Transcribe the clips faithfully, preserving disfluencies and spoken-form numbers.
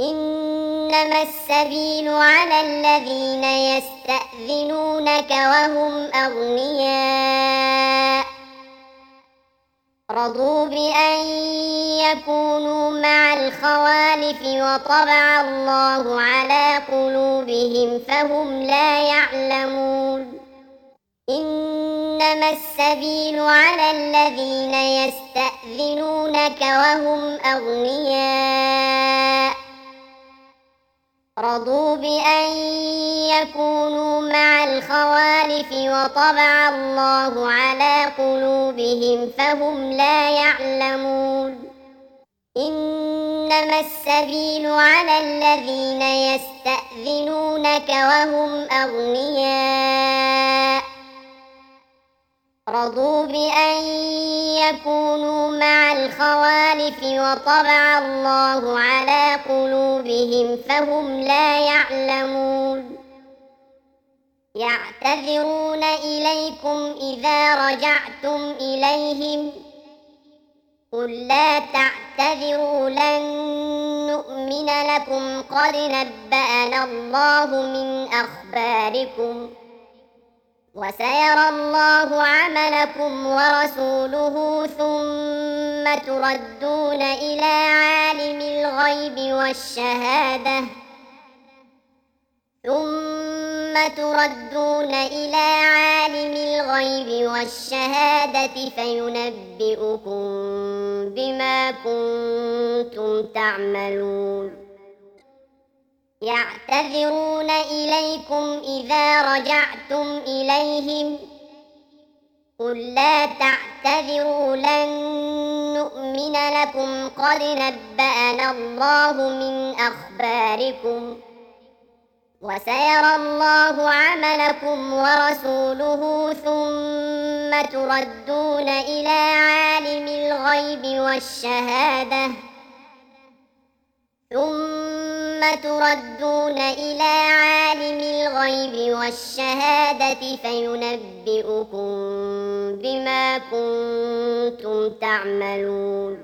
إنما السبيل على الذين يستأذنونك وهم أغنياء رضوا بأن يكونوا مع الخوالف وطبع الله على قلوبهم فهم لا يعلمون إنما السبيل على الذين يستأذنونك وهم أغنياء رضوا بأن يكونوا مع الخوالف وطبع الله على قلوبهم فهم لا يعلمون إنما السبيل على الذين يستأذنونك وهم أغنياء رضوا بأن يكونوا مع الخوالف وطبع الله على قلوبهم فهم لا يعلمون يعتذرون إليكم إذا رجعتم إليهم قل لا تعتذروا لن نؤمن لكم قد نبأنا الله من أخباركم وسيرى الله عملكم ورسوله ثم تردون إلى عالم الغيب والشهادة ثم تردون إلى عالم الغيب والشهادة فينبئكم بما كنتم تعملون يعتذرون إليكم إذا رجعتم إليهم قل لا تعتذروا لن نؤمن لكم قد نبأنا الله من أخباركم وسيرى الله عملكم ورسوله ثم تردون إلى عالم الغيب والشهادة ثم تردون إلى عالم الغيب والشهادة فينبئكم بما كنتم تعملون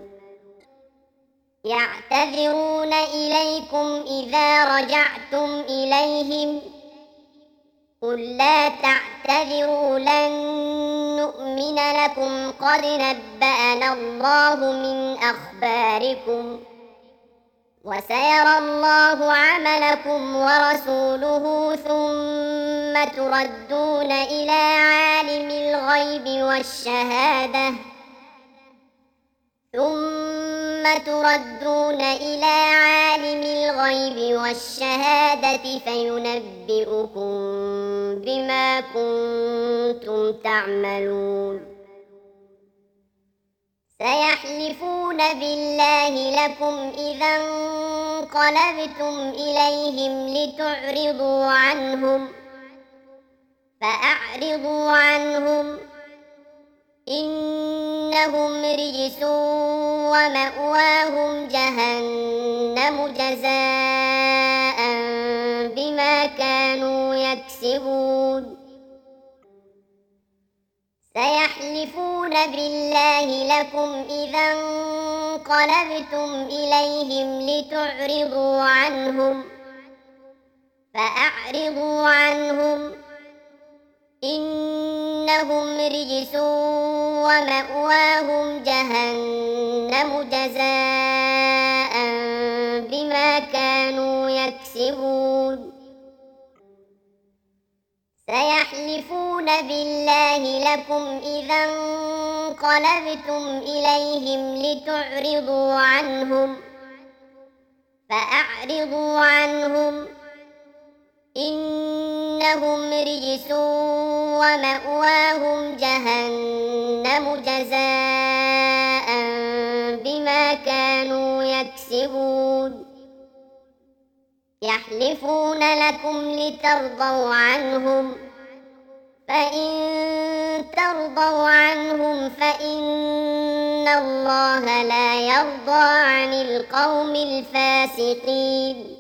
يعتذرون إليكم إذا رجعتم إليهم قل لا تعتذروا لن نؤمن لكم قد نبأنا الله من أخباركم وسيرى الله عملكم ورسوله ثم تردون إلى عالم الغيب والشهادة ثم تردون إلى عالم الغيب والشهادة فينبئكم بما كنتم تعملون سيحلفون بالله لكم إذا انقلبتم إليهم لتعرضوا عنهم فأعرضوا عنهم إنهم رجس ومأواهم جهنم جزاء بما كانوا يكسبون سيحلفون بالله لكم إذا انقلبتم إليهم لتعرضوا عنهم فأعرضوا عنهم إنهم رجس ومأواهم جهنم جزاء بما كانوا يكسبون سيحلفون بالله لكم إذا انقلبتم إليهم لتعرضوا عنهم فأعرضوا عنهم إنهم رجس ومأواهم جهنم جزاء بما كانوا يكسبون يحلفون لكم لترضوا عنهم فإن ترضوا عنهم فإن الله لا يرضى عن القوم الفاسقين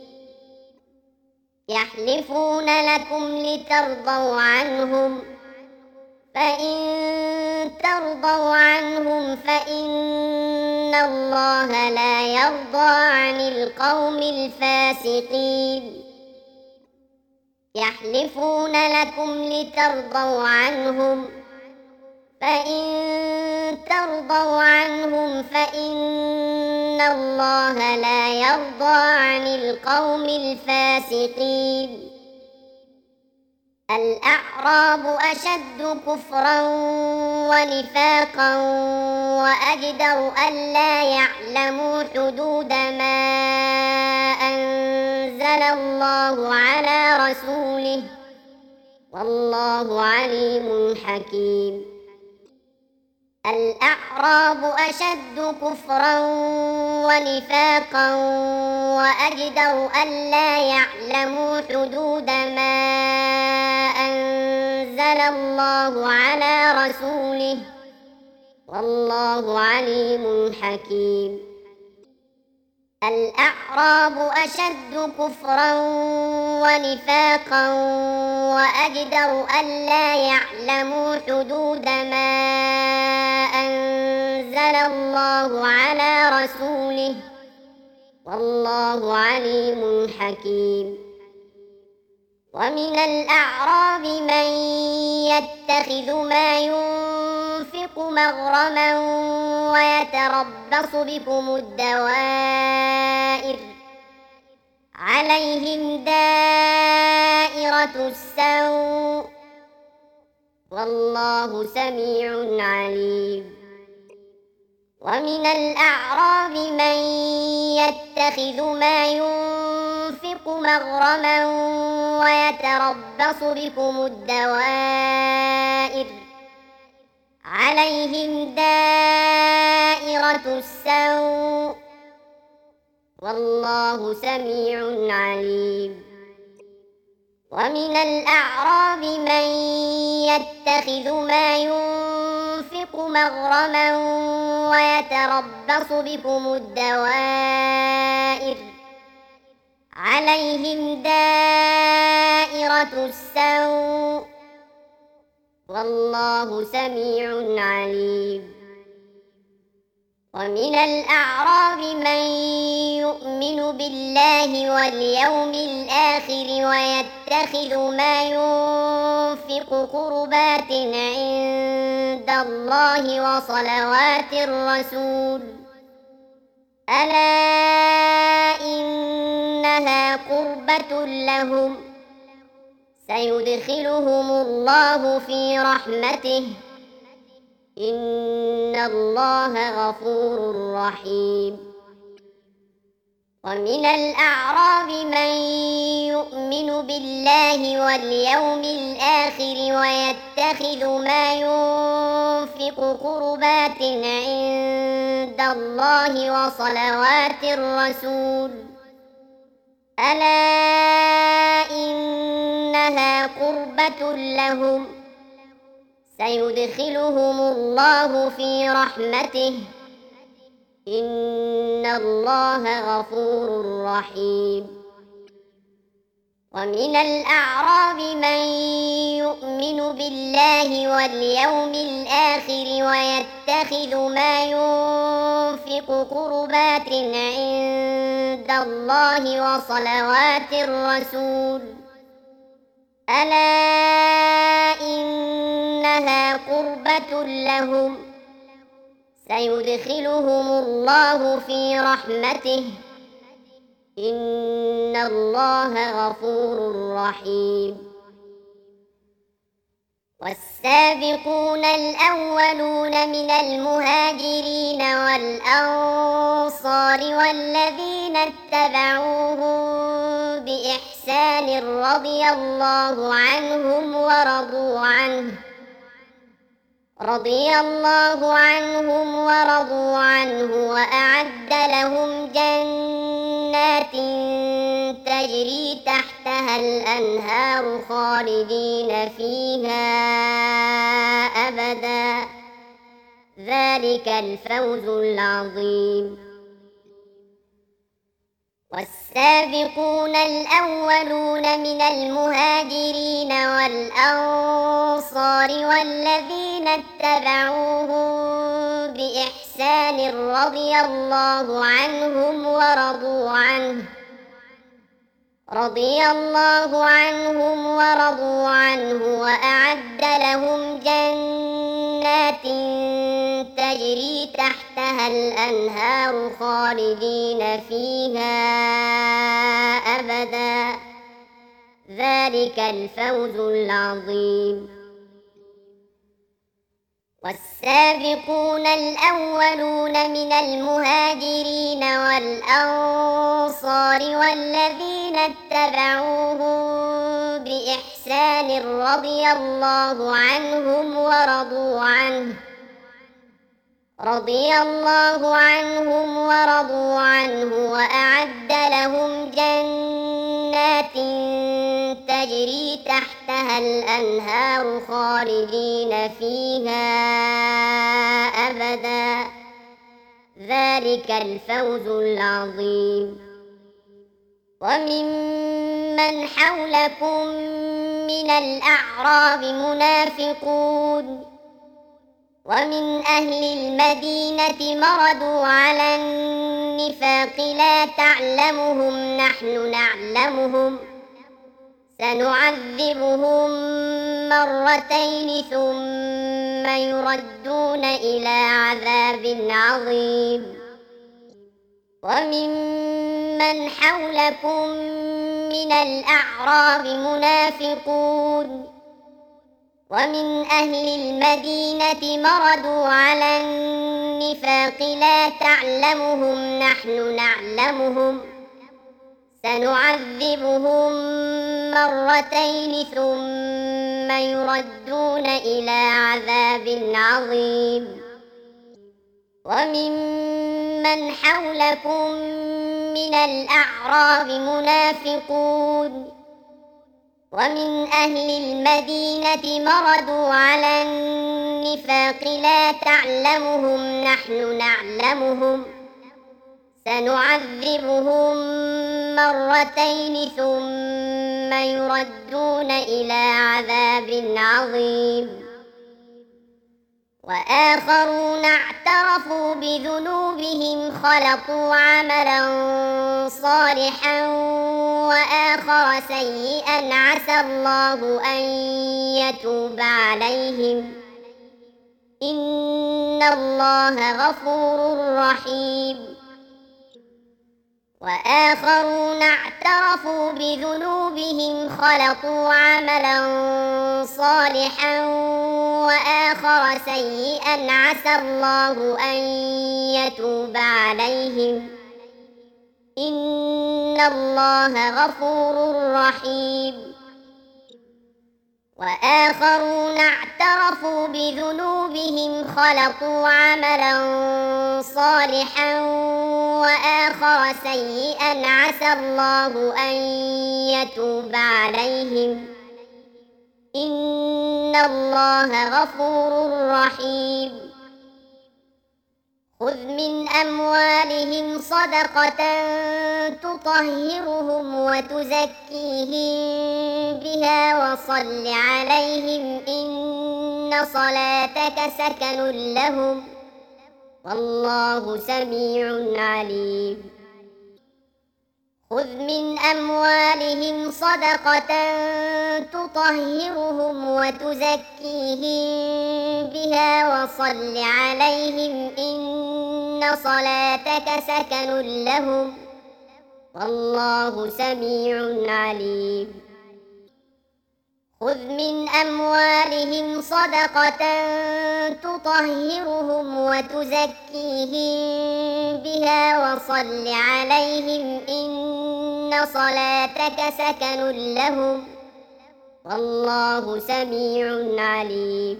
يحلفون لكم لترضوا عنهم فإن ترضوا عنهم فإن الله لا يرضى عن القوم الفاسقين يحلفون لكم لترضوا عنهم فإن ترضوا عنهم فإن الله لا يرضى عن القوم الفاسقين الأعراب أشد كفرا ونفاقا وأجدر ألا يعلموا حدود ما أنزل الله على رسوله والله عليم حكيم الأعراب أشد كفرا ونفاقا وأجدر ألا يعلموا حدود ما أنزل الله على رسوله والله عليم حكيم الأعراب أشد كفرا ونفاقا وأجدر ألا يعلموا حدود ما أنزل الله على رسوله والله عليم حكيم ومن الأعراب من يتخذ ما ينفق مغرما ويتربص بكم الدوائر عليهم دائرة السوء والله سميع عليم ومن الأعراب من يتخذ ما ينفق مغرما ويتربص بكم الدوائر عليهم دائرة السوء والله سميع عليم ومن الأعراب من يتخذ ما ينفق مغرما ويتربص بكم الدوائر عليهم دائرة السوء والله سميع عليم ومن الأعراب من يؤمن بالله واليوم الآخر ويتخذ ما ينفق قربات عند الله وصلوات الرسول ألا إنها قربة لهم سيدخلهم الله في رحمته إن الله غفور رحيم ومن الأعراب من يؤمن بالله واليوم الآخر ويتخذ ما ينفق قربات عند الله وصلوات الرسول ألا إنها قربة لهم سيدخلهم الله في رحمته إن الله غفور رحيم ومن الأعراب من يؤمن بالله واليوم الآخر ويتخذ ما ينفق قربات عند الله وصلوات الرسول ألا إنها قربة لهم سيدخلهم الله في رحمته إن الله غفور رحيم والسابقون الأولون من المهاجرين والأنصار والذين اتبعوهم بإحسان رضي الله عنهم ورضوا عنه رضي الله عنهم ورضوا عنه وأعد لهم جنات تجري تحتها الأنهار خالدين فيها أبدا ذلك الفوز العظيم والسابقون الأولون من المهاجرين والأنصار والذين اتبعوهم بإحسان بإحسان رضي الله عنهم ورضوا عنه رضي الله عنهم ورضوا عنه وأعد لهم جنات تجري تحتها الأنهار خالدين فيها أبدا ذلك الفوز العظيم. والسابقون الأولون من المهاجرين والأنصار والذين اتبعوهم بإحسان رضي الله عنهم ورضوا عنه رضي الله عنهم ورضوا عنه وأعد لهم جنات تجري تحتها الأنهار خالدين فيها أبدا ذلك الفوز العظيم. وممن حولكم من الأعراب منافقون ومن أهل المدينة مردوا على النفاق لا تعلمهم نحن نعلمهم سنعذبهم مرتين ثم يردون إلى عذاب عظيم. وممن حولكم من الأعراب منافقون ومن أهل المدينة مردوا على النفاق لا تعلمهم نحن نعلمهم سنعذبهم مرتين ثم يردون إلى عذاب عظيم. وممن حولكم من الأعراب منافقون ومن أهل المدينة مردوا على النفاق لا تعلمهم نحن نعلمهم سنعذبهم مرتين ثم يردون إلى عذاب عظيم. وآخرون اعترفوا بذنوبهم خلطوا عملا صالحا وآخر سيئا عسى الله أن يتوب عليهم إن الله غفور رحيم. وآخرون اعترفوا بذنوبهم خلطوا عملا صالحا وآخر سيئا عسى الله أن يتوب عليهم إن الله غفور رحيم. وآخرون اعترفوا بذنوبهم خلطوا عملا صالحا وآخر سيئا عسى الله أن يتوب عليهم إن الله غفور رحيم. خذ من أموالهم صدقة تطهرهم وتزكيهم بها وصل عليهم إن صلاتك سكن لهم والله سميع عليم. خذ من أموالهم صدقة تطهرهم وتزكيهم بها وصل عليهم إن صلاتك سكن لهم والله سميع عليم. خذ من أموالهم صدقة تطهرهم وتزكيهم بها وصل عليهم إن صلاتك سكن لهم والله سميع عليم.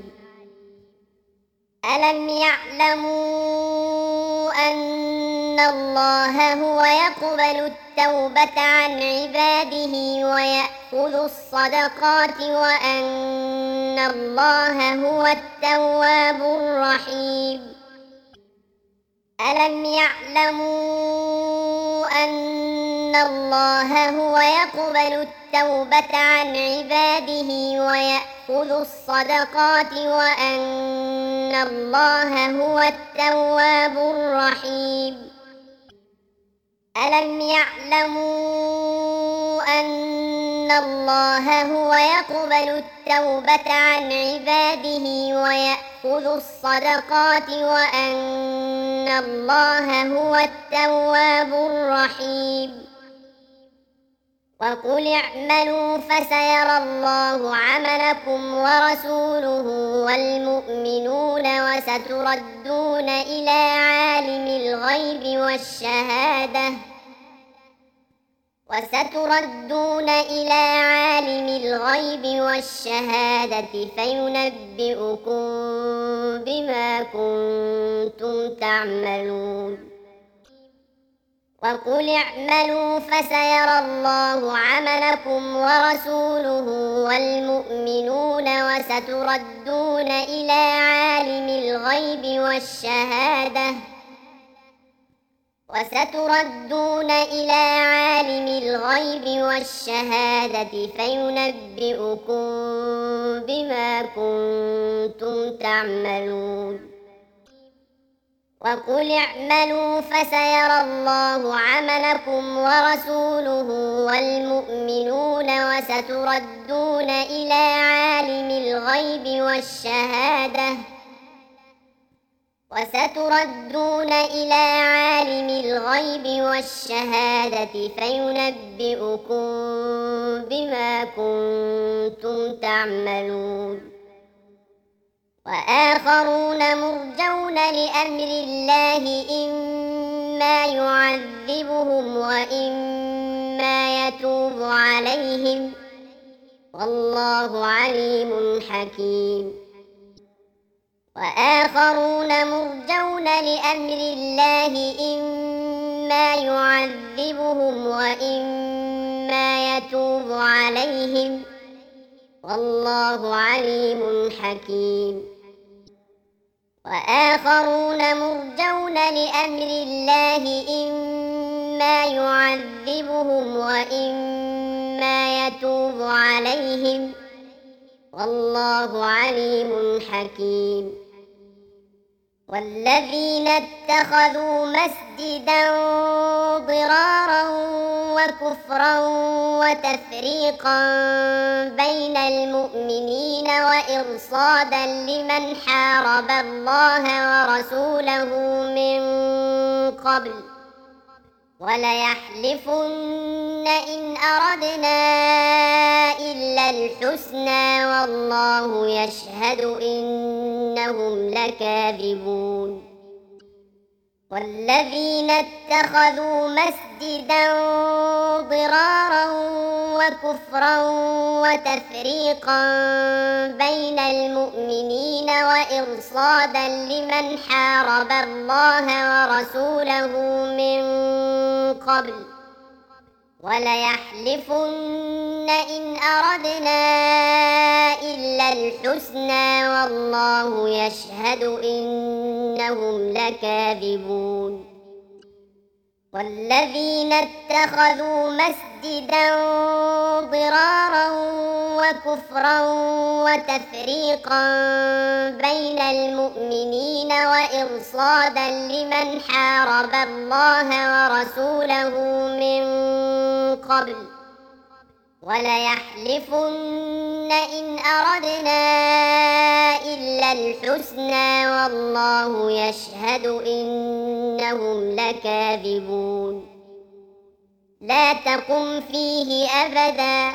ألم يعلموا أن الله هو يقبل التوبة عن عباده ويأخذ الصدقات وأن الله هو التواب الرحيم. ألم يعلموا أن الله هو يقبل التوبة عن عباده ويأخذ الصدقات وأن الله هو التواب الرحيم ألم يعلموا أن الله هو يقبل التوبة عن عباده ويأخذ الصدقات وأن الله هو التواب الرحيم وقل اعملوا فسيرى الله عملكم ورسوله والمؤمنون وستردون إلى عالم الغيب والشهادة وستردون إلى عالم الغيب والشهادة فينبئكم بما كنتم تعملون وقل اعملوا فسيرى الله عملكم ورسوله والمؤمنون وستردون إلى عالم الغيب والشهادة وستردون إلى عالم الغيب والشهادة فينبئكم بما كنتم تعملون وقل اعملوا فسيرى الله عملكم ورسوله والمؤمنون وستردون إلى عالم الغيب والشهادة وستردون إلى عالم الغيب والشهادة فينبئكم بما كنتم تعملون وآخرون مرجون لأمر الله إما يعذبهم وإما يتوب عليهم والله عليم حكيم وآخرون مرجون لأمر الله إما يعذبهم وإما يتوب عليهم والله عليم حكيم وآخرون مرجون لأمر الله إما يعذبهم وإما يتوب عليهم والله عليم حكيم والذين اتخذوا مسجدا ضرارا وكفرا وتفريقا بين المؤمنين وإرصادا لمن حارب الله ورسوله من قبل وليحلفن إن أردنا إلا الحسنى والله يشهد إنهم لكاذبون والذين اتخذوا مسجدا ضرارا وكفرا وتفريقا بين المؤمنين وإرصادا لمن حارب الله ورسوله من قبل وليحلفن إن أردنا إلا الحسنى والله يشهد إنهم لكاذبون والذين اتخذوا مسجدا ضرارا وكفرا وتفريقا بين المؤمنين وإرصادا لمن حارب الله ورسوله من قبل وليحلفن إن أردنا إلا الحسنى والله يشهد إنهم لكاذبون لا تقم فيه أبدا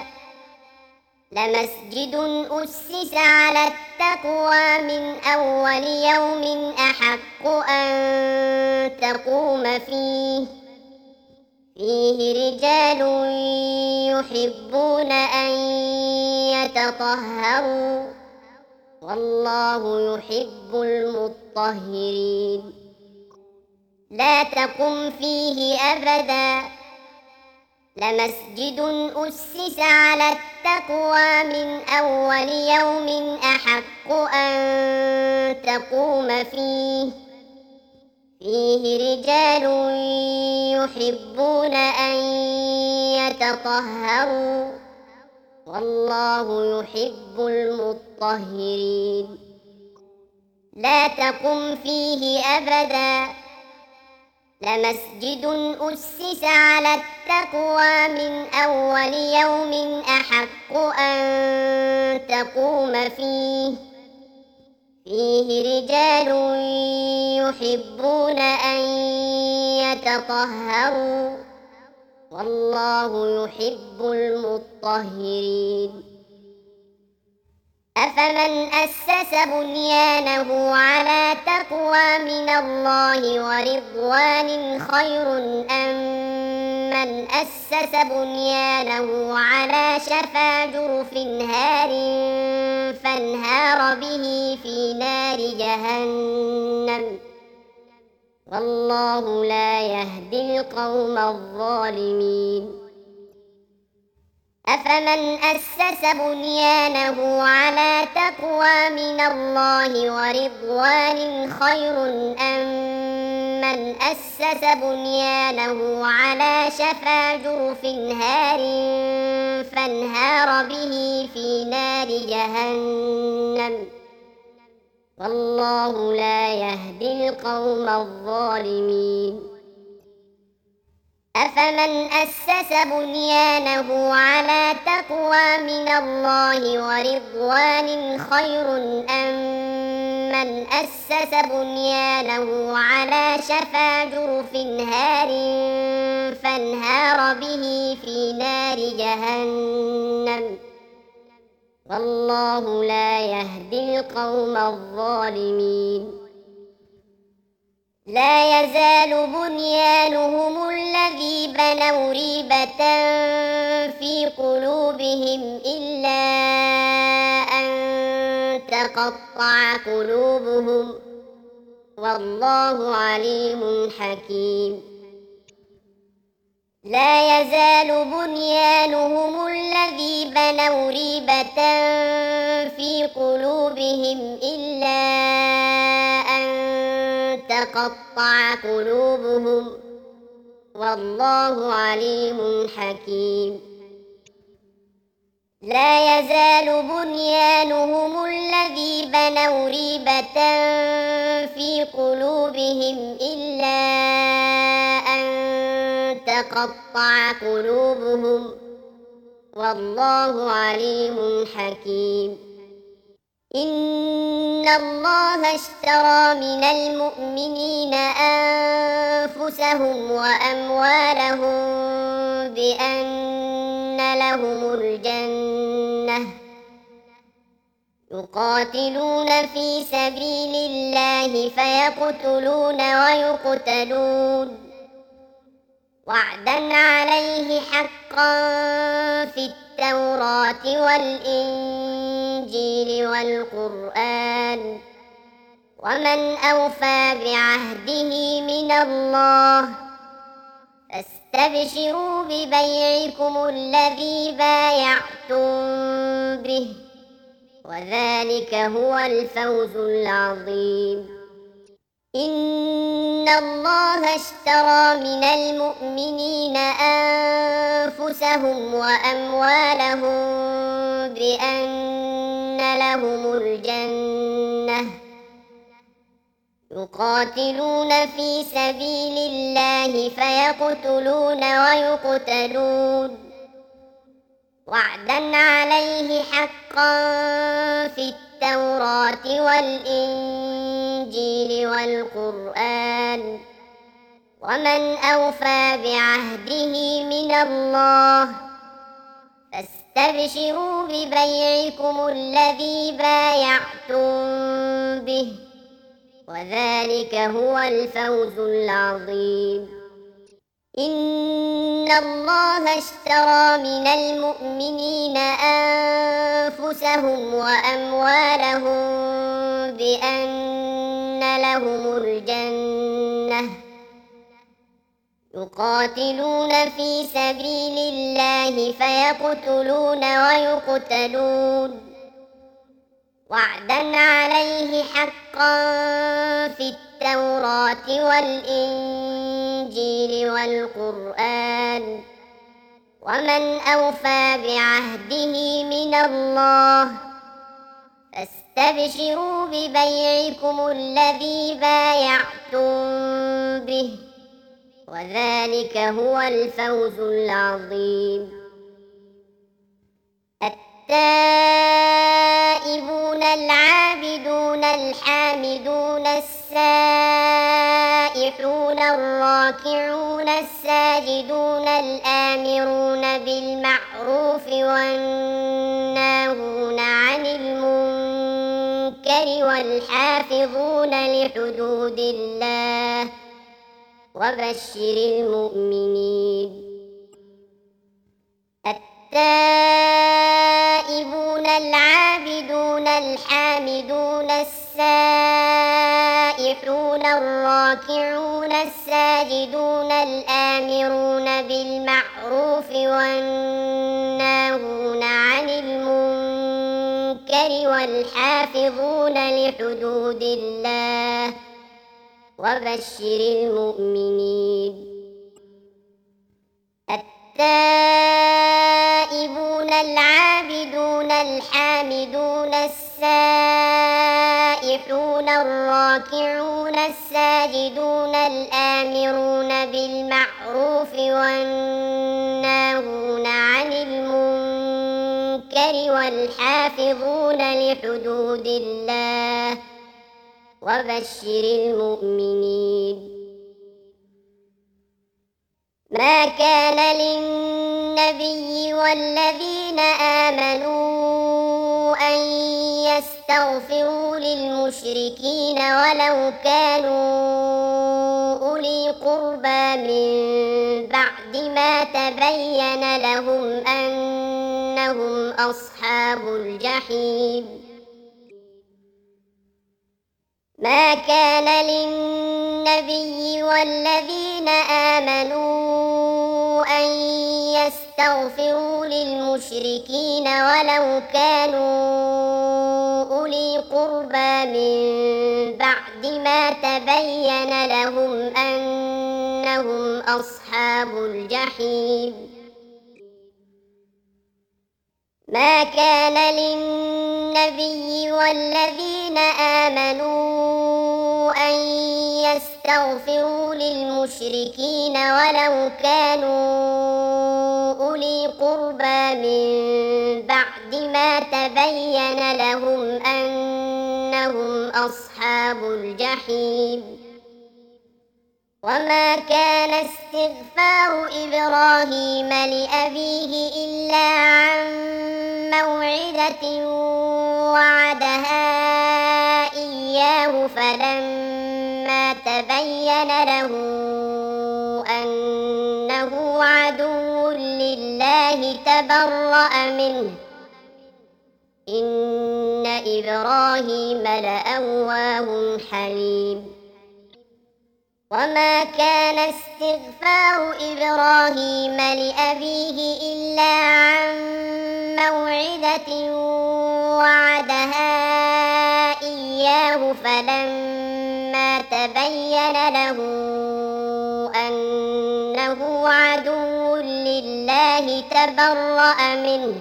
لمسجد أسس على التقوى من أول يوم أحق أن تقوم فيه فيه رجال يحبون أن يتطهروا والله يحب المطهرين لا تقم فيه أبدا لمسجد أسس على التقوى من أول يوم أحق أن تقوم فيه فيه رجال يحبون أن يتطهروا والله يحب المطهرين لا تقم فيه أبدا لمسجد أسس على التقوى من أول يوم أحق أن تقوم فيه فيه رجال يحبون أن يتطهروا والله يحب المطهرين أفمن أسس بنيانه على تقوى من الله ورضوان خير أم من أسس بنيانه على شفا جرف هار فانهار به في نار جهنم والله لا يهدي القوم الظالمين أفمن أسس بنيانه على تقوى من الله ورضوان خير أم من أسس بنيانه على شفا جرف هار فانهار به في نار جهنم والله لا يهدي القوم الظالمين أفمن أسس بنيانه على تقوى من الله ورضوان خير أم من أسس بنيانه على شفا جرف هار فانهار به في نار جهنم والله لا يهدي القوم الظالمين لا يزال بنيانهم الذي بنوا ريبة في قلوبهم إلا أن تقطع قلوبهم والله عليم حكيم لا يزال بنيانهم الذي بنوا ريبة في قلوبهم إلا أن تقطع قلوبهم والله عليم حكيم لا يزال بنيانهم الذي بنوا ريبة في قلوبهم إلا أن تقطع قلوبهم والله عليم حكيم إن الله اشترى من المؤمنين أنفسهم وأموالهم بأن لهم الجنة يقاتلون في سبيل الله فيقتلون ويقتلون وعدا عليه حقا في التوراة والإنجيل والقرآن ومن أوفى بعهده من الله فاستبشروا ببيعكم الذي بايعتم به وذلك هو الفوز العظيم إن الله اشترى من المؤمنين أنفسهم وأموالهم بأن لهم الجنة يقاتلون في سبيل الله فيقتلون ويقتلون وعدا عليه حقا في التوراة والإنجيل والقرآن ومن أوفى بعهده من الله فاستبشروا ببيعكم الذي بايعتم به وذلك هو الفوز العظيم إن الله اشترى من المؤمنين أنفسهم وأموالهم بأن لهم الجنة يقاتلون في سبيل الله فيقتلون ويقتلون وعدا عليه حقا في التوراة والإنجيل والقرآن ومن أوفى بعهده من الله فاستبشروا ببيعكم الذي بايعتم به، وذلك هو الفوز العظيم. التائبون العابدون الحامدون السائحون الراكعون الساجدون الآمرون بالمعروف والناهون عن المنكر والحافظون لحدود الله وبشر المؤمنين. التائبون العابدون الحامدون السائحون الراكعون الساجدون الآمرون بالمعروف والناهون عن المنكر والحافظون لحدود الله وبشر المؤمنين. التائبون العابدون الحامدون السائحون الراكعون الساجدون الآمرون بالمعروف والناهون عن المنكر والحافظون لحدود الله وبشر المؤمنين. ما كان للنبي والذين آمنوا أن يستغفروا للمشركين ولو كانوا أولي قربى من بعد ما تبين لهم أنهم أصحاب الجحيم. ما كان للنبي والذين آمنوا أن يستغفروا للمشركين ولو كانوا أولي قربى من بعد ما تبين لهم أنهم أصحاب الجحيم. ما كان للنبي والذين آمنوا أن يستغفروا للمشركين ولو كانوا أولي قربى من بعد ما تبين لهم أنهم أصحاب الجحيم. وما كان استغفار إبراهيم لأبيه إلا عن موعدة وعدها إياه فلما تبين له أنه عدو لله تبرأ منه إن إبراهيم لأواه حليم. وما كان استغفار إبراهيم لأبيه إلا عن موعدة وعدها إياه فلما تبين له أنه عدو لله تبرأ منه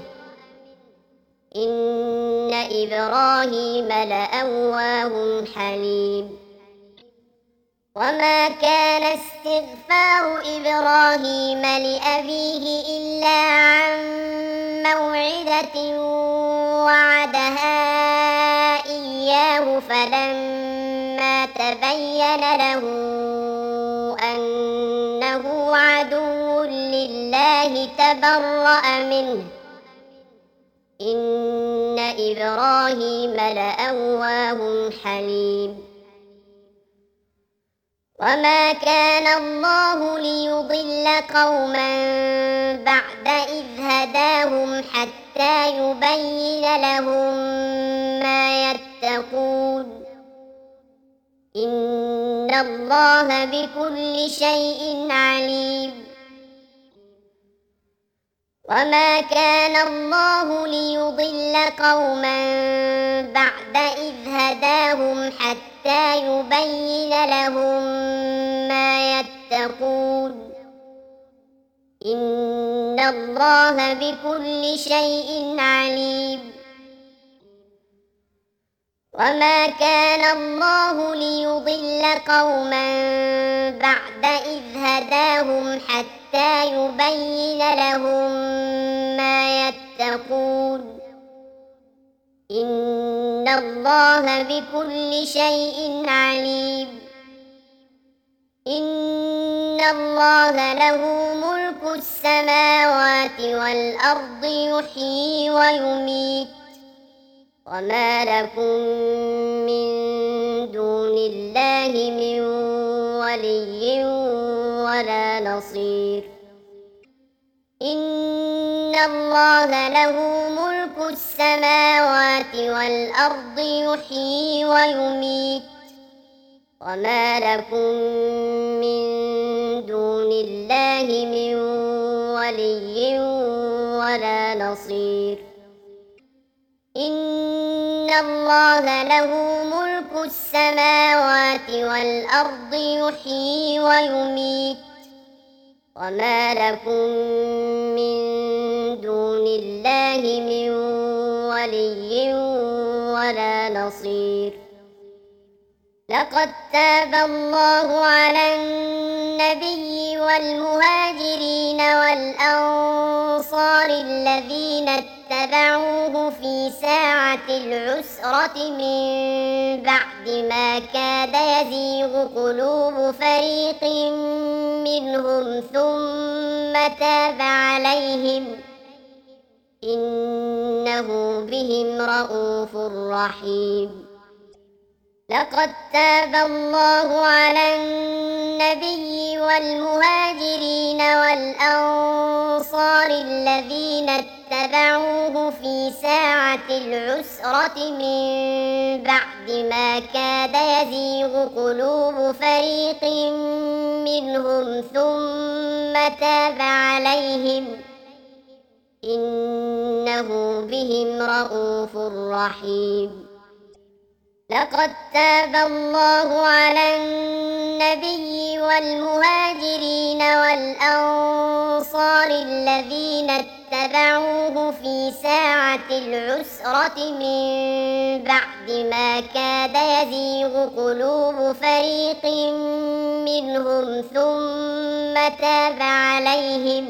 إن إبراهيم لأواه حليم. وما كان استغفار إبراهيم لأبيه إلا عن موعدة وعدها إياه فلما تبين له أنه عدو لله تبرأ منه إن إبراهيم لأواه حليم. وما كان الله ليضل قوما بعد إذ هداهم حتى يبين لهم ما يتقون إن الله بكل شيء عليم. وما كان الله ليضل قوما بعد إذ هداهم حتى يبين لهم ما يتقون إن الله بكل شيء عليم. وما كان الله ليضل قوما بعد إذ هداهم حتى يبين لهم ما يتقون إن الله بكل شيء عليم إن الله له ملك السماوات والأرض يحيي ويميت وما لكم من دون الله من ولي ولا نصير إن الله له ملك السماوات والأرض يحيي ويميت وما لكم من دون الله من ولي ولا نصير إن الله له ملك السماوات والأرض يحيي ويميت وما لكم من دون الله من ولي ولا نصير لقد تاب الله على النبي والمهاجرين والأنصار الذين اتبعوه في ساعة العسرة من بعد ما كاد يزيغ قلوب فريق منهم ثم تاب عليهم إنه بهم رءوف رحيم لقد تاب الله على النبي والمهاجرين والأنصار الذين اتبعوه في ساعة العسرة من بعد ما كاد يزيغ قلوب فريق منهم ثم تاب عليهم إنه بهم رءوف رحيم لقد تاب الله على النبي والمهاجرين والأنصار الذين اتبعوه في ساعة العسرة من بعد ما كاد يزيغ قلوب فريق منهم ثم تاب عليهم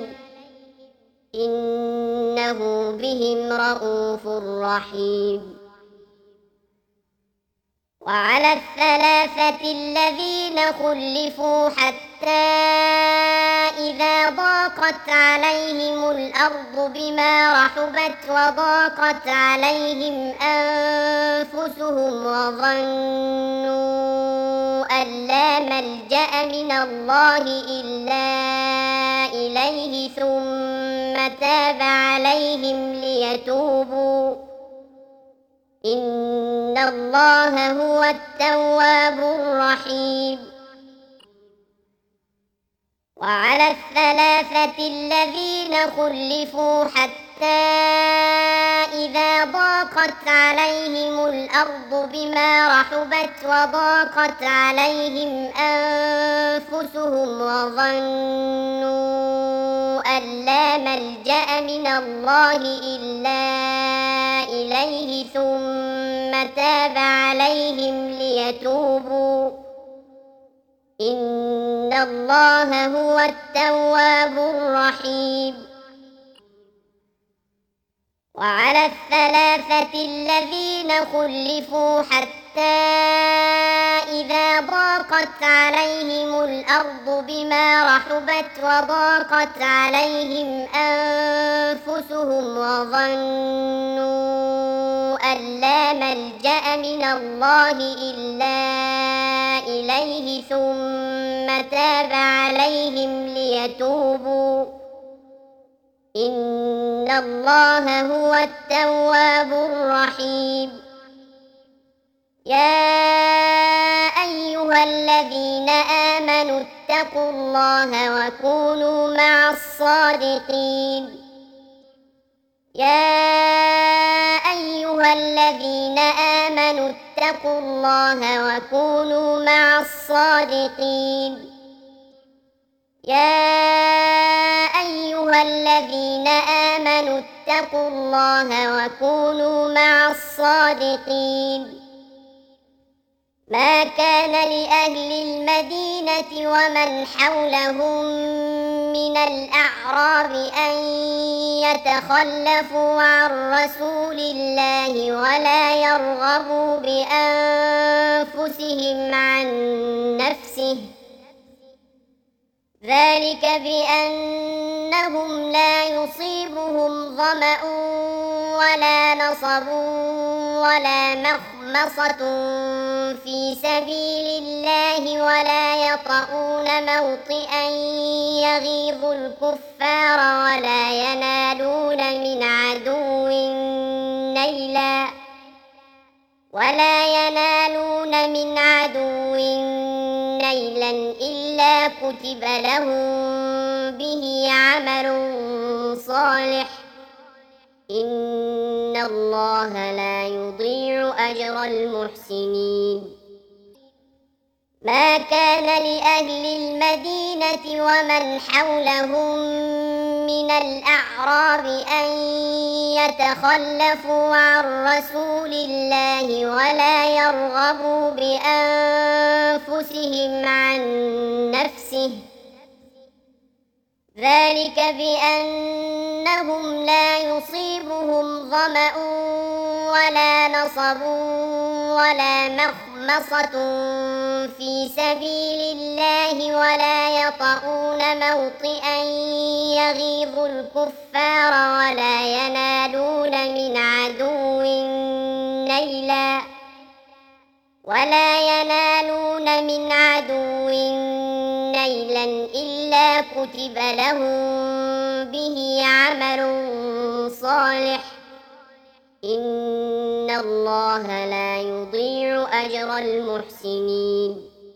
إنه بهم رءوف رحيم وعلى الثلاثة الذين خلفوا حتى إذا ضاقت عليهم الأرض بما رحبت وضاقت عليهم أنفسهم وظنوا أن لا ملجأ من الله إلا إليه ثم تاب عليهم ليتوبوا إن الله هو التواب الرحيم وعلى الثلاثة الذين خلفوا حتى إذا ضاقت عليهم الأرض بما رحبت وضاقت عليهم أنفسهم وظنوا أن لا ملجأ من الله إلا إليه ثم تاب عليهم ليتوبوا إن الله هو التواب الرحيم وعلى الثلاثة الذين خلفوا حتى إذا ضاقت عليهم الأرض بما رحبت وضاقت عليهم أنفسهم وظنوا أن لا ملجأ من الله إلا إليه ثم تاب عليهم ليتوبوا إن الله هو التواب الرحيم يا أيها الذين آمنوا اتقوا الله وكونوا مع الصادقين يا أيها الذين آمنوا اتقوا الله وكونوا مع الصادقين يا أيها الذين آمنوا اتقوا الله وكونوا مع الصادقين ما كان لأهل المدينة ومن حولهم من الأعراب أن يتخلفوا عن رسول الله ولا يرغبوا بأنفسهم عن نفسه، ذلك بأنهم لا يصيبهم ظمأ ولا نصب ولا مخمصة في سبيل الله ولا يطؤون موطئا يغيظ الكفار ولا ينالون من عدو نيلا ولا ينالون من عدو نيلا إلا كتب لهم به عمل صالح، إن الله لا يضيع أجر المحسنين. ما كان لأهل المدينة ومن حولهم من الأعراب أن يتخلفوا عن رسول الله ولا يرغبوا بأنفسهم عن نفسه، ذلك بأنهم لا يصيبهم ظمأ ولا نصب ولا مخمصة في سبيل الله ولا يطؤون موطئا يغيظ الكفار ولا ينالون من عدو نيلا ولا ينالون من عدو نيلا إلا كتب لهم به عمل صالح، إن الله لا يضيع أجر المحسنين.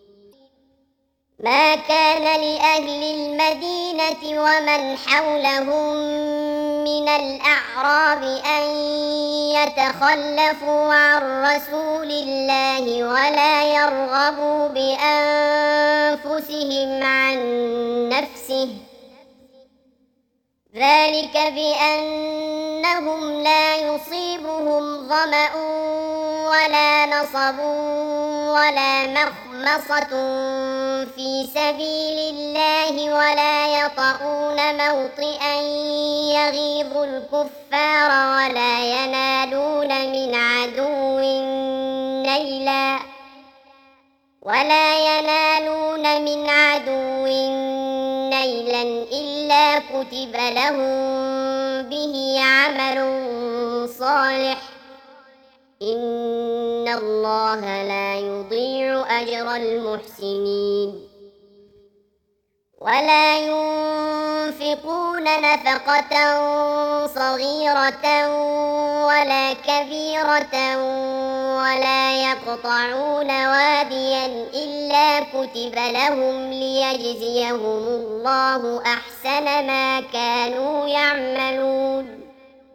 ما كان لأهل المدينة ومن حولهم من الأعراب أن يتخلفوا عن رسول الله ولا يرغبوا بأنفسهم عن نفسه، ذلك بأنهم لا يصيبهم ظمأ ولا نصب ولا مخمصة في سبيل الله ولا يطؤون موطئا يغيظ الكفار ولا ينالون من عدو نيلا ولا ينالون من عدو نيلا إلا كتب لهم به عمل صالح، إن الله لا يضيع أجر المحسنين. ولا ينفقون نفقة صغيرة ولا كبيرة ولا يقطعون واديا إلا كتب لهم ليجزيهم الله أحسن ما كانوا يعملون.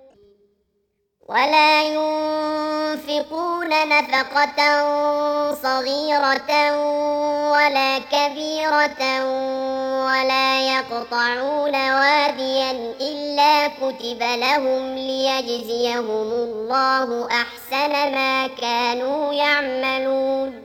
ولا ينفقون نفقة صغيرة ولا كبيرة ولا يقطعون واديا إلا كتب لهم ليجزيهم الله أحسن ما كانوا يعملون.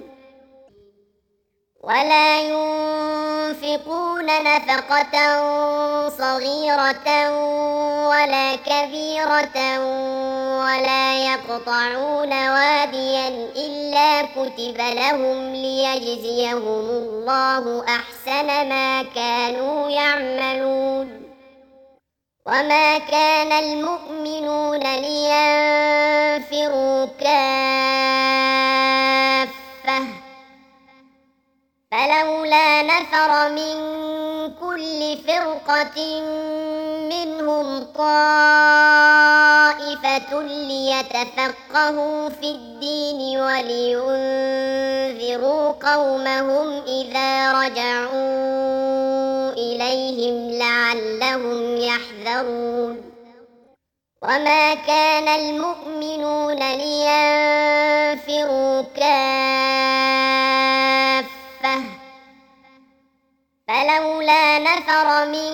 ولا ينفقون نفقة صغيرة ولا كبيرة ولا يقطعون واديا إلا كتب لهم ليجزيهم الله أحسن ما كانوا يعملون. وما كان المؤمنون لينفروا كافة فلولا نفر من كل فرقة منهم طائفة ليتفقهوا في الدين ولينذروا قومهم إذا رجعوا إليهم لعلهم يحذرون. وما كان المؤمنون لينفروا كافة فلولا نفر من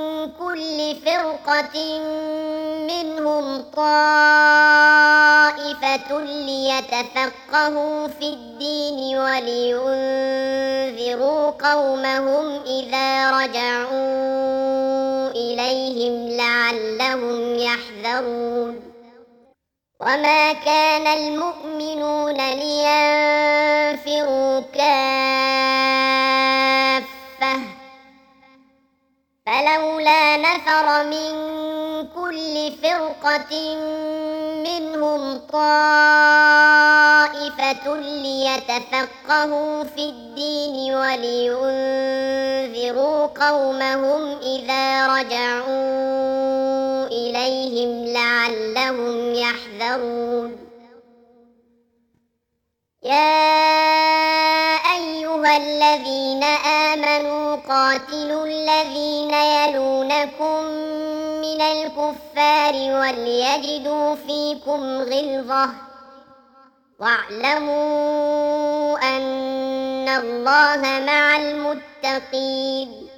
كل فرقة منهم طائفة طائفة ليتفقهوا في الدين ولينذروا قومهم إذا رجعوا إليهم لعلهم يحذرون وما كان المؤمنون لينفروا كافة فلولا نفر من كل فرقة منهم طائفة ليتفقهوا في الدين ولينذروا قومهم إذا رجعوا إليهم لعلهم يحذرون يا أيها الذين آمنوا قاتلوا الذين يلونكم من الكفار وليجدوا فيكم غلظة واعلموا أن الله مع المتقين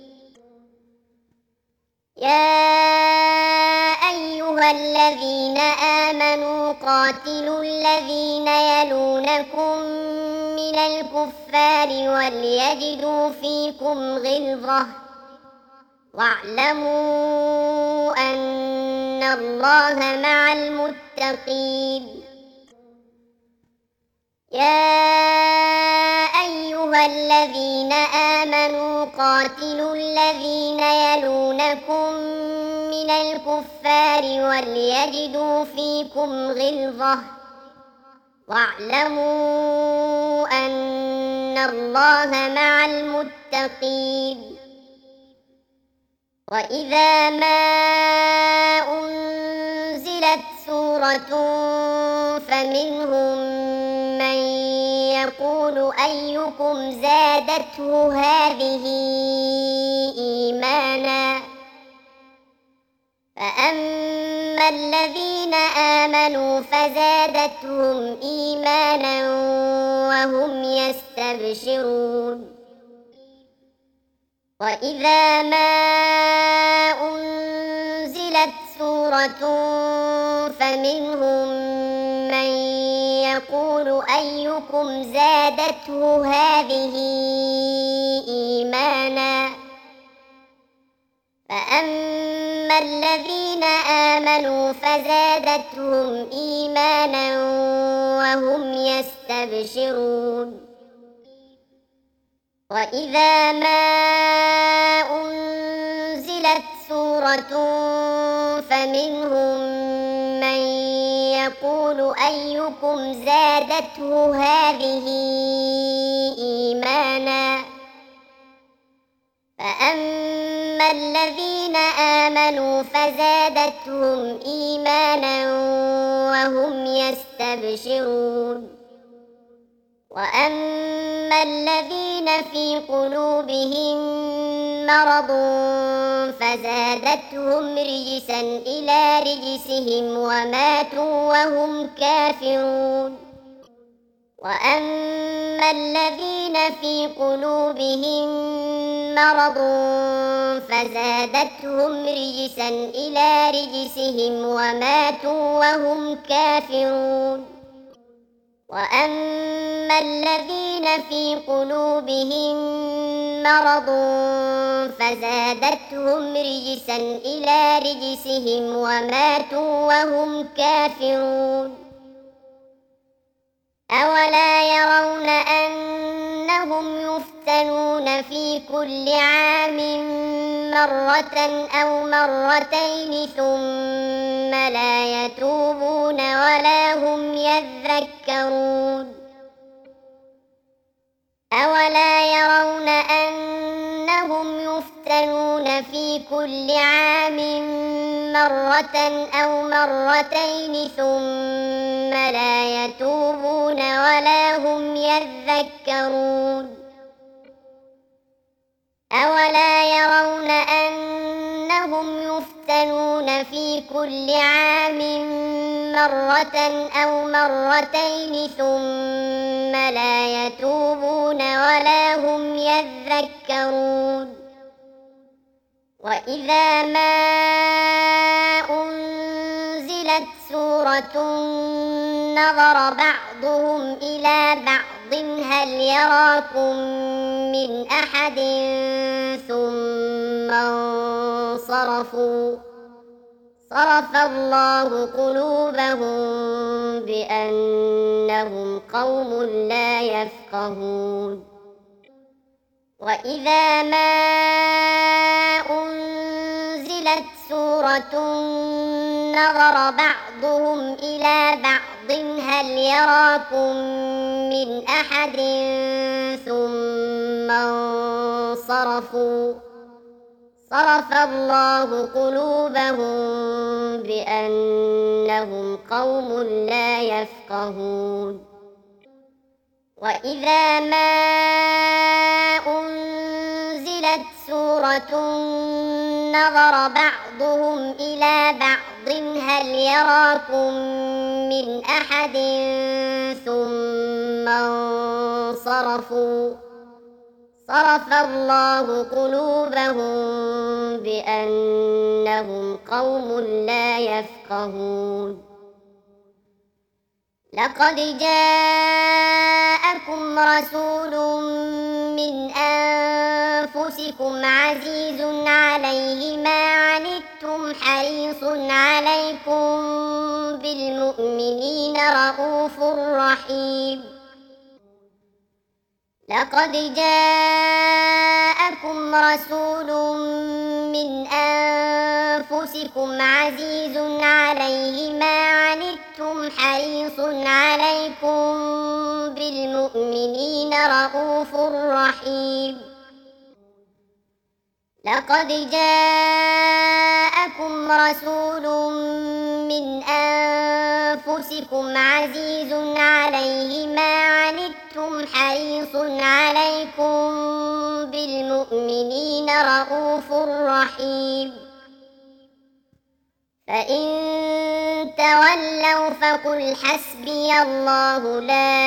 يا أيها الذين آمنوا قاتلوا الذين يلونكم من الكفار وليجدوا فيكم غلظة واعلموا أن الله مع المتقين يا أيها الذين آمنوا قاتلوا الذين يلونكم من الكفار وليجدوا فيكم غلظة واعلموا أن الله مع المتقين وإذا ما أنزلت سورة فمنهم من يقول أيكم زادته هذه إيمانا فأما الذين آمنوا فزادتهم إيمانا وهم يستبشرون وإذا ما أنزلت سورة فمنهم من يقول أيكم زادته هذه إيمانا فأما الذين آمنوا فزادتهم إيمانا وهم يستبشرون وإذا ما أنزلت سورة فمنهم من يقول أيكم زادته هذه إيمانا فأما الذين آمنوا فزادتهم إيمانا وهم يستبشرون وأما الذين في قلوبهم مرض فزادتهم رجسا إلى رجسهم وماتوا وهم كافرون وأما الذين في قلوبهم مرض فزادتهم رجسا إلى رجسهم وماتوا وهم كافرون وأما الذين في قلوبهم مرض فزادتهم رجسا إلى رجسهم وماتوا وهم كافرون أولا يرون أنهم يفتنون في كل عام مرة أو مرتين ثم لا يتوبون ولا هم يذكرون أولا يرون أنهم يفتنون في كل عام مرة أو مرتين ثم لا يتوبون ولا هم يذكرون أولا يرون أنهم يفتنون في كل عام مرة أو مرتين ثم لا يتوبون ولا هم يذكرون وإذا ما أنزلت سورة نظر بعضهم إلى بعض هل يراكم من أحد ثم انصرفوا صرف الله قلوبهم بأنهم قوم لا يفقهون وإذا ما أنزلت سورة نظر بعضهم إلى بعض هل يراكم من أحد ثم انصرفوا صرف الله قلوبهم بأنهم قوم لا يفقهون وإذا ما أنزلت سورة نظر بعضهم إلى بعض هل يراكم من أحد ثم انصرفوا صرف الله قلوبهم بأنهم قوم لا يفقهون لقد جاءكم رسول من أنفسكم عزيز عليه ما عنتم حريص عليكم بالمؤمنين رءوف رحيم لقد جاءكم رسول من أنفسكم عزيز عليه ما عنتم حريص عليكم بالمؤمنين رءوف رحيم لقد جاءكم رسول من أنفسكم عزيز عليه ما عنتم حريص عليكم بالمؤمنين رءوف رحيم فإن تولوا فقل حسبي الله لا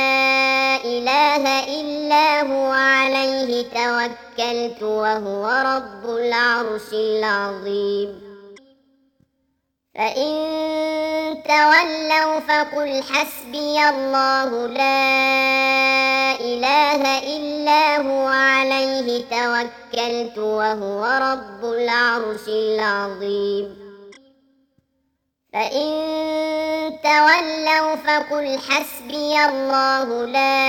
إله إلا هو عليه توكلت وهو رب العرش العظيم فإن تولوا فقل حسبي الله لا إله إلا هو عليه توكلت وهو رب العرش العظيم فإن تولوا فقل حسبي الله لا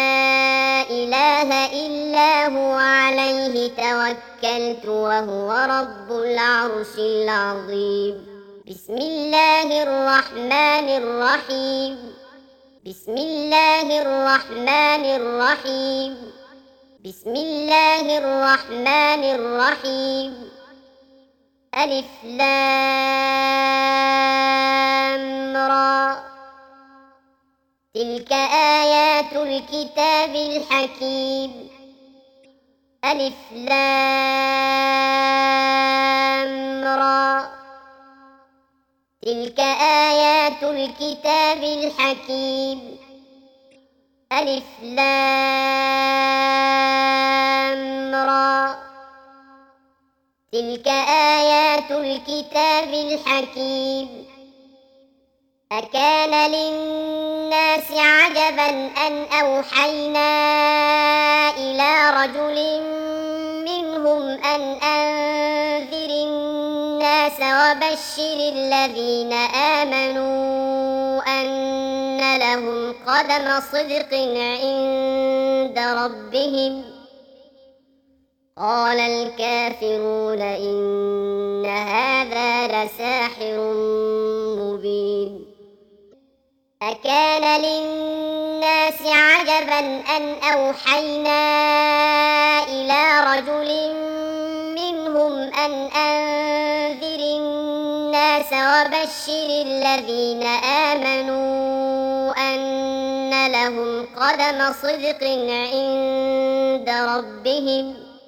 إله إلا هو عليه توكلت وهو رب العرش العظيم بسم الله الرحمن الرحيم بسم الله الرحمن الرحيم بسم الله الرحمن الرحيم ألف لام را تلك آيات الكتاب الحكيم ألف لام را تلك آيات الكتاب الحكيم ألف لام را تلك آيات الكتاب الحكيم أكان للناس عجبا أن أوحينا إلى رجل منهم أن أنذر الناس وبشر الذين آمنوا أن لهم قدم صدق عند ربهم قال الكافرون إن هذا لساحر مبين أكان للناس عجبا أن أوحينا إلى رجل منهم أن أنذر الناس وبشر الذين آمنوا أن لهم قدم صدق عند ربهم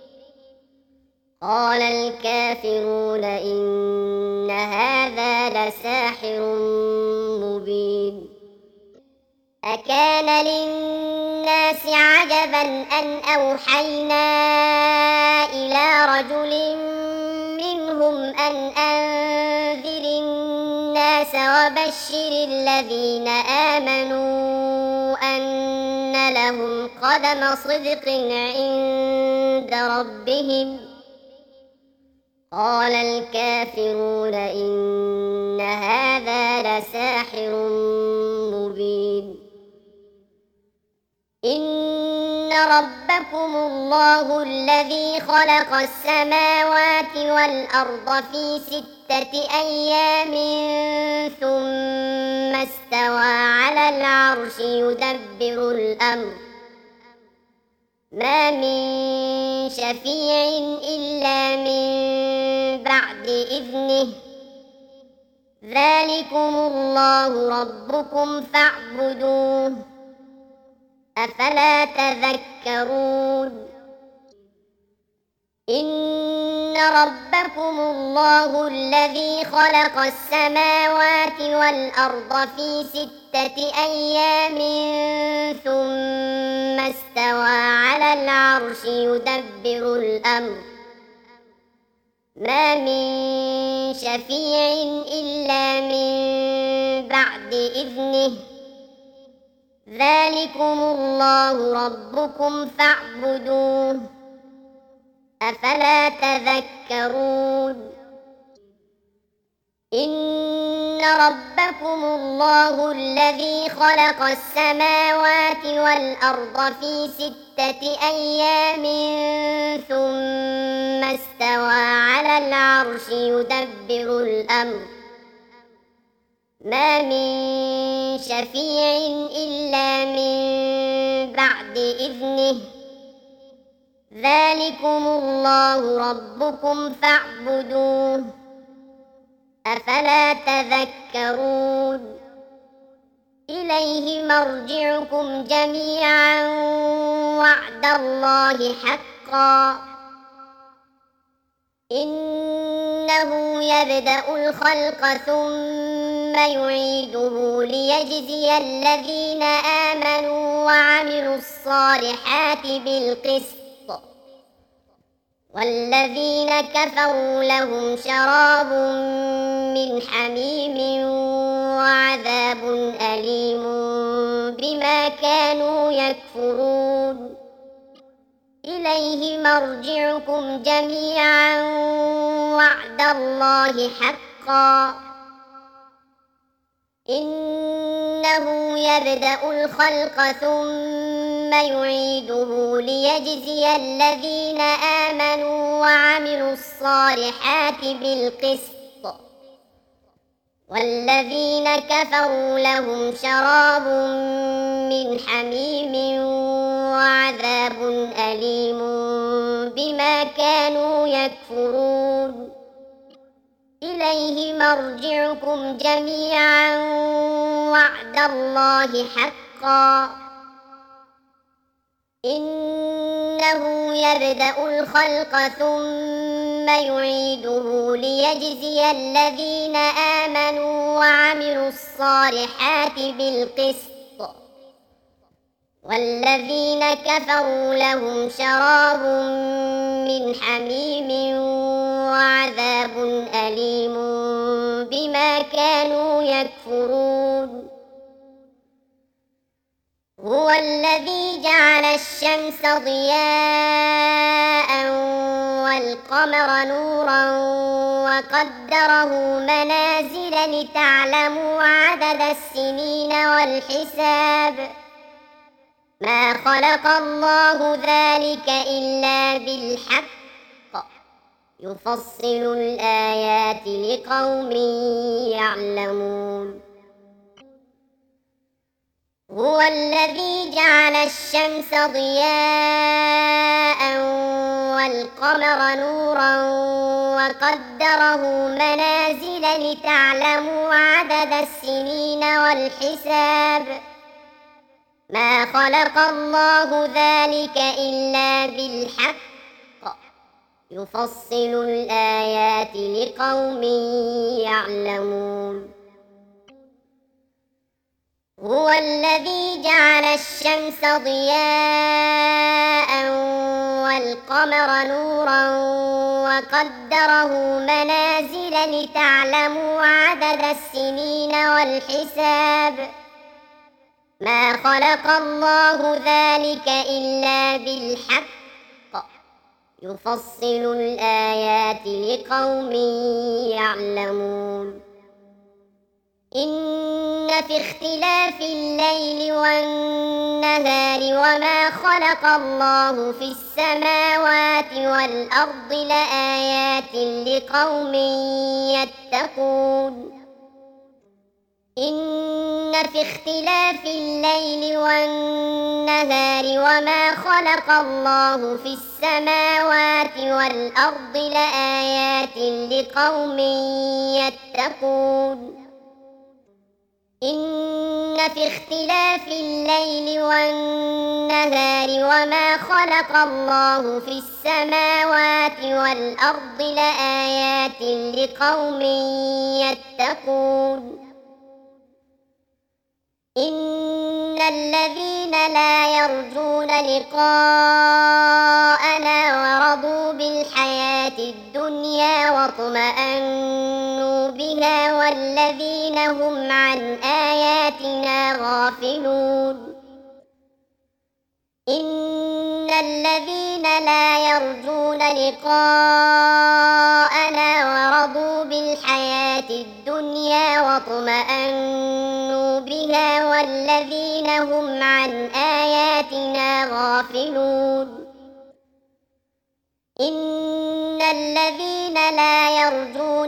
قال الكافرون إن هذا لساحر مبين أكان للناس عجبا أن أوحينا إلى رجل منهم أن أنذر الناس وبشر الذين آمنوا أن لهم قدم صدق عند ربهم. قال الكافرون إن هذا لساحر مبين. إن ربكم الله الذي خلق السماوات والأرض في ستة أيام ثم استوى على العرش يدبر الأمر ما من شفيع إلا من بعد إذنه ذلكم الله ربكم فاعبدوه أفلا تذكرون. إن ربكم الله الذي خلق السماوات والأرض في ستة أيام ثم استوى على العرش يدبر الأمر ما من شفيع إلا من بعد إذنه ذلكم الله ربكم فاعبدوه أفلا تذكرون. إن ربكم الله الذي خلق السماوات والأرض في ستة أيام ثم استوى على العرش يدبر الأمر ما من شفيع إلا من بعد إذنه ذلكم الله ربكم فاعبدوه أفلا تذكرون. إليه مرجعكم جميعا وعد الله حقا إنه يبدأ الخلق ثم يعيده ليجزي الذين آمنوا وعملوا الصالحات بالقسط والذين كفروا لهم شراب من حميم وعذاب أليم بما كانوا يكفرون. إليه مرجعكم جميعا وعد الله حقا إنه يبدأ الخلق ثم يعيده ليجزي الذين آمنوا وعملوا الصالحات بالقسط والذين كفروا لهم شراب من حميم وعذاب أليم بما كانوا يكفرون. إليه مرجعكم جميعا وعد الله حقا إنه يبدأ الخلق ثم يعيده ليجزي الذين آمنوا وعملوا الصالحات بالقسط والذين كفروا لهم شراب من حميم وعذاب أليم بما كانوا يكفرون. هو الذي جعل الشمس ضياء والقمر نورا وقدره منازل لتعلموا عدد السنين والحساب ما خلق الله ذلك إلا بالحق يفصل الآيات لقوم يعلمون. هو الذي جعل الشمس ضياء والقمر نورا وقدره منازل لتعلموا عدد السنين والحساب ما خلق الله ذلك إلا بالحق يفصل الآيات لقوم يعلمون. هو الذي جعل الشمس ضياء والقمر نورا وقدره منازل لتعلموا عدد السنين والحساب ما خلق الله ذلك إلا بالحق يفصل الآيات لقوم يعلمون إن في اختلاف الليل والنهار وما خلق الله في السماوات والأرض لآيات لقوم يتقون إن في اختلاف الليل والنهار وما خلق الله في السماوات والأرض لآيات لقوم يتقون إن في اختلاف الليل والنهار وما خلق الله في السماوات والأرض لآيات لقوم يتقون إن الذين لا يرجون لقاءنا ورضوا بالحياة الدنيا واطمأنوا بها والذين هم عن آياتنا غافلون إن الذين لا يرجون لقاءنا ورضوا بالحياة الدنيا واطمأنوا بها والذين هم عن آياتنا غافلون إن الذين لا يرجون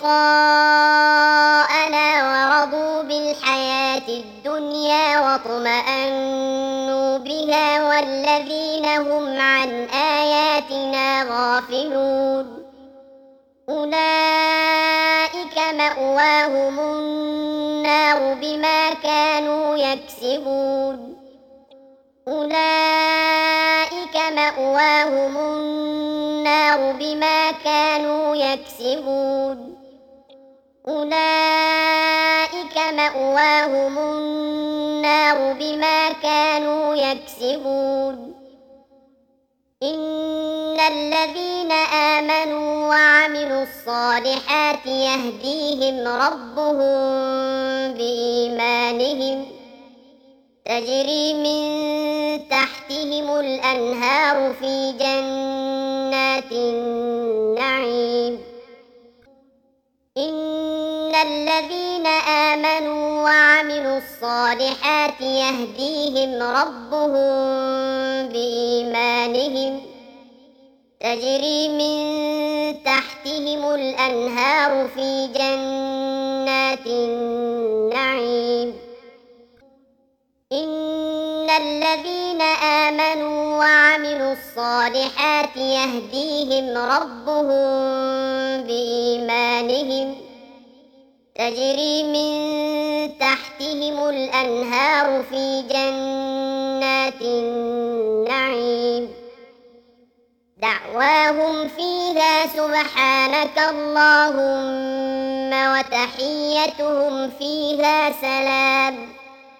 لقاءنا ورضوا بالحياة الدنيا واطمأنوا بها والذين هم عن آياتنا غافلون أولئك مأواهم النار بما كانوا يكسبون أولئك مأواهم النار بما كانوا يكسبون أولئك مأواهم النار بما كانوا يكسبون إن الذين آمنوا وعملوا الصالحات يهديهم ربهم بإيمانهم تجري من تحتهم الأنهار في جنات النعيم إن الذين آمنوا وعملوا الصالحات يهديهم ربهم بإيمانهم تجري من تحتهم الأنهار في جنات النعيم إن الذين آمنوا وعملوا الصالحات يهديهم ربهم بإيمانهم تجري من تحتهم الأنهار في جنات النعيم دعواهم فيها سبحانك اللهم وتحيتهم فيها سلام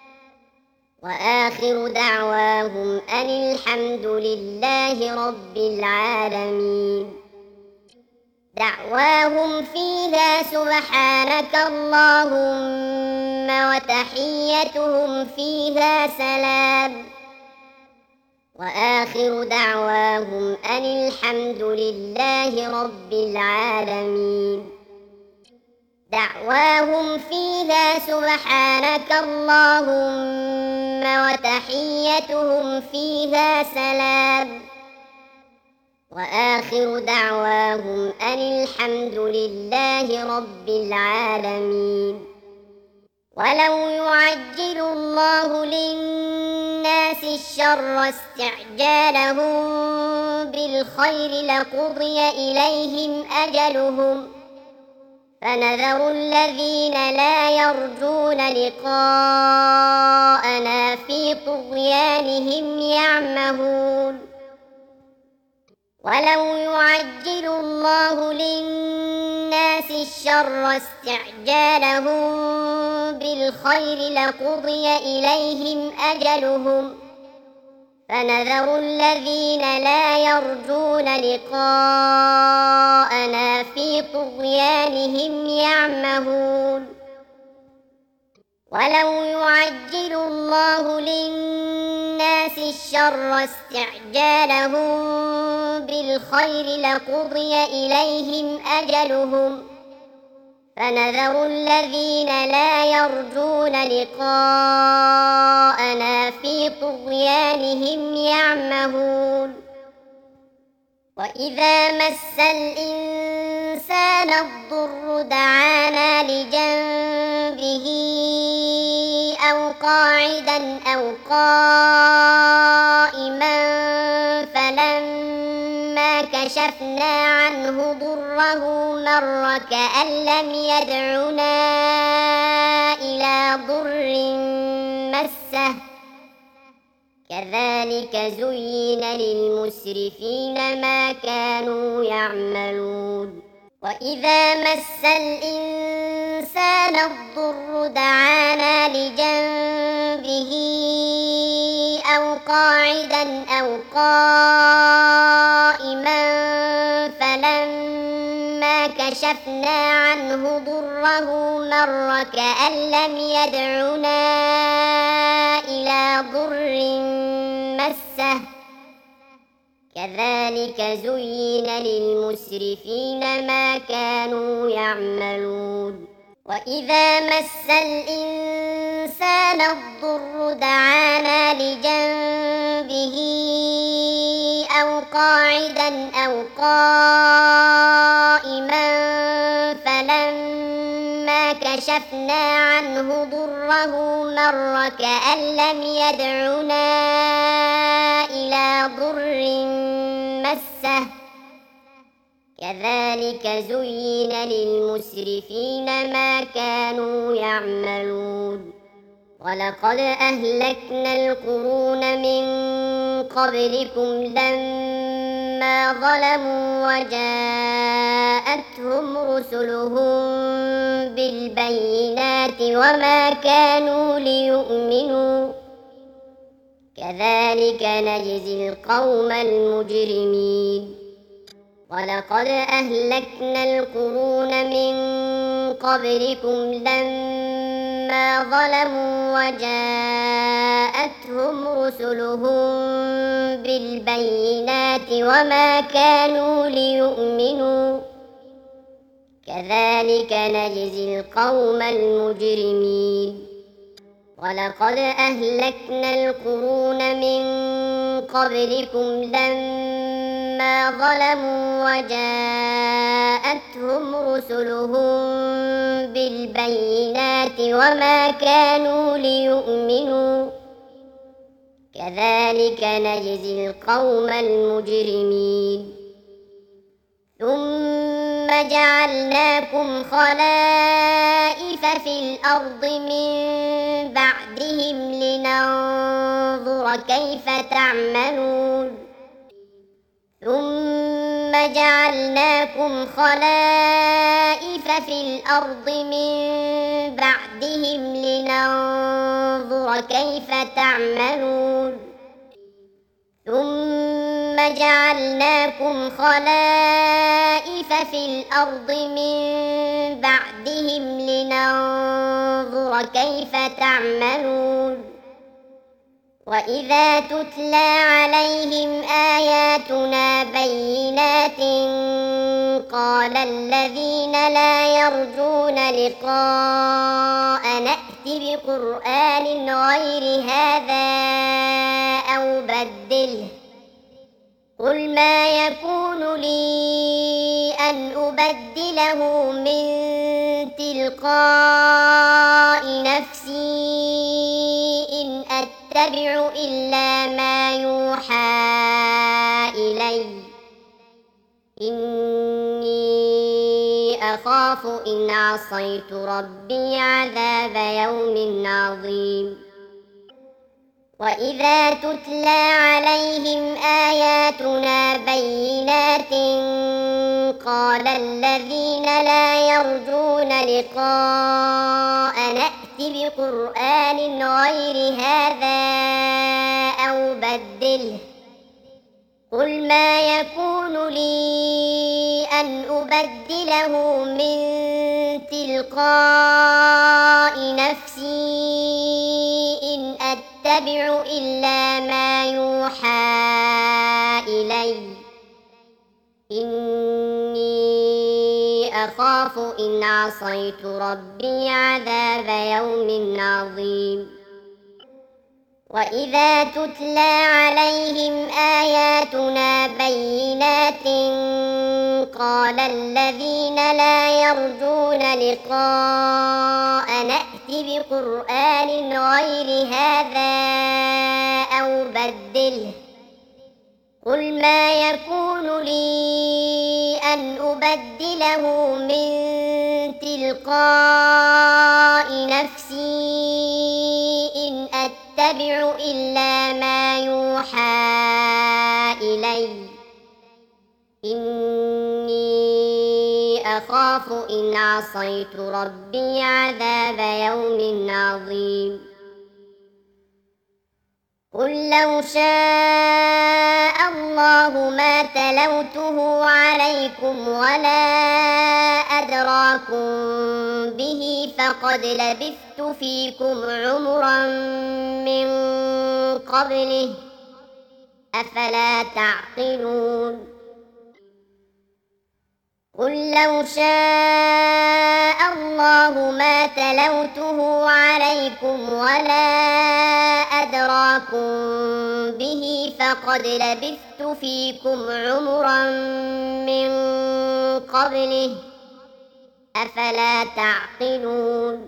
وآخر دعواهم أن الحمد لله رب العالمين دعواهم فيها سبحانك اللهم وتحيتهم فيها سلام وآخر دعواهم أن الحمد لله رب العالمين دعواهم فيها سبحانك اللهم وتحيتهم فيها سلام وآخر دعواهم أن الحمد لله رب العالمين ولو يعجل الله للناس الشر استعجالهم بالخير لقضي إليهم أجلهم فنذر الذين لا يرجون لقاءنا في طغيانهم يعمهون ولو يعجل الله للناس الشر استعجالهم بالخير لقضي إليهم أجلهم فنذر الذين لا يرجون لقاءنا في طغيانهم يعمهون ولو يعجل الله للناس الشر استعجالهم بالخير لقضي إليهم أجلهم فنذر الذين لا يرجون لقاءنا في طغيانهم يعمهون وإذا مس الإنسان الضر دعانا لجنبه أو قاعدا أو قائما فلما كشفنا عنه ضره مر كأن لم يدعنا إلى ضر مسه كذلك زين للمسرفين ما كانوا يعملون وإذا مس الإنسان الضر دعانا لجنبه أو قاعدا أو قائما فلما كشفنا عنه ضره مر كأن لم يدعنا إلى ضر مسه كذلك زين للمسرفين ما كانوا يعملون وإذا مس الإنسان الضر دعانا لجنبه أو قاعدا أو قائما فلما كشفنا عنه ضره مر كأن لم يدعنا إلى ضر مسه كذلك زين للمسرفين ما كانوا يعملون ولقد أهلكنا القرون من قبلكم لما ظلموا وجاءتهم رسلهم بالبينات وما كانوا ليؤمنوا كذلك نجزي القوم المجرمين ولقد أهلكنا القرون من قبلكم لما ظلموا وجاءتهم رسلهم بالبينات وما كانوا ليؤمنوا كذلك نجزي القوم المجرمين ولقد أهلكنا القرون من قبلكم لما ظلموا وجاءتهم رسلهم بالبينات وما كانوا ليؤمنوا كذلك نجزي القوم المجرمين ثم جعلناكم خلائف في الأرض من بعدهم لننظر كيف تعملون ثم جعلناكم خلائف في الأرض من بعدهم لننظر كيف تعملون ثم جعلناكم خلائف في الأرض من بعدهم لننظر كيف تعملون وإذا تتلى عليهم آياتنا بينات قال الذين لا يرجون لقاء نأت بقرآن غير هذا أو بدله قل ما يكون لي أن أبدله من تلقاء نفسي إن أتبع إلا ما يوحى إلي إني أخاف إن عصيت ربي عذاب يوم عظيم وإذا تتلى عليهم آياتنا بينات قال الذين لا يرجون لقاء نأت بقرآن غير هذا أو بدله قل ما يكون لي أن أبدله من تلقاء نفسي إن أتبع إلا ما يوحى إلي إني أخاف إن عصيت ربي عذاب يوم عظيم وإذا تتلى عليهم آياتنا بينات قال الذين لا يرجون لقاء نأت بقرآن غير هذا أو بدله قل ما يكون لي أن أبدله من تلقاء نفسي إن أتبع إلا ما يوحى إلي إني أخاف إن عصيت ربي عذاب يوم عظيم قل لو شاء الله ما تلوته عليكم ولا أدراكم به فقد لبثت فيكم عمرا من قبله أفلا تعقلون قل لو شاء الله ما تلوته عليكم ولا أدراكم به فقد لبثت فيكم عمرا من قبله أفلا تعقلون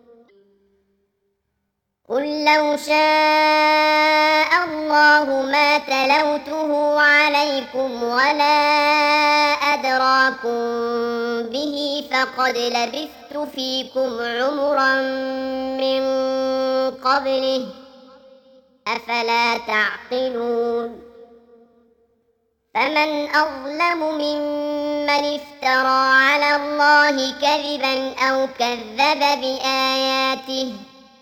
قل لو شاء الله ما تلوته عليكم ولا أدراكم به فقد لبثت فيكم عمرا من قبله أفلا تعقلون فمن أظلم ممن افترى على الله كذبا أو كذب بآياته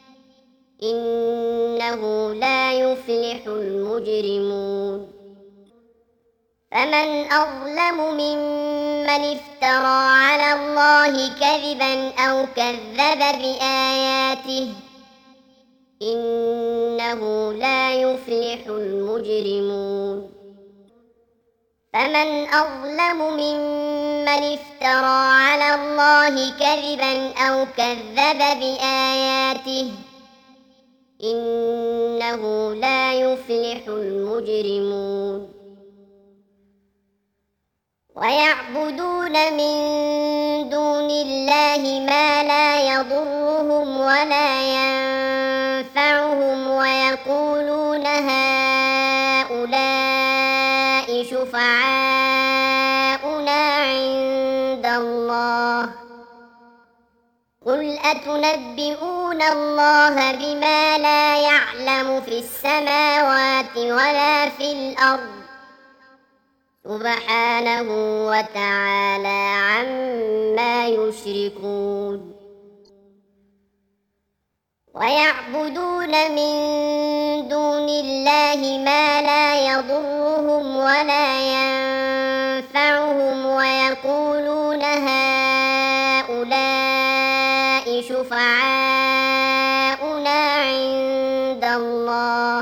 إنه لا يفلح المجرمون فمن أظلم ممن افترى على الله كذبا أو كذب بآياته إنه لا يفلح المجرمون فمن أظلم ممن افترى على الله كذبا أو كذب بآياته إنه لا يفلح المجرمون ويعبدون من دون الله ما لا يضرهم ولا ينفعهم ويقولون هؤلاء شفعاؤنا عند الله قل أتنبئون الله بما لا يعلم في السماوات ولا في الأرض سبحانه وتعالى عما يشركون ويعبدون من دون الله ما لا يضرهم ولا ينفعهم ويقولون هؤلاء شفعاؤنا عند الله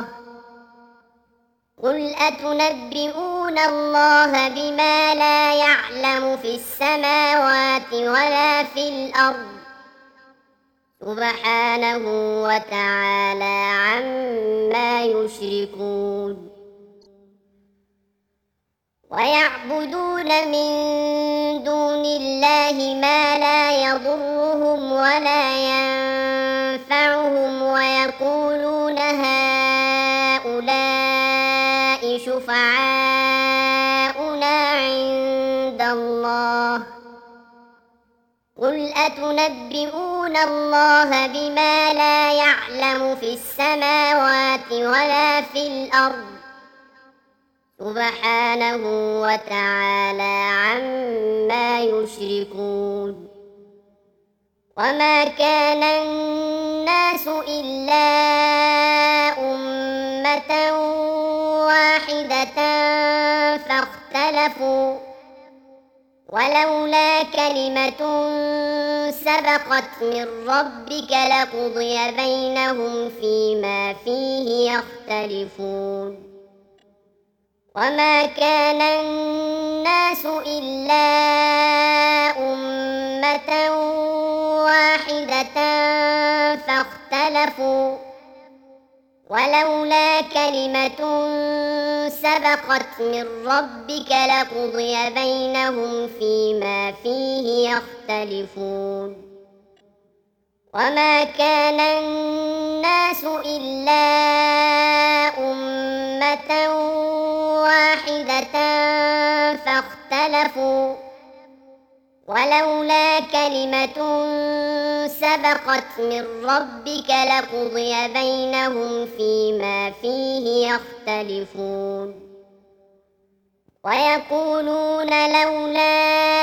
قل أتنبئون الله بما لا يعلم في السماوات ولا في الأرض سبحانه وتعالى عما يشركون ويعبدون من دون الله ما لا يضرهم ولا ينفعهم ويقولون هؤلاء شفعاؤنا عند الله قل أتنبئون الله بما لا يعلم في السماوات ولا في الأرض سبحانه وتعالى عما يشركون وما كان الناس إلا أمة واحدة فاختلفوا ولولا كلمة سبقت من ربك لقضي بينهم فيما فيه يختلفون وما كان الناس إلا أمة واحدة فاختلفوا ولولا كلمة سبقت من ربك لقضي بينهم فيما فيه يختلفون وما كان الناس إلا أمة واحدة فاختلفوا ولولا كلمة سبقت من ربك لقضي بينهم فيما فيه يختلفون ويقولون لولا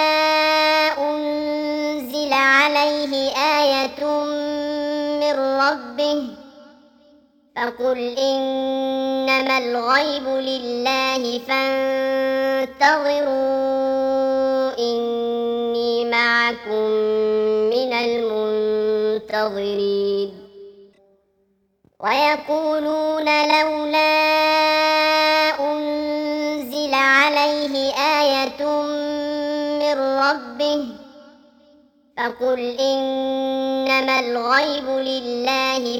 أنزل عليه آية من ربه فقل إنما الغيب لله فانتظروا إني معكم من المنتظرين ويقولون لولا أنزل عليه آية من ربه فقل إنما الغيب لله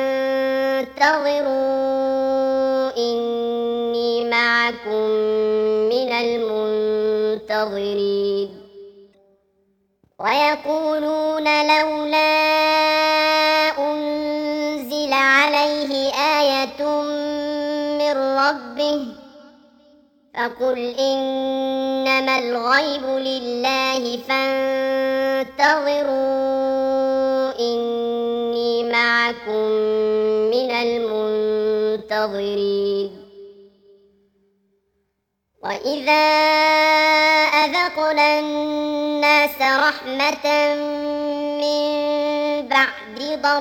فانتظروا إني معكم من المنتظرين ويقولون لولا أنزل عليه آية من ربه فقل إنما الغيب لله فانتظروا إني معكم من المنتظرين وإذا أذقنا الناس رحمة من بعد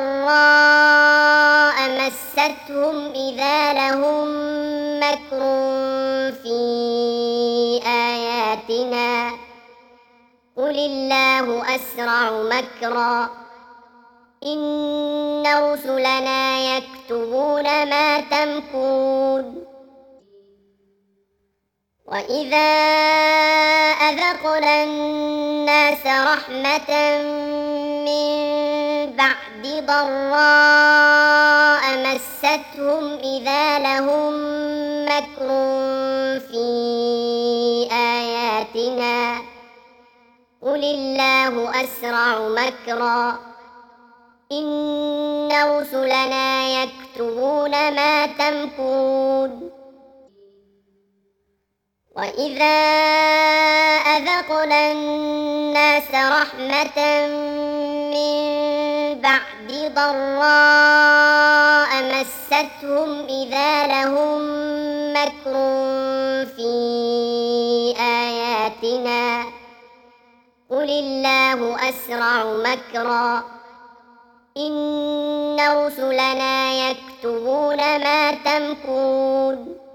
ضراء مستهم إذا لهم مكر في آياتنا قل الله أسرع مكرا إن رسلنا يكتبون ما تمكرون وإذا أذقنا الناس رحمة من بعد ضراء مستهم إذا لهم مكر في آياتنا قل الله أسرع مكرا إن رسلنا يكتبون ما تمكرون وإذا أذقنا الناس رحمة من بعد ضراء مستهم إذا لهم مكر في آياتنا قل الله أسرع مكرا إن رسلنا يكتبون ما تمكرون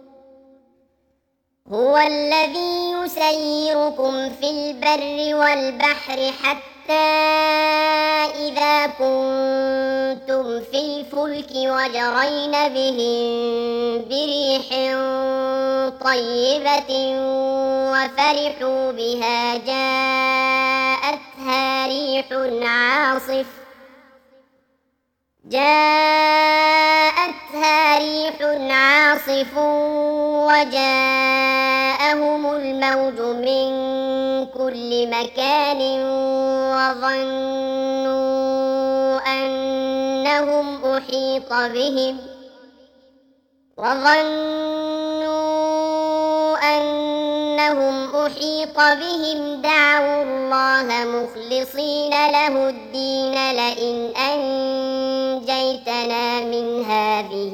هو الذي يسيركم في البر والبحر حتى إذا كنتم في الفلك وجرين بهم بريح طيبة وفرحوا بها جاءتها ريح عاصف جاءتها ريح عاصف وجاءهم الموج من كل مكان وظنوا أنهم أحيط بهم وظنوا أنهم أحيط بهم دعوا الله مخلصين له الدين لئن أنجيتنا من هذه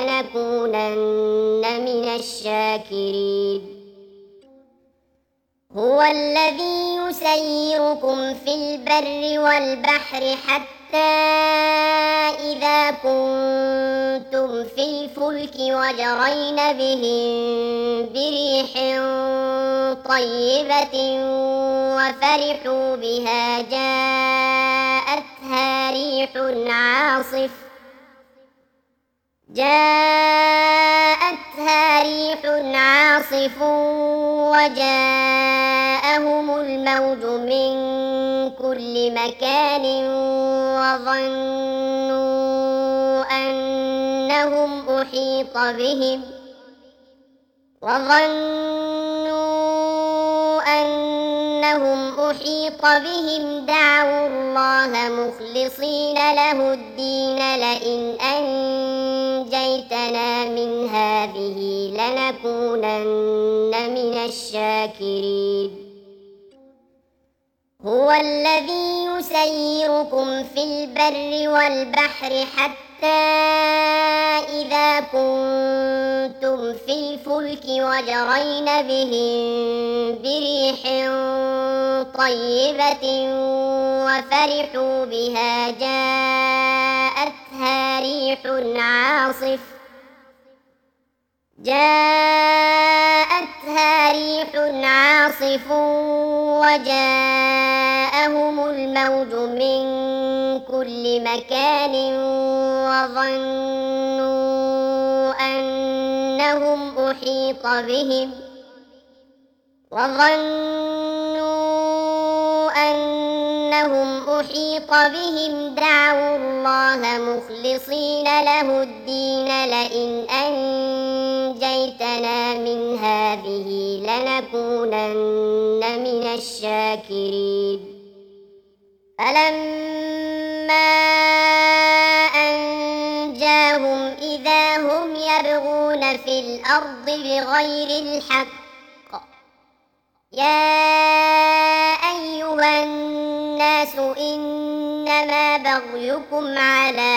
لنكونن من الشاكرين هو الذي يسيركم في البر والبحر حتى إذا كنتم في الفلك وجرين بهم بريح طيبة وفرحوا بها جاءتها ريح عاصف جاءتها ريح عاصف وجاءهم الموج من كل مكان وظنوا أنهم أحيط بهم وظنوا أنهم أحيط بهم دعوا الله مخلصين له الدين لئن أنجيتنا من هذه لنكونن من الشاكرين هو الذي يسيركم في البر والبحر حتى إذا كنتم في الفلك وجرين بهم بريح طيبة وفرحوا بها جاءتها ريح عاصف جاءتها ريح عاصف وجاءهم الموج من كل مكان وظنوا أنهم أحيط بهم وظنوا أنهم أحيط بهم دعوا الله مخلصين له الدين لئن أنجيتنا من هذه لنكونن من الشاكرين فلما أنجاهم إذا هم يبغون في الأرض بغير الحق يا أيها الناس إنما بغيكم على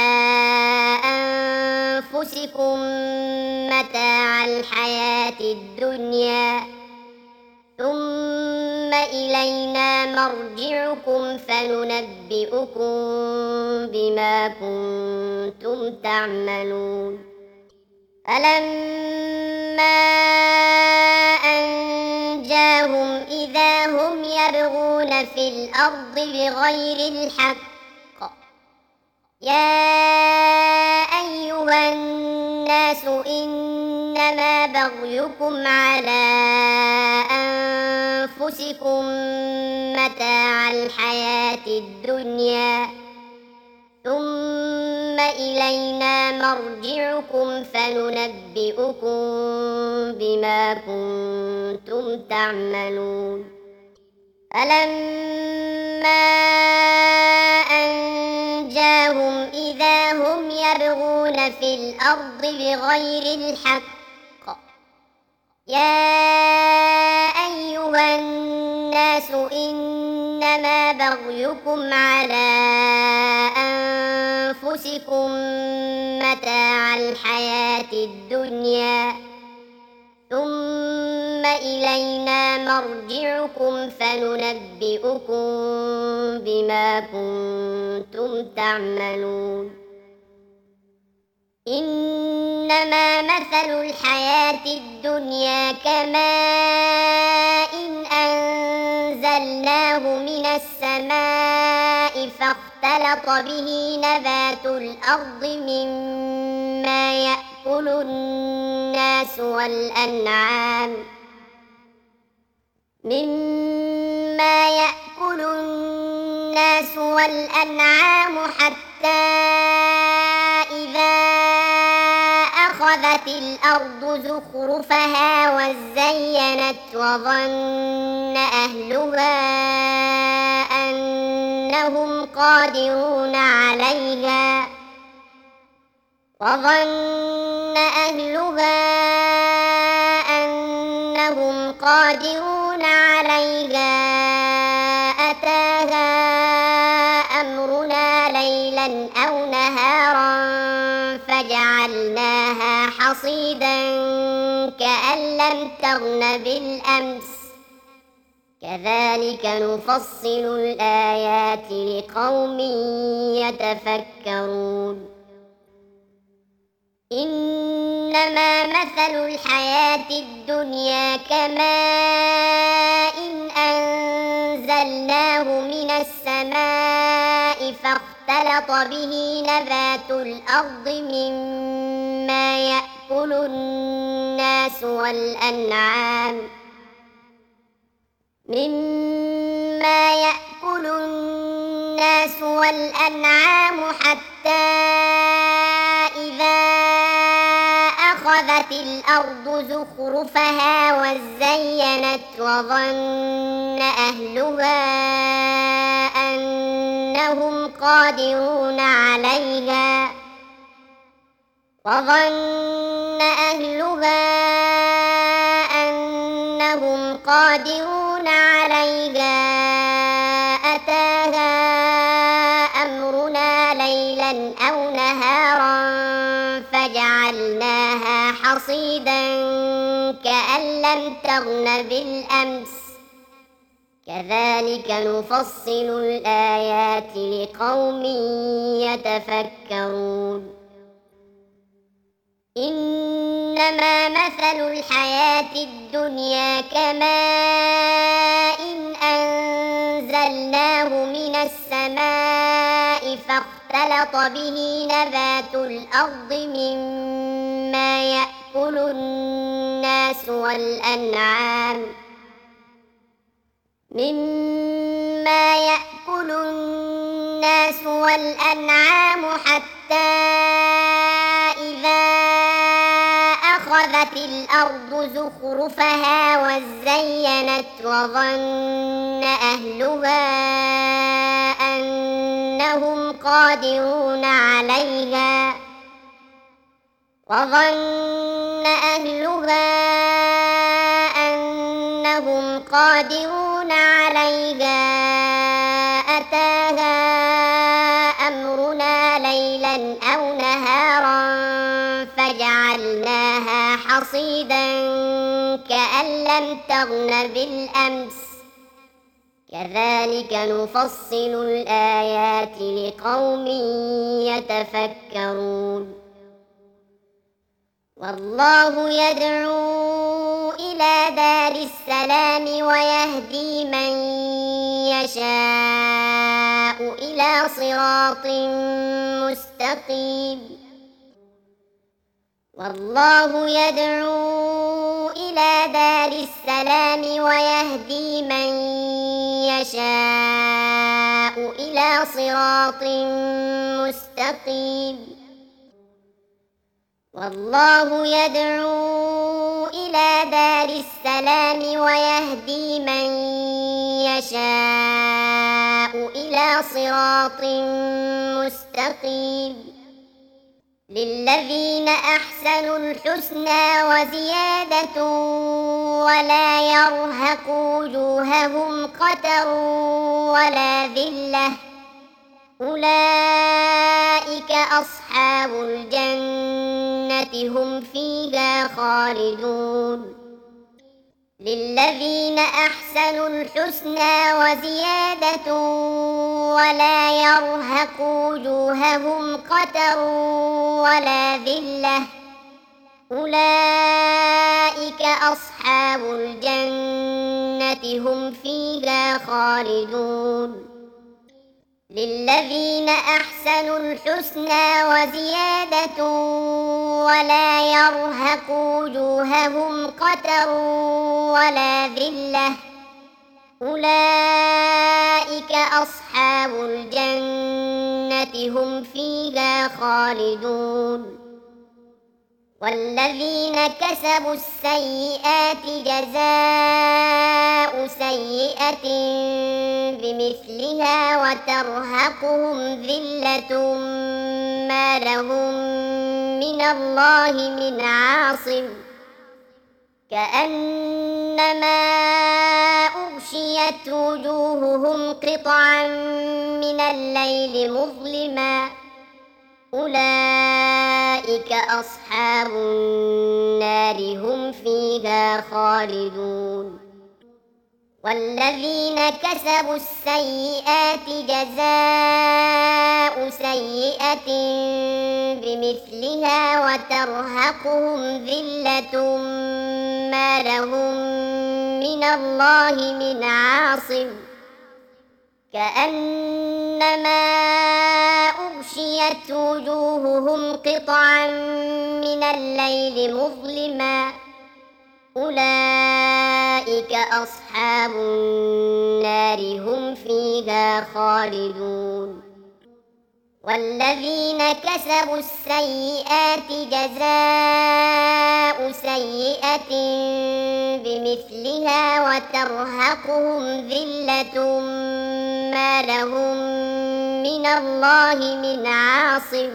أنفسكم متاع الحياة الدنيا ثم إلينا مرجعكم فننبئكم بما كنتم تعملون فلما أنجاهم إذا هم يبغون في الأرض بغير الحق يا أيها الناس إنما بغيكم على أنفسكم متاع الحياة الدنيا ثم إلينا مرجعكم فننبئكم بما كنتم تعملون فلما أنجاهم إذا هم يبغون في الأرض بغير الحق يا أيها الناس إنما بغيكم على أنفسكم متاع الحياة الدنيا ثم إلينا مرجعكم فننبئكم بما كنتم تعملون إنما مثل الحياة الدنيا كماء أنزلناه من السماء فاختلط به نبات الأرض مما يأكل الناس والأنعام مما يأكل الناس والأنعام حتى إذا أخذت الأرض زخرفها وزينت وظن أهلها أنهم قادرون عليها وظن أهلها أنهم قادرون عليها أتاها أمرنا ليلا أو نهارا فجعلناها حصيدا كأن لم تغن بالأمس كذلك نفصل الآيات لقوم يتفكرون إنما مثل الحياة الدنيا كماء أنزلناه من السماء فاختلط به نبات الأرض مما يأكل الناس والأنعام مما يأكل الناس والأنعام حتى إذا أخذت الأرض زخرفها وزينت وظن أهلها أنهم قادرون عليها وظن أهلها أنهم قادرون عليها أتاها أمرنا ليلا أو نهارا فجعلناها حصيدا كأن لم تغن بالأمس كذلك نفصل الآيات لقوم يتفكرون إنما مثل الحياة الدنيا كماء أنزلناه من السماء فاختلط به نبات الأرض مما يأكل الناس والأنعام مما يأكل الناس والأنعام حتى إذا أخذت الأرض زخرفها وزينت وظن أهلها أنهم قادرون عليها وظن أهلها أنهم قادرون عليها أتاها أمرنا ليلا أو نهارا فجعلناها حصيدا كأن لم تغن بالأمس كذلك نفصل الآيات لقوم يتفكرون والله يدعو إلى دار السلام ويهدي من يشاء إلى صراط مستقيم والله يدعو إلى دار السلام ويهدي من يشاء إلى صراط مستقيم والله يدعو إلى دار السلام ويهدي من يشاء إلى صراط مستقيم للذين أحسنوا الحسنى وزيادة ولا يرهق وجوههم قتر ولا ذلة أولئك أصحاب الجنة هم فيها خالدون للذين أحسنوا الحسنى وزيادة ولا يرهق وجوههم قتر ولا ذلة أولئك أصحاب الجنة هم فيها خالدون للذين أحسنوا الحسنى وزيادة ولا يرهق وجوههم قتر ولا ذلة أولئك أصحاب الجنة هم فيها خالدون والذين كسبوا السيئات جزاء سيئة بمثلها وترهقهم ذلة ما لهم من الله من عاصم كأنما أغشيت وجوههم قطعا من الليل مظلما أولئك أصحاب النار هم فيها خالدون والذين كسبوا السيئات جزاء سيئة بمثلها وترهقهم ذلة ما لهم من الله من عاصم كأنما أغشيت وجوههم قطعا من الليل مظلما أولئك أصحاب النار هم فيها خالدون والذين كسبوا السيئات جزاء سيئة بمثلها وترهقهم ذلة ما لهم من الله من عاصم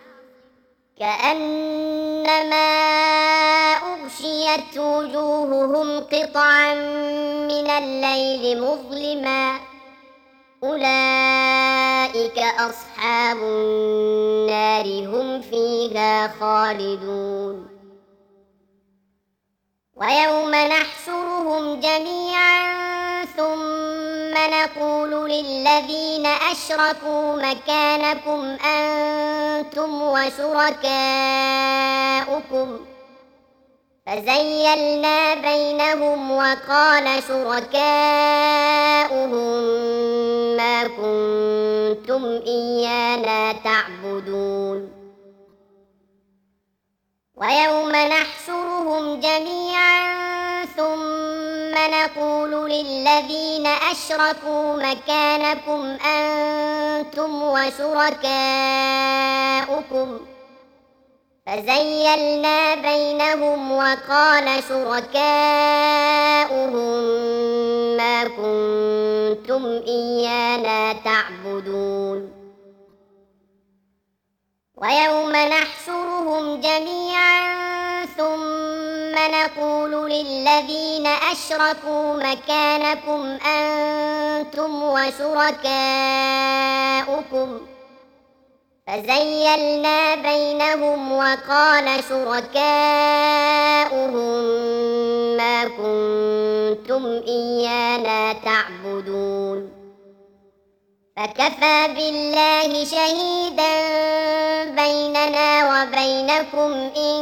كأنما أغشيت وجوههم قطعا من الليل مظلما أولئك أصحاب النار هم فيها خالدون ويوم نحشرهم جميعا ثم نقول للذين أشركوا مكانكم أنتم وشركاؤكم فزيلنا بينهم وقال شركاؤهم ما كنتم إيانا تعبدون ويوم نحشرهم جميعا ثم نقول للذين أشركوا مكانكم أنتم وشركاؤكم فزيلنا بينهم وقال شركاؤهم ما كنتم إيانا تعبدون ويوم نحشرهم جميعا ثم نقول للذين أشركوا مكانكم أنتم وشركاؤكم فزيلنا بينهم وقال شركاؤهم ما كنتم إيانا تعبدون فكفى بالله شهيدا بيننا وبينكم إن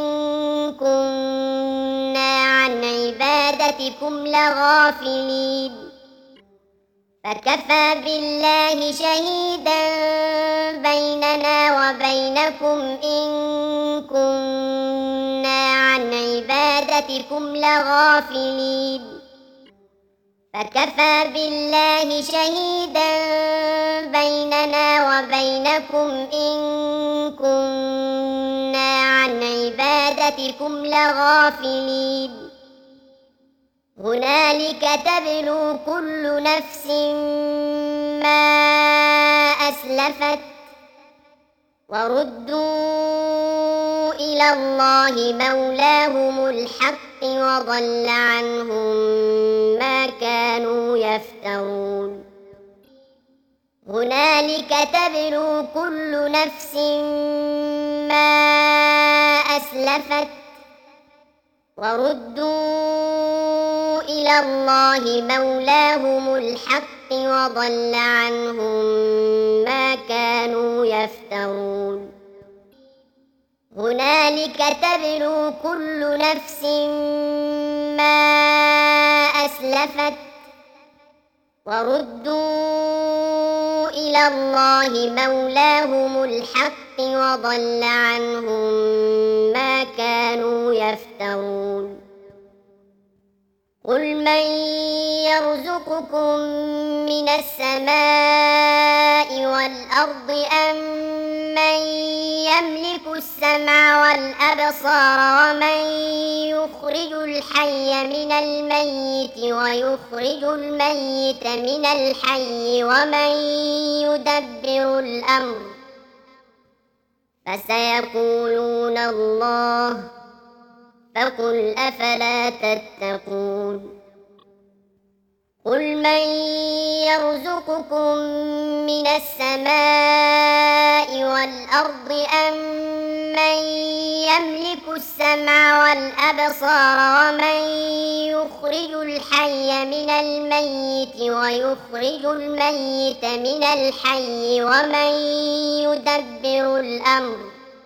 كنا عن عبادتكم لغافلين فكفى بالله شهيدا بيننا وبينكم إن كنا عن عبادتكم لغافلين فكفى بالله شهيدا بيننا وبينكم إن كنا عن عبادتكم لغافلين هنالك تبلو كل نفس ما أسلفت وردوا إلى الله مولاهم الحق وضل عنهم ما كانوا يفترون هنالك تبلو كل نفس ما أسلفت وردوا إلى الله مولاهم الحق وضل عنهم ما كانوا يفترون هنالك تبلو كل نفس ما أسلفت وردوا إلى الله مولاهم الحق وضل عنهم ما كانوا يفترون قل من يرزقكم من السماء والأرض أم من يملك السمع والأبصار ومن يخرج الحي من الميت ويخرج الميت من الحي ومن يدبر الأمر فسيقولون الله فقل أفلا تتقون قل من يرزقكم من السماء والأرض أم من يملك السمع والأبصار ومن يخرج الحي من الميت ويخرج الميت من الحي ومن يدبر الأمر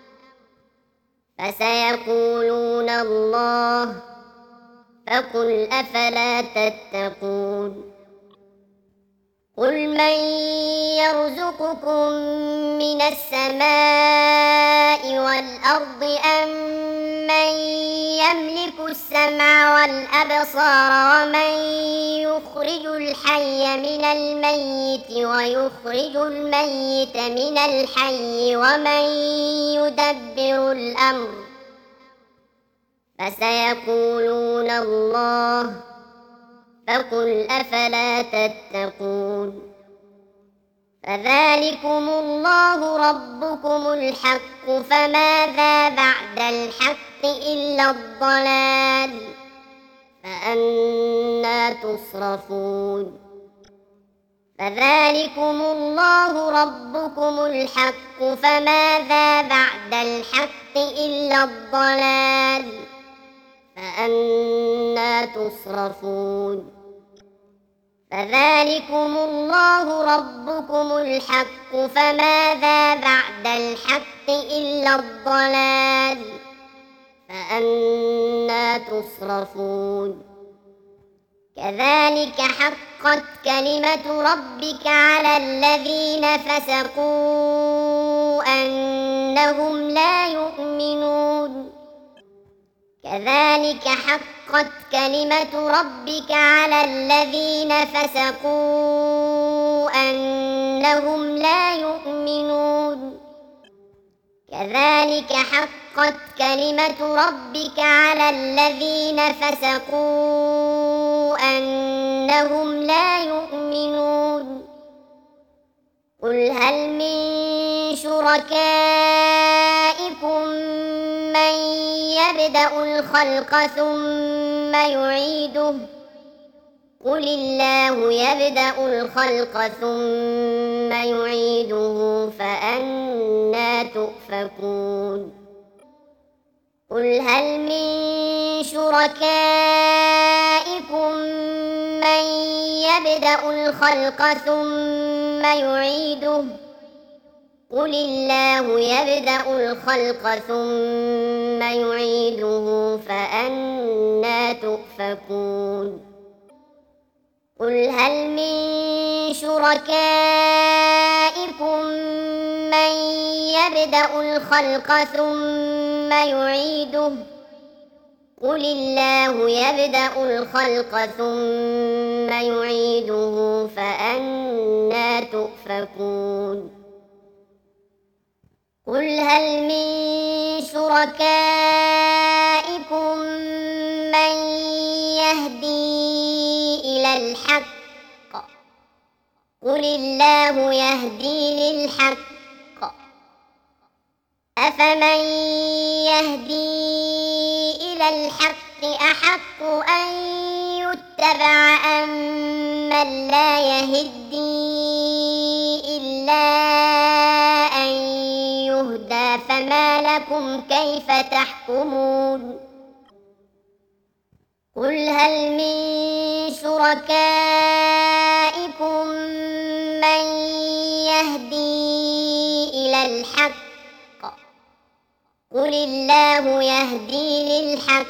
فسيقولون الله فقل أفلا تتقون قل من يرزقكم من السماء والأرض أم من يملك السمع والأبصار ومن يخرج الحي من الميت ويخرج الميت من الحي ومن يدبر الأمر فسيقولون الله فقل أفلا تتقون فذلكم الله ربكم الحق فماذا بعد الحق إلا الضلال فأنى تصرفون فذلكم الله ربكم الحق فماذا بعد الحق إلا الضلال فأنى تصرفون فذلكم الله ربكم الحق فماذا بعد الحق إلا الضلال فأنى تصرفون كذلك حقت كلمة ربك على الذين فسقوا أنهم لا يؤمنون كذلك حقت كلمة ربك على الذين فسقوا أنهم لا يؤمنون كذلك حقت كلمة ربك على الذين فسقوا أنهم لا يؤمنون قل هل من شركائكم من يبدأ الخلق ثم يعيده قل الله يبدأ الخلق ثم يعيده فأنى تؤفكون قل هل من شركائكم من يبدأ الخلق ثم يعيده قل الله يبدأ الخلق ثم يعيده فأنى تؤفكون قل هل من شركائكم من يبدأ الخلق ثم يعيده قل الله يبدأ الخلق ثم يعيده فأنى تؤفكون قل هل من شركائكم من يهدي إلى الحق قل الله يهدي للحق أفمن يهدي إلى الحق أحق أن يتبع أم من لا يهدي إلا أن يهدى فما لكم كيف تحكمون قل هل من شركائكم من يهدي إلى الحق قل الله يهدي للحق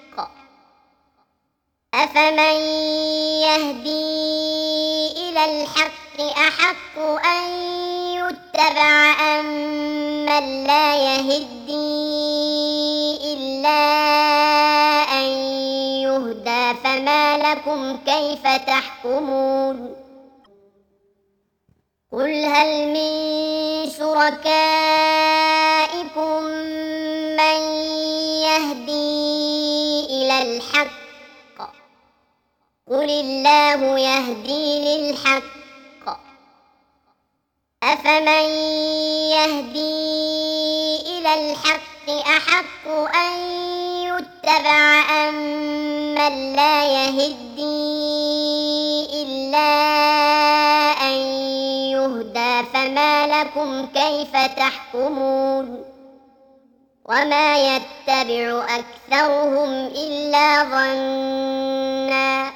أفمن يهدي إلى الحق أحق أن يتبع أم من لا يهدي إلا أن يهدى فما لكم كيف تحكمون قل هل من شركائكم من يهدي إلى الحق قل الله يهدي للحق أفمن يهدي إلى الحق أحق أن يتبع أم من لا يهدي إلا أن يهدى فما لكم كيف تحكمون وما يتبع أكثرهم إلا ظنا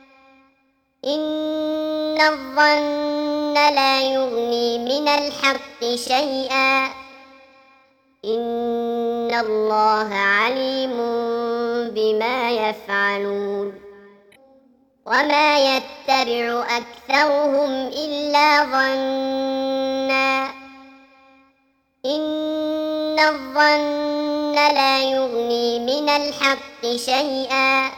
إن الظن لا يغني من الحق شيئا إن الله عليم بما يفعلون وما يتبع أكثرهم إلا ظنا إن الظن لا يغني من الحق شيئا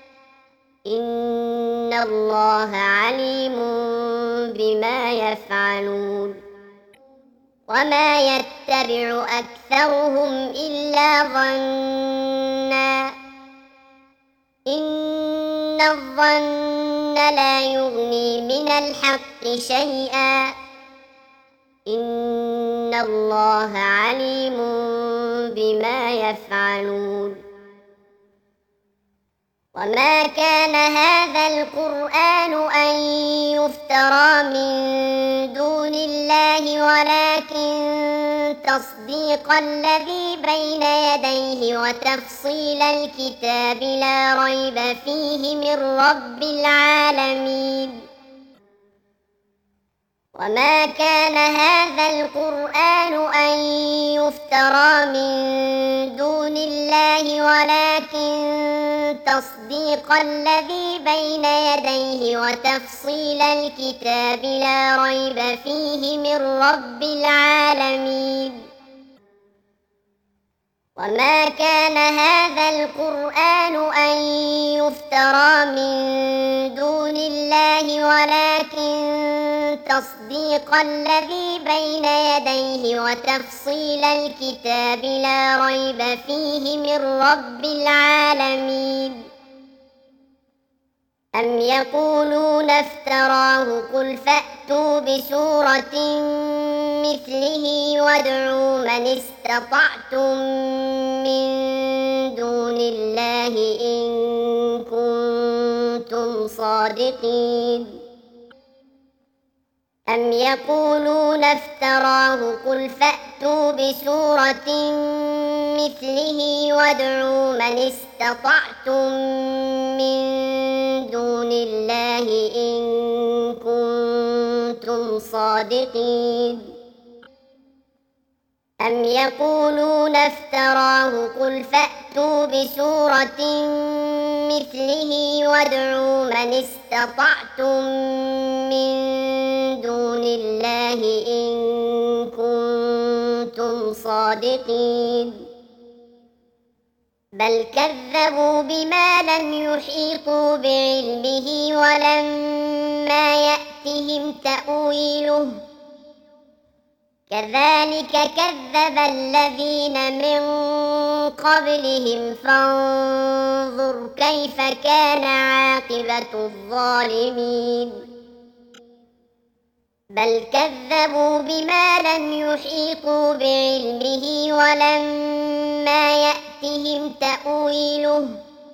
إن الله عليم بما يفعلون وما يتبع أكثرهم إلا ظنا إن الظن لا يغني من الحق شيئا إن الله عليم بما يفعلون وما كان هذا القرآن أن يفترى من دون الله ولكن تصديق الذي بين يديه وتفصيل الكتاب لا ريب فيه من رب العالمين وما كان هذا القرآن أن يفترى من دون الله ولكن تصديق الذي بين يديه وتفصيل الكتاب لا ريب فيه من رب العالمين وما كان هذا القرآن أن يفترى من دون الله ولكن تصديق الذي بين يديه وتفصيل الكتاب لا ريب فيه من رب العالمين أم يقولون افتراه قل فأتوا بسورة مثله وادعوا من استطعتم من دون الله إن كنتم صادقين أم يقولون افتراه قل فأتوا بسورة مثله وادعوا من استطعتم من دون الله إن كنتم صادقين أم يقولون افتراه قل فأتوا بسورة مثله وادعوا من استطعتم من دون الله إن كنتم صادقين بل كذبوا بما لم يحيطوا بعلمه ولما يأتهم تأويله كذلك كذب الذين من قبلهم فانظر كيف كان عاقبة الظالمين بل كذبوا بما لم يحيطوا بعلمه ولما يأتهم تأويله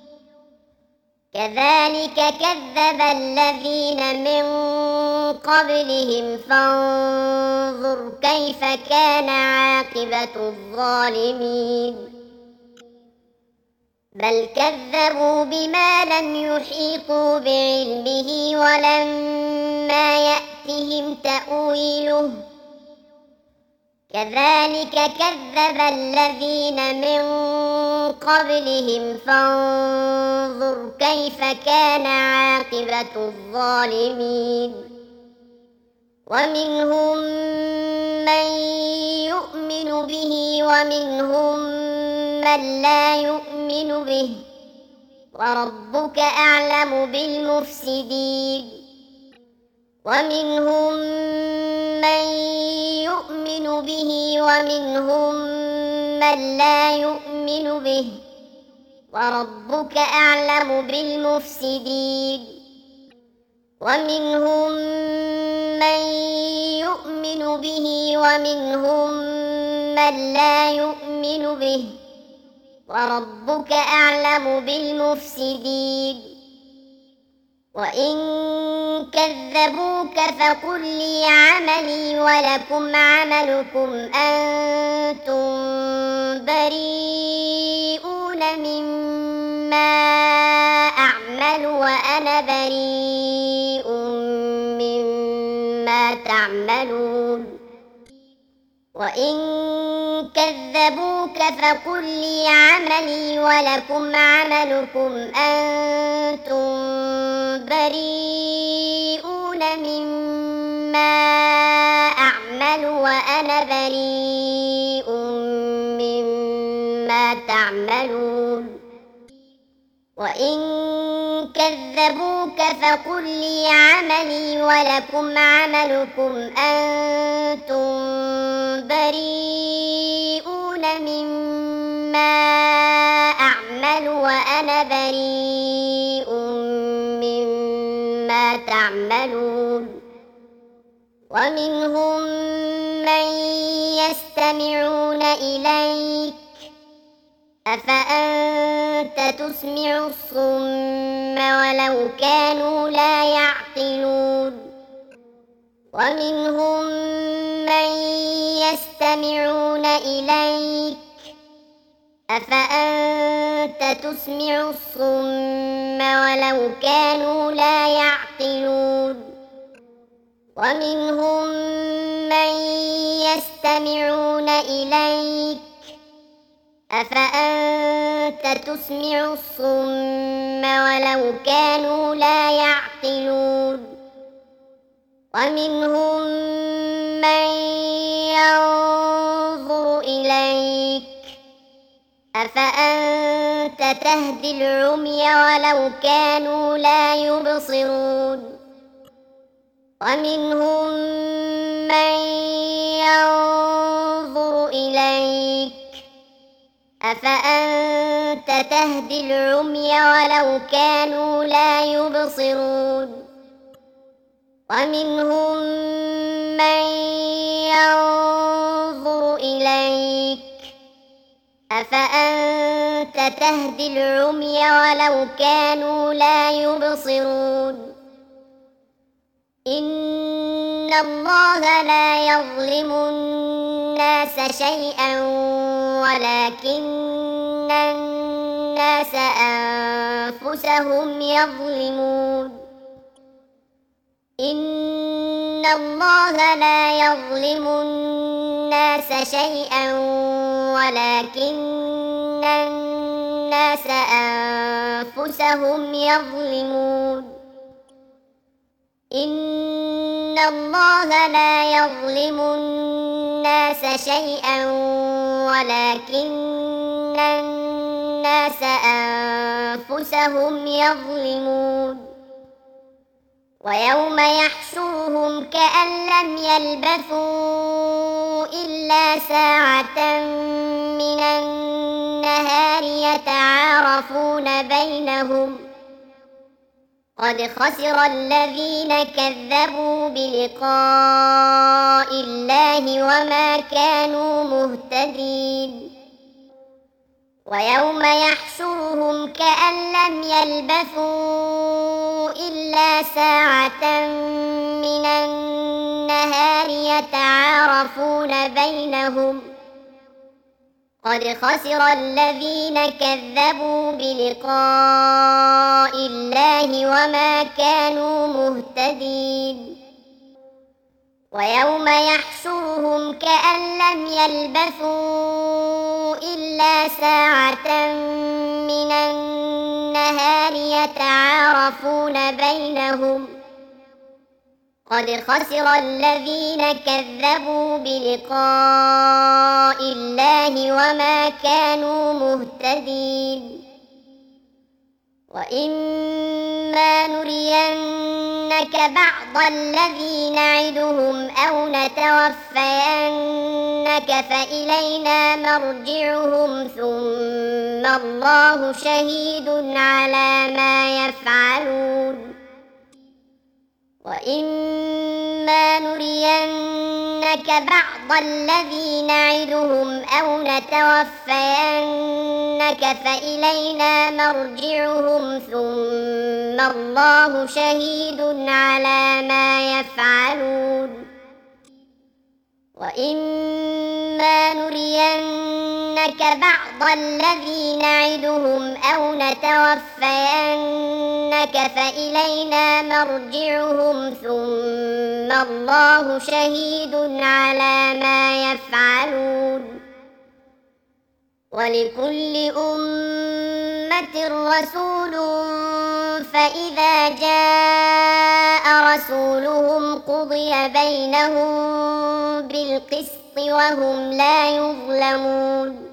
كذلك كذب الذين من قبلهم فانظر كيف كان عاقبة الظالمين بل كذبوا بما لم يحيطوا بعلمه ولما يأتهم تأويله كذلك كذب الذين من قبلهم فانظر كيف كان عاقبة الظالمين ومنهم من يؤمن به ومنهم من لا يؤمن به وربك أعلم بالمفسدين ومنهم من يؤمن به ومنهم من لا يؤمن به وربك أعلم بالمفسدين ومنهم من يؤمن به ومنهم من لا يؤمن به وربك أعلم بالمفسدين وإن كذبوك فقل لي عملي ولكم عملكم أنتم بريئون وأنا بريء مما تعملون وإن كذبوك فقل لي عملي ولكم عملكم أنتم بريئون مما أعمل وأنا بريء مما تعملون وإن كذبوك فقل لي عملي ولكم عملكم أنتم بريئون مما أعمل وأنا بريء مما تعملون ومنهم من يستمعون إليك أفأنت تسمع الصم ولو كانوا لا يعقلون ومنهم من يستمعون إليك أفأنت تسمع الصم ولو كانوا لا يعقلون ومنهم من يستمعون إليك أفأنت تسمع الصم ولو كانوا لا يعقلون ومنهم من ينظر إليك أفأنت تهدي العمي ولو كانوا لا يبصرون ومنهم من ينظر إليك أفأنت تهدي العمي ولو كانوا لا يبصرون ومنهم من ينظر إليك أفأنت تهدي العمي ولو كانوا لا يبصرون إن الله لا يظلم الناس شيئا ولكن الناس أنفسهم يظلمون إن الله لا يظلم الناس شيئا ولكن الناس أنفسهم يظلمون إن الله لا يظلم الناس شيئا ولكن الناس أنفسهم يظلمون ويوم يحشرهم كأن لم يلبثوا إلا ساعة من النهار يتعارفون بينهم قد خسر الذين كذبوا بلقاء الله وما كانوا مهتدين ويوم يحشرهم كأن لم يلبثوا إلا ساعة من النهار يتعارفون بينهم قد خسر الذين كذبوا بلقاء الله وما كانوا مهتدين ويوم يحشرهم كأن لم يلبثوا إلا ساعة من النهار يتعارفون بينهم قد خسر الذين كذبوا بلقاء الله وما كانوا مهتدين وإما نرينك بعض الذي نعدهم أو نتوفينك فإلينا مرجعهم ثم الله شهيد على ما يفعلون وإما نرينك بعض الذي نعدهم أو نتوفينك فإلينا مرجعهم ثم الله شهيد على ما يفعلون وإما نرينك نُرِيَنَّكَ بَعْضَ الَّذِي نَعِدُهُمْ أَوْ نَتَوَفَّيَنَّكَ فَإِلَيْنَا مَرْجِعُهُمْ ثُمَّ اللَّهُ شَهِيدٌ عَلَى مَا يَفْعَلُونَ وَلِكُلِّ أُمَّةٍ رَسُولٌ فَإِذَا جَاءَ رَسُولُهُمْ قُضِيَ بَيْنَهُم بِالْقِسْطِ وَهُمْ لَا يُظْلَمُونَ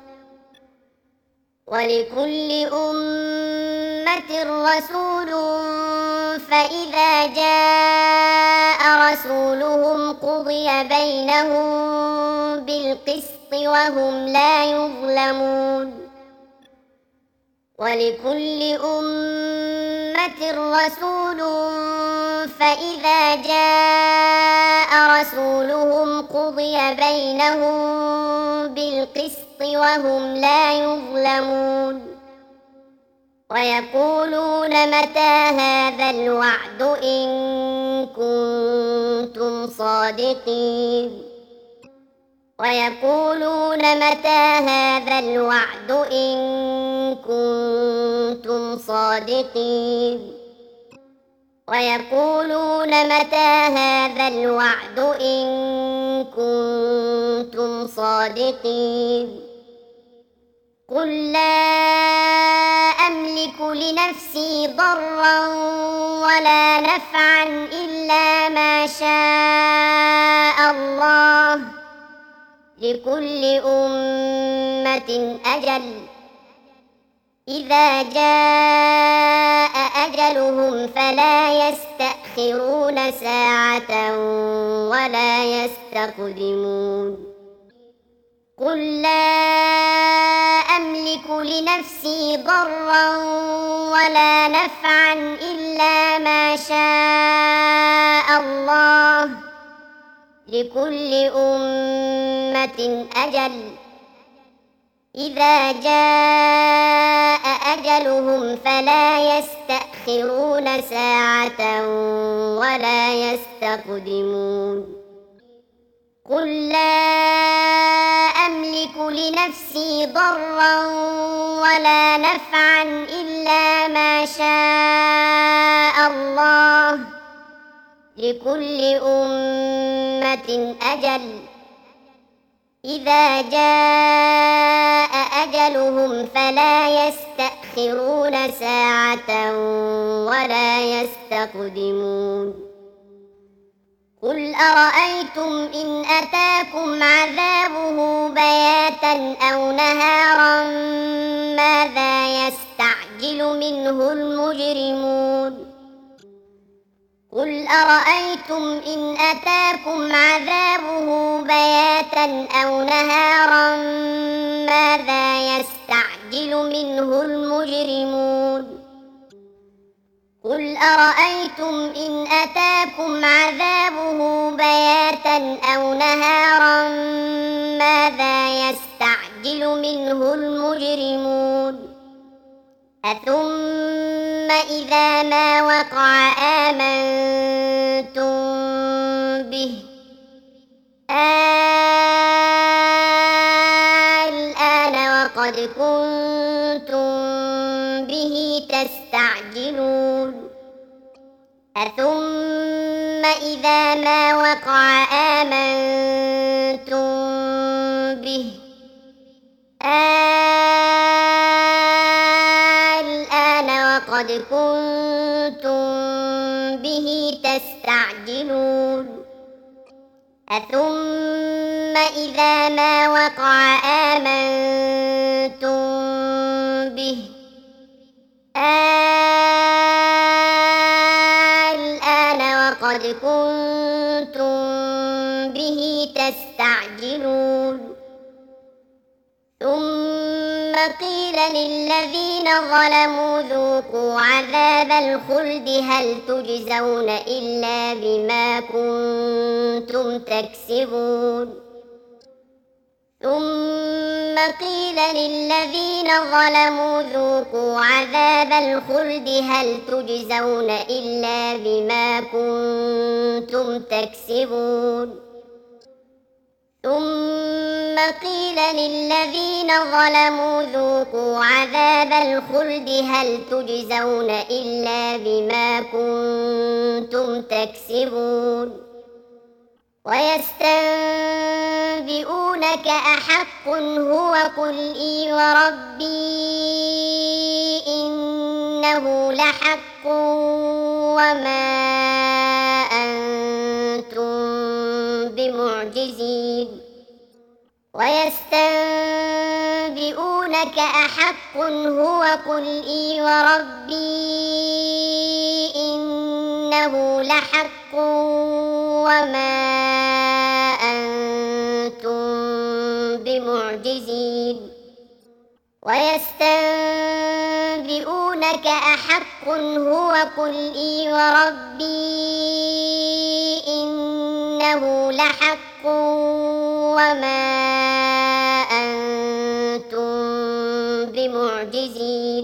وَلِكُلِّ أُمَّةٍ رَسُولٌ فَإِذَا جَاءَ رَسُولُهُمْ قُضِيَ بَيْنَهُم بِالْقِسْطِ وَهُمْ لا يظلمون وَلِكُلِّ أُمَّةٍ رَسُولٌ فَإِذَا جَاءَ رَسُولُهُمْ قُضِيَ بَيْنَهُم بِالْقِسْطِ وَهُمْ لا يظلمون وَيَقُولُونَ مَتَى هَذَا الْوَعْدُ إِن كُنتُمْ صَادِقِينَ وَيَقُولُونَ مَتَى هَذَا الْوَعْدُ إِن كُنتُمْ صَادِقِينَ وَيَقُولُونَ مَتَى هَذَا الْوَعْدُ إِن كُنتُمْ صَادِقِينَ قُل لا أَمْلِكُ لِنَفْسِي ضَرًّا وَلَا نَفْعًا إِلَّا مَا شَاءَ اللَّهُ لِكُلِّ أُمَّةٍ أَجَلٌ إِذَا جَاءَ أَجَلُهُمْ فَلَا يَسْتَأْخِرُونَ سَاعَةً وَلَا يَسْتَقْدِمُونَ قُل لا أَمْلِكُ لِنَفْسِي ضَرًّا وَلَا نَفْعًا إِلَّا مَا شَاءَ اللَّهُ لِكُلِّ أُمَّةٍ أَجَلٌ إِذَا جَاءَ أَجَلُهُمْ فَلَا يَسْتَأْخِرُونَ سَاعَةً وَلَا يَسْتَقْدِمُونَ قُل لا أَمْلِكُ لِنَفْسِي ضَرًّا وَلَا نَفْعًا إِلَّا مَا شَاءَ اللَّهُ لِكُلِّ أُمَّةٍ أَجَلٌ إِذَا جَاءَ أَجَلُهُمْ فَلَا يَسْتَأْخِرُونَ سَاعَةً وَلَا يَسْتَقْدِمُونَ قُلْ أَرَأَيْتُمْ إِنْ أَتَاكُمْ عَذَابُهُ بَيَاتًا أَوْ نَهَارًا مَاذَا يَسْتَعْجِلُ مِنْهُ الْمُجْرِمُونَ قُلْ أَرَأَيْتُمْ إِنْ أَتَاكُمْ عَذَابُهُ بَيَاتًا أَوْ نَهَارًا مَاذَا يَسْتَعْجِلُ مِنْهُ الْمُجْرِمُونَ قُلْ أَرَأَيْتُمْ إِنْ أَتَاكُمْ عَذَابُهُ بَيَاتًا أَوْ نَهَارًا مَاذَا يَسْتَعْجِلُ مِنْهُ الْمُجْرِمُونَ أَثُمَّ إِذَا مَا وَقَعَ آمَنْتُمْ بِهِ الْآنَ وَقَدْ كُنْتُمْ بِهِ تَسْتَعْجِلُونَ أَثُمَّ إِذَا مَا وَقَعَ آمَنْتُمْ بِهِ الْآنَ وَقَدْ كُنْتُمْ بِهِ تَسْتَعْجِلُونَ أَثُمَّ إِذَا مَا وَقَعَ آمَنْتُمْ بِهِ الْآنَ وَقَدْ كُنْتُمْ بِهِ تَسْتَعْجِلُونَ ثُمَّ قِيلَ لِلَّذِينَ ظَلَمُوا ذُوقُوا عَذَابَ الْخُلْدِ هَلْ تُجْزَوْنَ إِلَّا بِمَا كُنتُمْ تَكْسِبُونَ ثُمَّ قِيلَ لِلَّذِينَ ظَلَمُوا ذُوقُوا عَذَابَ الْخُلْدِ هَلْ تُجْزَوْنَ إِلَّا بِمَا كُنتُمْ تَكْسِبُونَ ثم قيل للذين ظلموا ذوقوا عذاب الخلد هل تجزون إلا بما كنتم تكسبون ويستنبئونك أحق هو قل إي وربي إنه لحق وما أنتم بمعجزين ويستنبئونك أحق هو قل إي وربي إنه لحق وما أنتم بمعجزين ويستنبئونك أحق هو قل إي وربي إنه لحق وما أنتم بمعجزين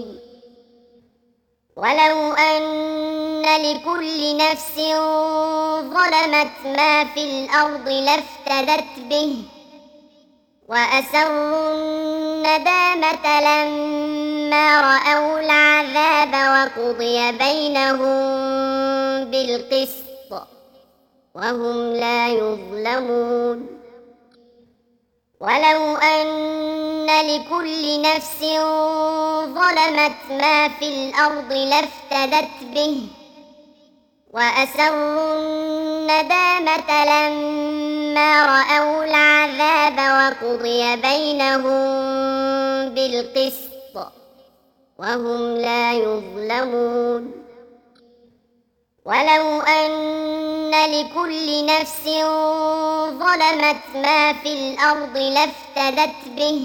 ولو أن لكل نفس ظلمت ما في الأرض لافتدت به وأسروا الندامة لما رأوا العذاب وقضي بينهم بالقسط وهم لا يظلمون ولو أن لكل نفس ظلمت ما في الأرض لافتدت به وأسروا الندامة لما رأوا العذاب وقضي بينهم بالقسط وهم لا يظلمون ولو أن لكل نفس ظلمت ما في الأرض لافتدت به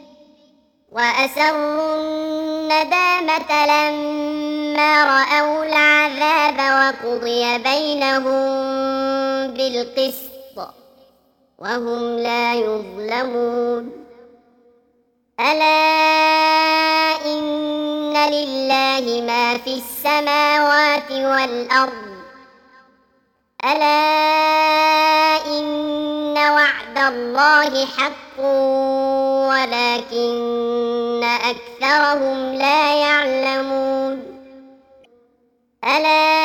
وأسروا الندامة لما رأوا العذاب وقضي بينهم بالقسط وهم لا يظلمون ألا إن لله ما في السماوات والأرض ألا إن وعد الله حق ولكن أكثرهم لا يعلمون ألا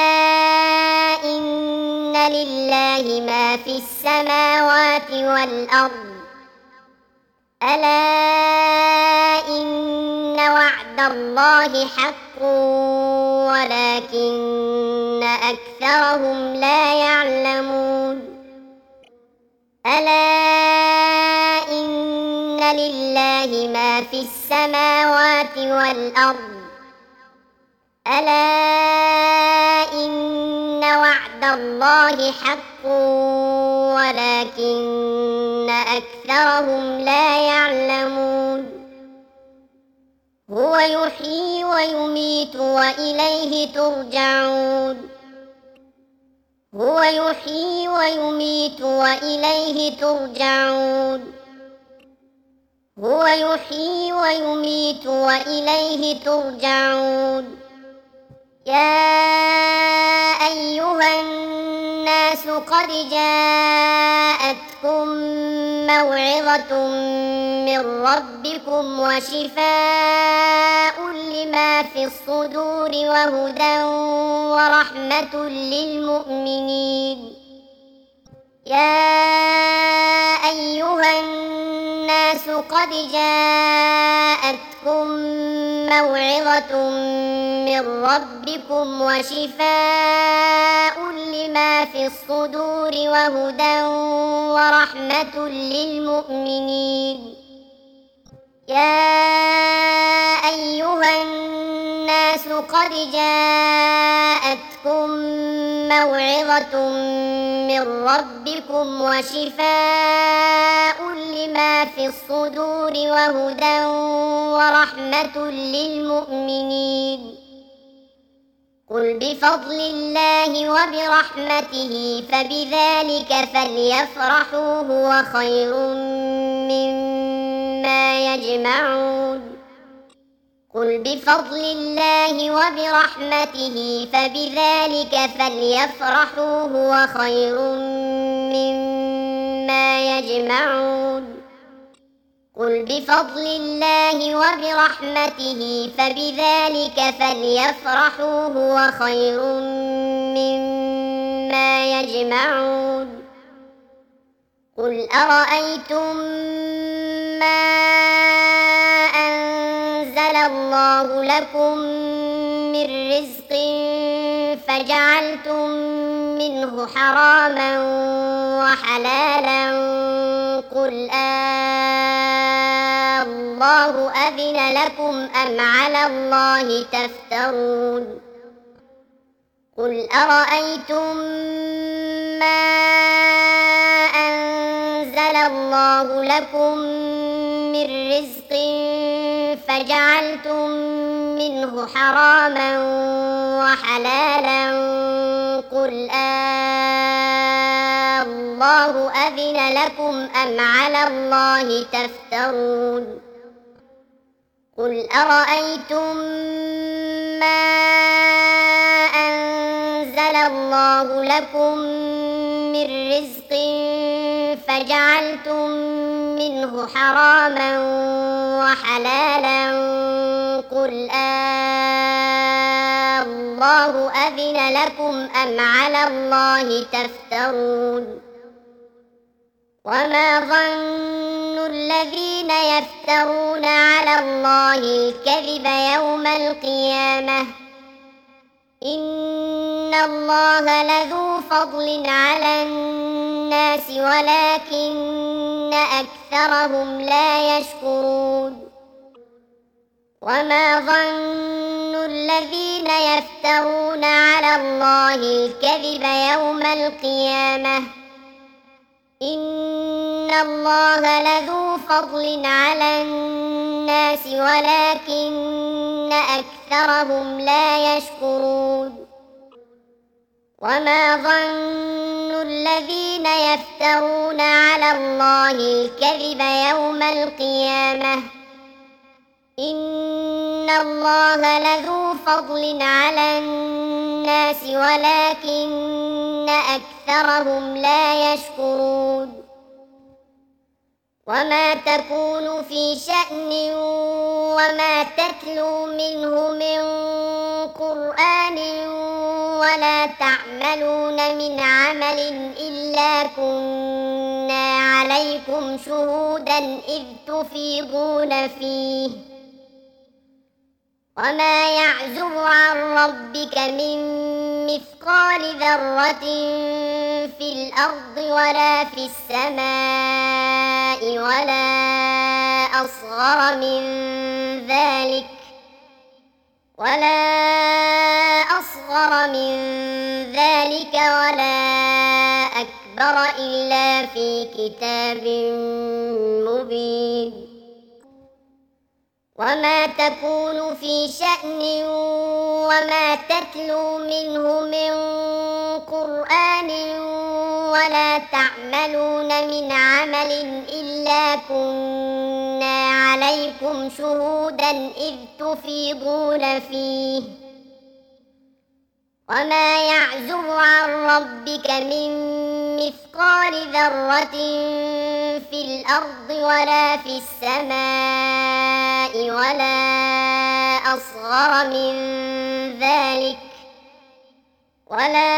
إن لله ما في السماوات والأرض ألا إن وعد الله حق ولكن أكثرهم لا يعلمون ألا إن لله ما في السماوات والأرض ألا إن وعد الله حق ولكن أكثرهم لا يعلمون هو يحيي ويميت وإليه ترجعون هو يحيي ويميت وإليه ترجعون هو يحيي ويميت وإليه ترجعون يا أيها الناس قد جاءتكم موعظة من ربكم وشفاء لما في الصدور وهدى ورحمة للمؤمنين يا أيها الناس قد جاءتكم موعظة من ربكم وشفاء لما في الصدور وهدى ورحمة للمؤمنين يا أيها الناس قد جاءتكم موعظة من ربكم وشفاء لما في الصدور وهدى ورحمة للمؤمنين قل بفضل الله وبرحمته فبذلك فليفرحوا هو خير مما يجمعون قل بفضل الله وبرحمته فبذلك فليفرحوا هو خير مما مما يجمعون قل بفضل الله وبرحمته فبذلك فليفرحوا هو خير مما يجمعون قل أرأيتم ما أنزل الله لكم من رزق فجعلتم منه حراما وحلالا قل آه الله أذن لكم أم على الله تفترون قل أرأيتم ما أنزل الله لكم من رزق فجعلتم منه حراما وحلالا قل آه الله أذن لكم أم على الله تفترون قل أرأيتم ما أنزل الله لكم من رزق فجعلتم منه حراما وحلالا قل آه الله أذن لكم أم على الله تفترون وما ظن الذين يفترون على الله الكذب يوم القيامة إن الله لذو فضل على الناس ولكن أكثرهم لا يشكرون وما ظن الذين يفترون على الله الكذب يوم القيامة إن الله لذو فضل على الناس ولكن أكثرهم لا يشكرون وما ظن الذين يفترون على الله الكذب يوم القيامة إن الله لذو فضل على الناس ولكن أكثرهم لا يشكرون وما تكون في شأن وما تتلو منه من قرآن ولا تعملون من عمل إلا كنا عليكم شهودا إذ تفيضون فيه وما يعزب عن ربك من مثقال ذرة في الأرض ولا في السماء ولا أصغر من ذلك ولا أصغر من ذلك ولا أكبر إلا في كتاب مبين وما تكون في شأن وما تتلو منه من قرآن ولا تعملون من عمل إلا كنا عليكم شهودا إذ تفيضون فيه وما يعزب عن ربك من مثقال ذرة في الأرض ولا في السماء ولا أصغر من ذلك ولا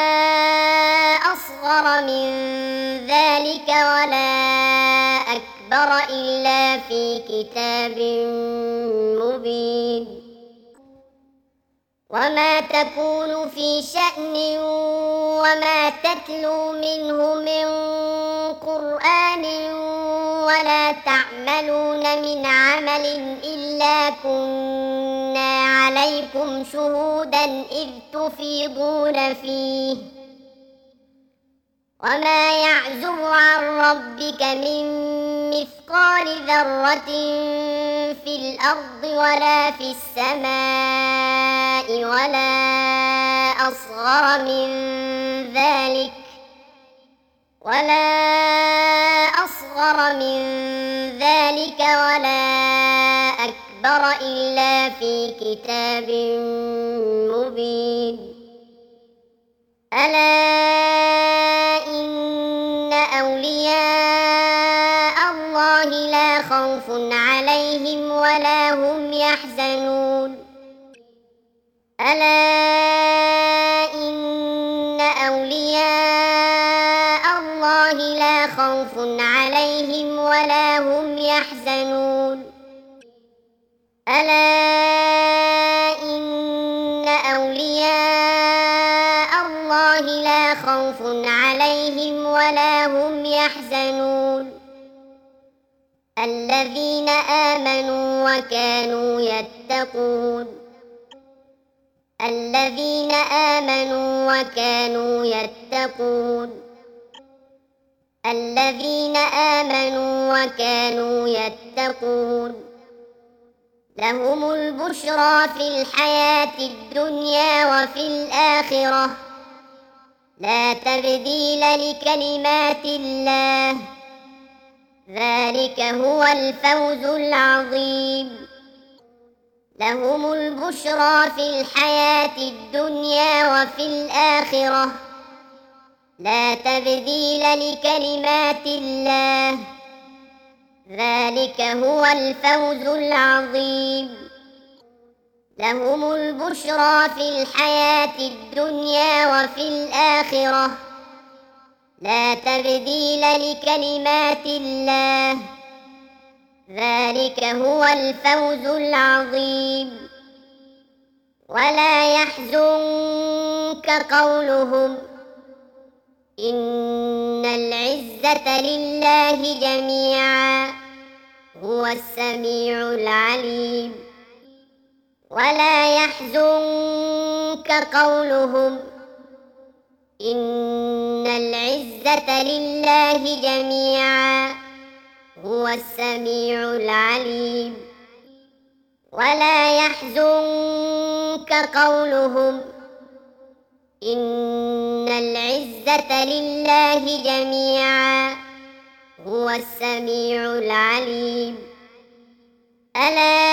أصغر من ذلك ولا أكبر إلا في كتاب مبين وما تكون في شأن وما تتلو منه من قرآن ولا تعملون من عمل إلا كنا عليكم شهودا إذ تفيضون فيه وما يعزب عن ربك من مثقال ذرة في الأرض ولا في السماء ولا أصغر من ذلك ولا أصغر من ذلك ولا أكبر إلا في كتاب مبين ألا إن أولياء يحزنون ألا إن أولياء الله لا خوف عليهم ولا هم يحزنون ألا إن أولياء الله لا خوف عليهم ولا هم يحزنون الذين آمنوا وكانوا يتقون الذين آمنوا وكانوا يتقون الذين آمنوا وكانوا يتقون لهم البشرى في الحياة الدنيا وفي الآخرة لا تبديل لكلمات الله ذلك هو الفوز العظيم لهم البشرى في الحياة الدنيا وفي الآخرة لا تبديل لكلمات الله ذلك هو الفوز العظيم لهم البشرى في الحياة الدنيا وفي الآخرة لا تبديل لكلمات الله ذلك هو الفوز العظيم ولا يحزنك قولهم إن العزة لله جميعا هو السميع العليم ولا يحزنك قولهم إن العزة لله جميعا هو السميع العليم ولا يحزنك قولهم إن العزة لله جميعا هو السميع العليم ألا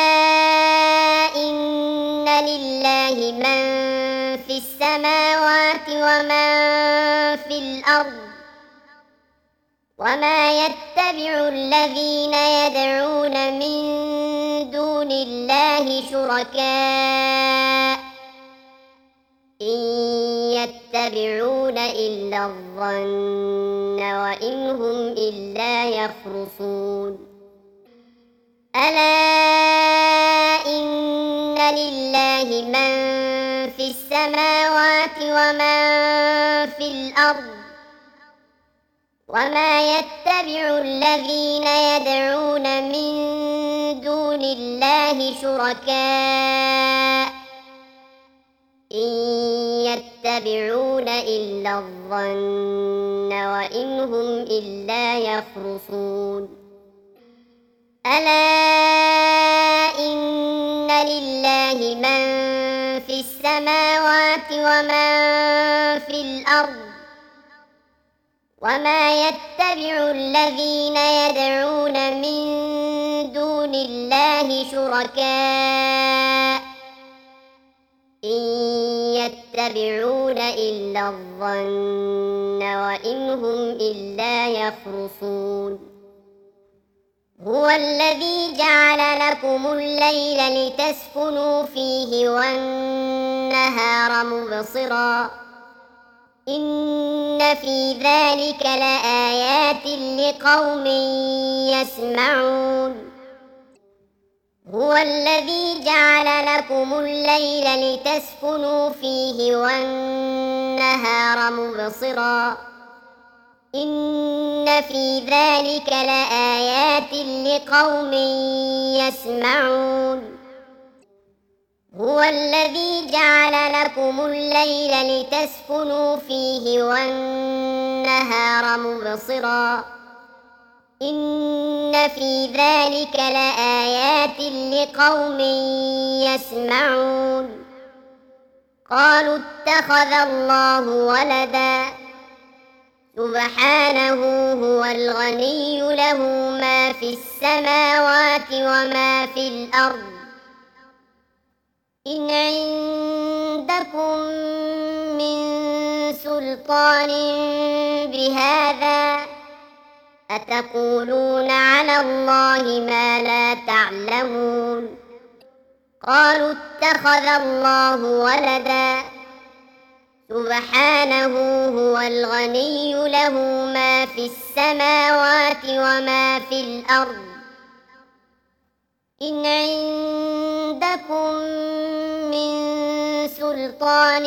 إن لله من في السماوات ومن في الأرض وما يتبع الذين يدعون من دون الله شركاء إن يتبعون إلا الظن وإن هم إلا يخرصون ألا إن لله من في السماوات ومن في الأرض وما يتبع الذين يدعون من دون الله شركاء إن يتبعون إلا الظن وإن هم إلا يخرصون ألا إن لله من في السماوات ومن في الأرض وما يتبع الذين يدعون من دون الله شركاء إن يتبعون إلا الظن وإن هم إلا يخرصون هو الذي جعل لكم الليل لتسكنوا فيه والنهار مبصرا إن في ذلك لآيات لقوم يسمعون هو الذي جعل لكم الليل لتسكنوا فيه والنهار مبصرا إن في ذلك لآيات لقوم يسمعون هو الذي جعل لكم الليل لتسكنوا فيه والنهار مبصرا إن في ذلك لآيات لقوم يسمعون قالوا اتخذ الله ولدا سبحانه هو الغني له ما في السماوات وما في الأرض إن عندكم من سلطان بهذا أتقولون على الله ما لا تعلمون قالوا اتخذ الله ولدا سبحانه هو الغني له ما في السماوات وما في الأرض إن عندكم من سلطان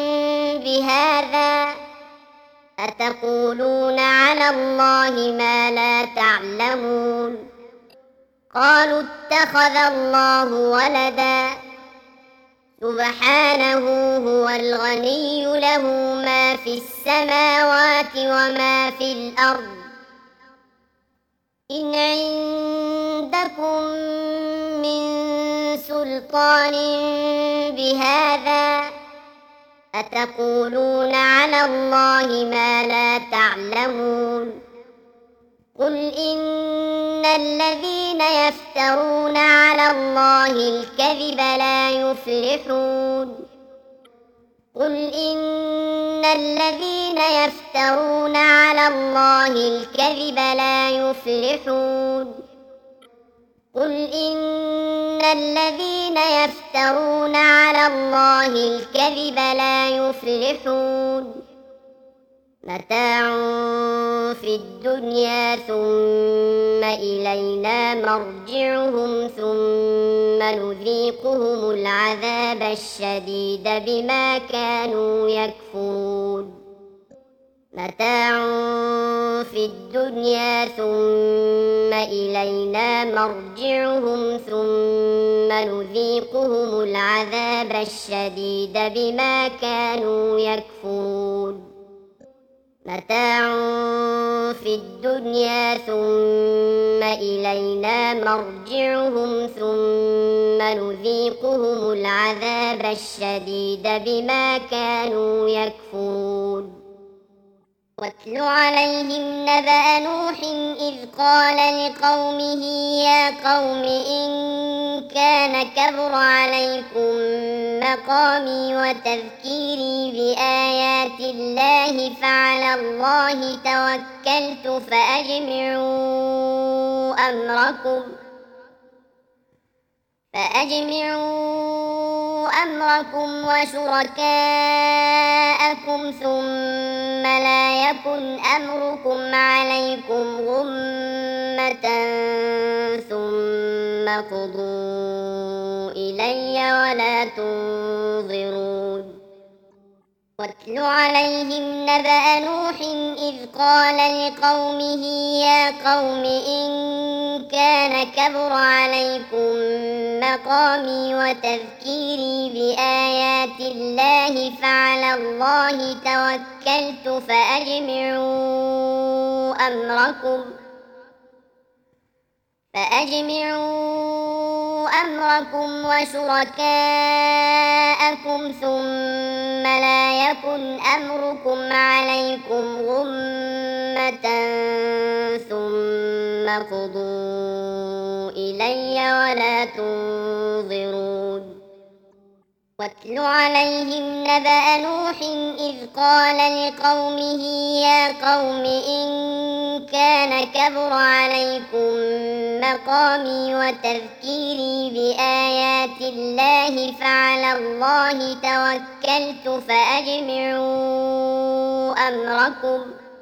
بهذا أتقولون على الله ما لا تعلمون قالوا اتخذ الله ولدا سبحانه هو الغني له ما في السماوات وما في الأرض إن عندكم من سلطان بهذا أتقولون على الله ما لا تعلمون قل إن الذين يفترون على الله الكذب لا يفلحون قل إن الذين يفترون على الله الكذب لا يفلحون قل إن الذين يفترون على الله الكذب لا يفلحون متاع في الدنيا ثم إلينا مرجعهم ثم نذيقهم العذاب الشديد بما كانوا يكفرون متاع في الدنيا ثم إلينا مرجعهم ثم نذيقهم العذاب الشديد بما كانوا يكفرون متاع في الدنيا ثم إلينا مرجعهم ثم نذيقهم العذاب الشديد بما كانوا يكفرون واتل عليهم نبأ نوح إذ قال لقومه يا قوم إن كان كبر عليكم مقامي وتذكيري بآيات الله فعلى الله توكلت فأجمعوا أمركم فأجمعوا أمركم وشركاءكم ثم لا يكن أمركم عليكم غمة ثم قضوا إلي ولا تنظرون واتل عليهم نبأ نوح إذ قال لقومه يا قوم إن كان كبر عليكم مقامي وتذكيري بآيات الله فعلى الله توكلت فأجمعوا أمركم فأجمعوا أمركم وشركاءكم ثم لا يكن أمركم عليكم غمة ثم قضوا إلي ولا تنظرون واتل عليهم نبأ نوح إذ قال لقومه يا قوم إن كان كبر عليكم مقامي وتذكيري بآيات الله فعلى الله توكلت فأجمعوا أمركم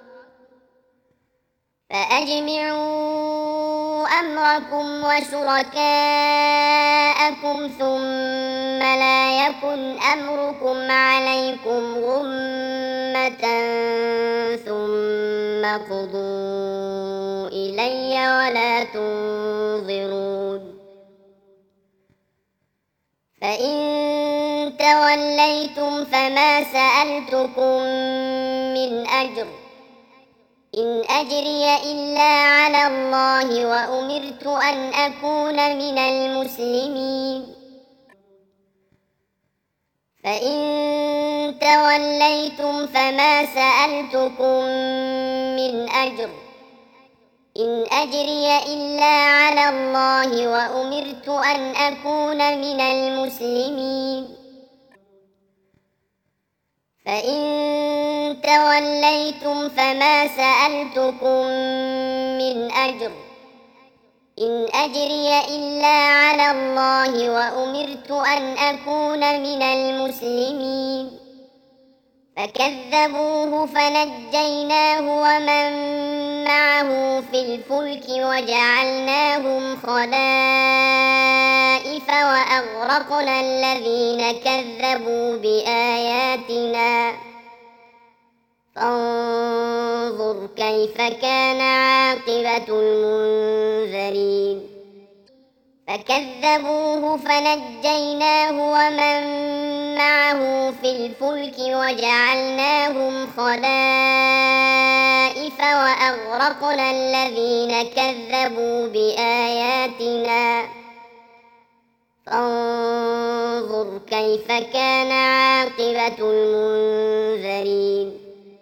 فأجمعوا أمركم وشركاءكم ثم لا يكن أمركم عليكم غمة ثم قضوا إلي ولا تنظرون فإن توليتم فما سألتكم من أجر إن أجري إلا على الله وأمرت أن أكون من المسلمين فإن توليتم فما سألتكم من أجر إن أجري إلا على الله وأمرت أن أكون من المسلمين فإن توليتم فما سألتكم من أجر إن أجري إلا على الله وأمرت أن أكون من المسلمين فكذبوه فنجيناه ومن معه في الفلك وجعلناهم خلائف وأغرقنا الذين كذبوا بآياتنا فانظر كيف كان عاقبة المنذرين فكذبوه فنجيناه ومن معه في الفلك وجعلناهم خلائف وأغرقنا الذين كذبوا بآياتنا فانظر كيف كان عاقبة المنذرين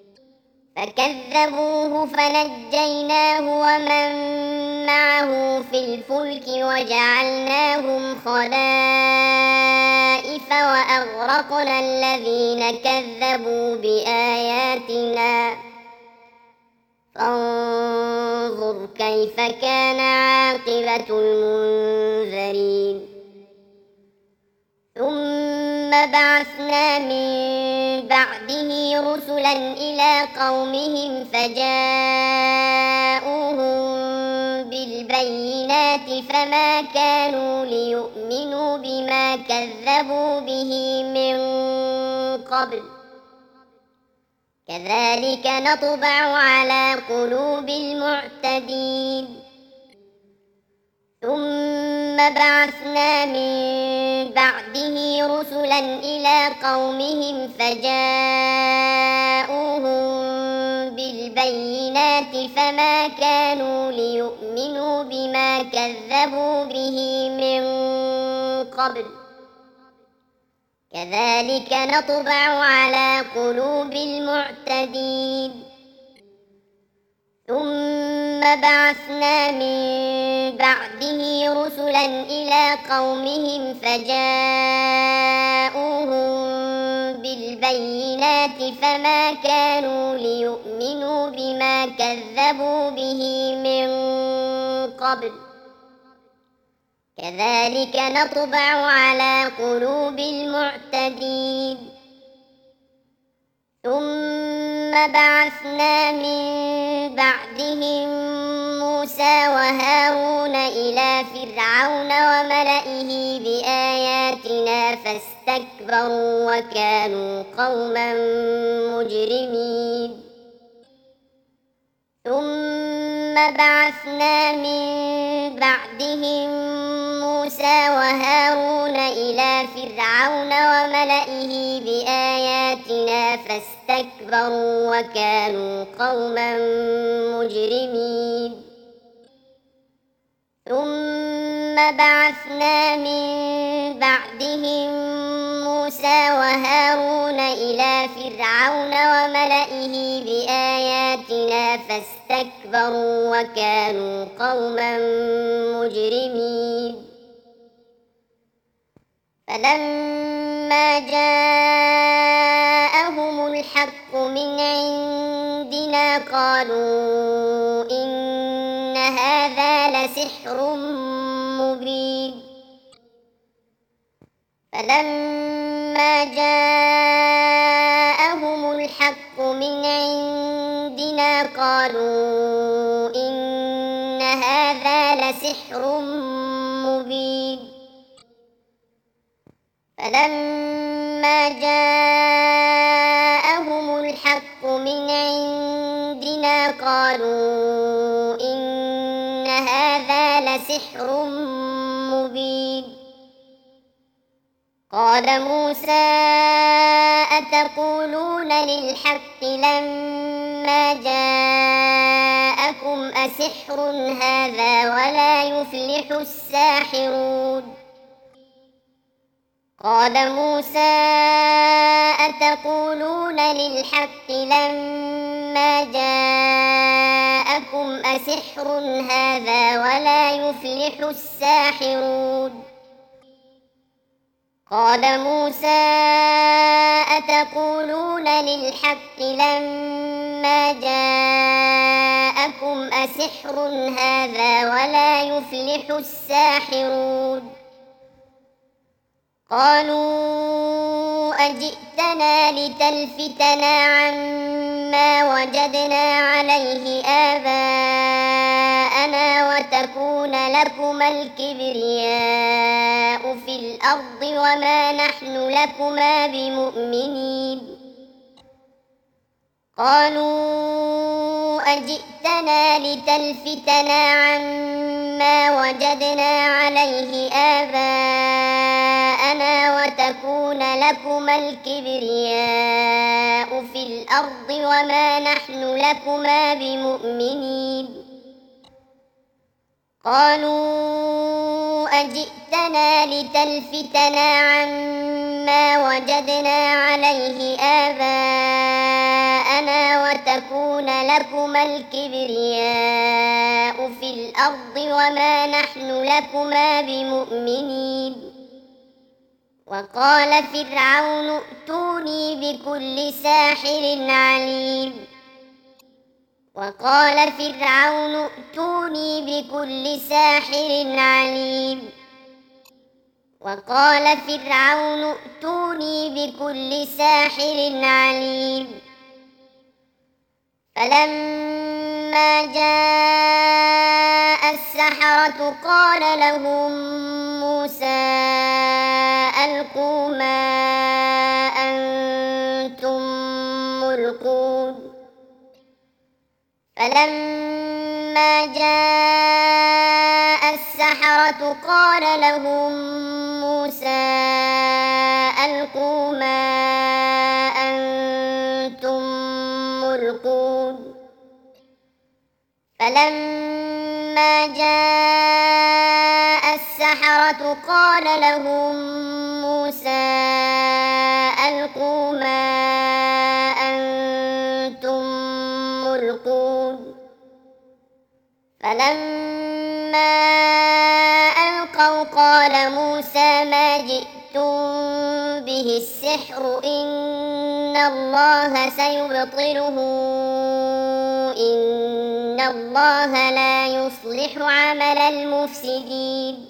فكذبوه فنجيناه ومن معه في الفلك وجعلناهم خلائف وأغرقنا الذين كذبوا بآياتنا فانظر كيف كان عاقبة المنذرين ثم بعثنا من بعده رسلا إلى قومهم فجاءوهم بالبينات فما كانوا ليؤمنوا بما كذبوا به من قبل كذلك نطبع على قلوب المعتدين ثم بعثنا من بعده رسلا إلى قومهم فجاءوهم بالبينات فما كانوا ليؤمنوا بما كذبوا به من قبل كذلك نطبع على قلوب المعتدين ثم بعثنا من بعده رسلا إلى قومهم فجاءوهم بالبينات فما كانوا ليؤمنوا بما كذبوا به من قبل كذلك نطبع على قلوب المعتدين ثم بعثنا من بعدهم موسى وهارون إلى فرعون وملئه بآياتنا فاستكبروا وكانوا قوما مجرمين ثم بعثنا من بعدهم موسى وهارون إلى فرعون وملئه بآياتنا فاستكبروا وكانوا قوما مجرمين ثم بعثنا من بعدهم موسى وهارون إلى فرعون وملئه بآياتنا فاستكبروا وكانوا قوما مجرمين فلما جاءهم الحق من عندنا قالوا إن هذا لسحر مبين فلما جاءهم الحق من عندنا قالوا إن هذا لسحر مبين فلما جاءهم الحق من عندنا قالوا إن هذا لسحر مبين قال موسى أتقولون للحق لما جاءكم أسحر هذا ولا يفلح الساحرون قال موسى أتقولون للحق لما جاءكم أسحر هذا ولا يفلح الساحرون قال موسى أتقولون للحق لما جاءكم لهم أسحر هذا ولا يفلح الساحرون قالوا أجئتنا لتلفتنا عما وجدنا عليه آباءنا وتكون لكما الكبرياء في الأرض وما نحن لكما بمؤمنين قالوا أجئتنا لتلفتنا عما وجدنا عليه آباءنا وتكون لكما الكبرياء في الأرض وما نحن لكما بمؤمنين قالوا أجئتنا لتلفتنا عما وجدنا عليه آباءنا وتكون لكما الكبرياء في الأرض وما نحن لكما بمؤمنين وقال فرعون ائتوني بكل ساحر عليم وقال فرعون ائتوني بكل ساحر عليم وقال فرعون ائتوني بكل ساحر عليم فلما جاء السحرة قال لهم موسى ألقوا ما أنتم ملقون فلما جاء السحرة قال لهم موسى ألقوا ما أنتم ملقون فلما جاء السحرة قال لهم موسى ألقوا ما أنتم ملقون فلما ألقوا قال موسى ما جئتم به السحر إن الله سيبطله إن الله لا يصلح عمل المفسدين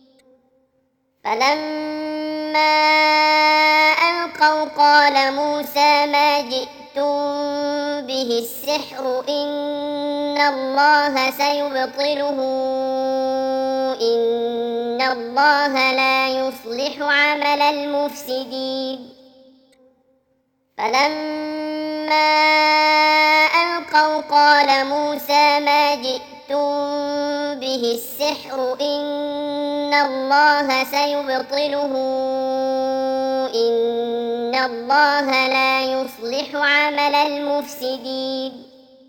فلما ألقوا قال موسى ما جئتم به السحر إن الله سيبطله إن الله لا يصلح عمل المفسدين فلما ألقوا قال موسى ما جئتم به السحر إن الله سيبطله إن الله لا يصلح عمل المفسدين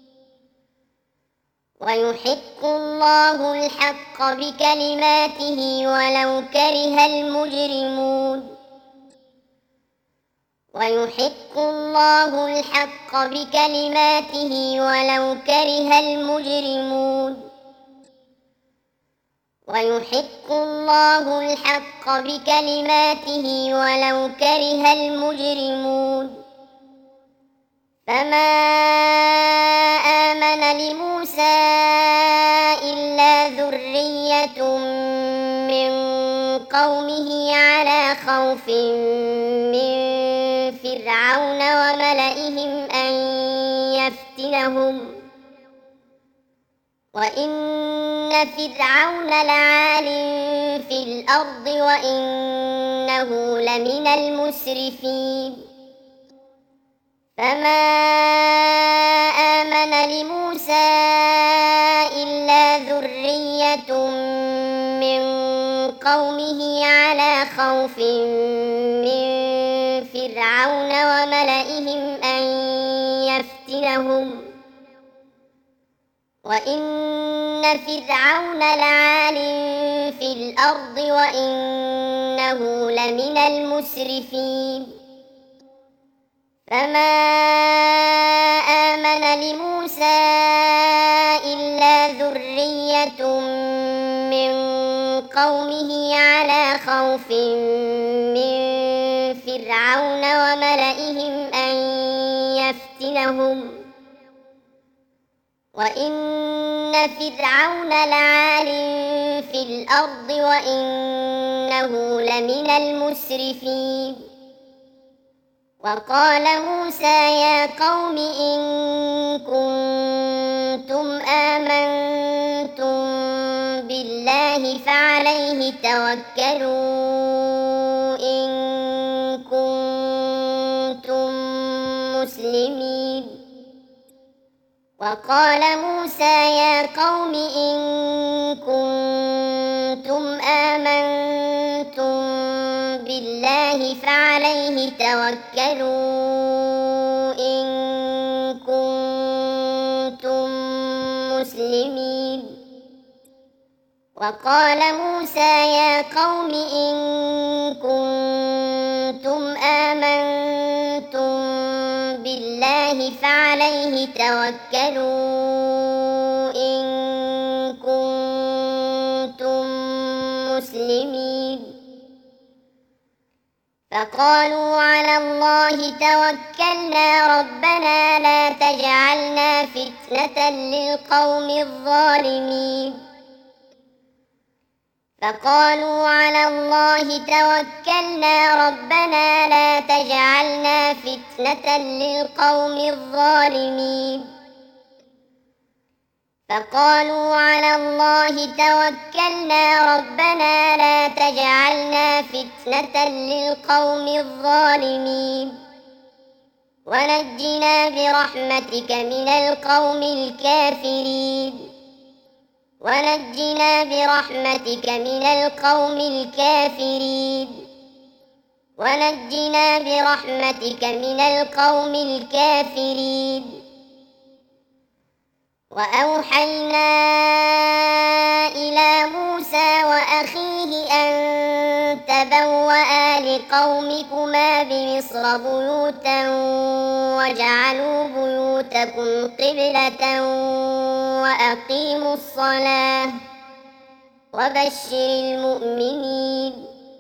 ويحق الله الحق بكلماته ولو كره المجرمون ويحق الله الحق بكلماته ولو كره المجرمون ويحق الله الحق بكلماته ولو كره المجرمون فما آمن لموسى إلا ذرية من قومه على خوف من فرعون وملئهم أن يفتنهم وإن فرعون لعال في الأرض وإنه لمن المسرفين فما آمن لموسى إلا ذرية من قومه على خوف من فرعون وملئهم أن يفتنهم وإن فرعون لعال في الأرض وإنه لمن المسرفين فما آمن لموسى إلا ذرية من قومه على خوف من فرعون وملئهم أن يفتنهم وإن فرعون لعال في الأرض وإنه لمن المسرفين وقال موسى يا قوم إن كنتم آمنتم بالله فعليه توكلوا إن كنتم مسلمين وقال موسى يا قوم إن كنتم آمنتم بالله فعليه توكلوا إن كنتم مسلمين وقال موسى يا قوم إن كنتم آمنتم بالله فعليه توكلوا إن كنتم مسلمين فقالوا على الله توكلنا ربنا لا تجعلنا فتنة للقوم الظالمين فقالوا على الله توكلنا ربنا لا تجعلنا فتنة للقوم الظالمين فقالوا على الله توكلنا ربنا لا تجعلنا فتنة للقوم الظالمين ونجنا برحمتك من القوم الكافرين ونجنا برحمتك من القوم الكافرين ونجنا برحمتك من القوم الكافرين وأوحينا إلى موسى وأخيه أن تبوأ لقومكما بمصر بيوتا واجعلوا بيوتكم قبلة وأقيموا الصلاة وبشر المؤمنين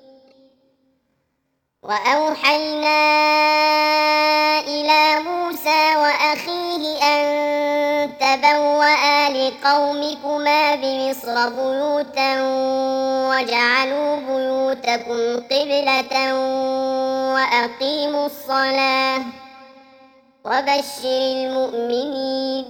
وأوحينا إلى موسى وأخيه أن تبوأ لقومكما بمصر بيوتا واجعلوا بيوتكم قبلة وأقيموا الصلاة وبشر المؤمنين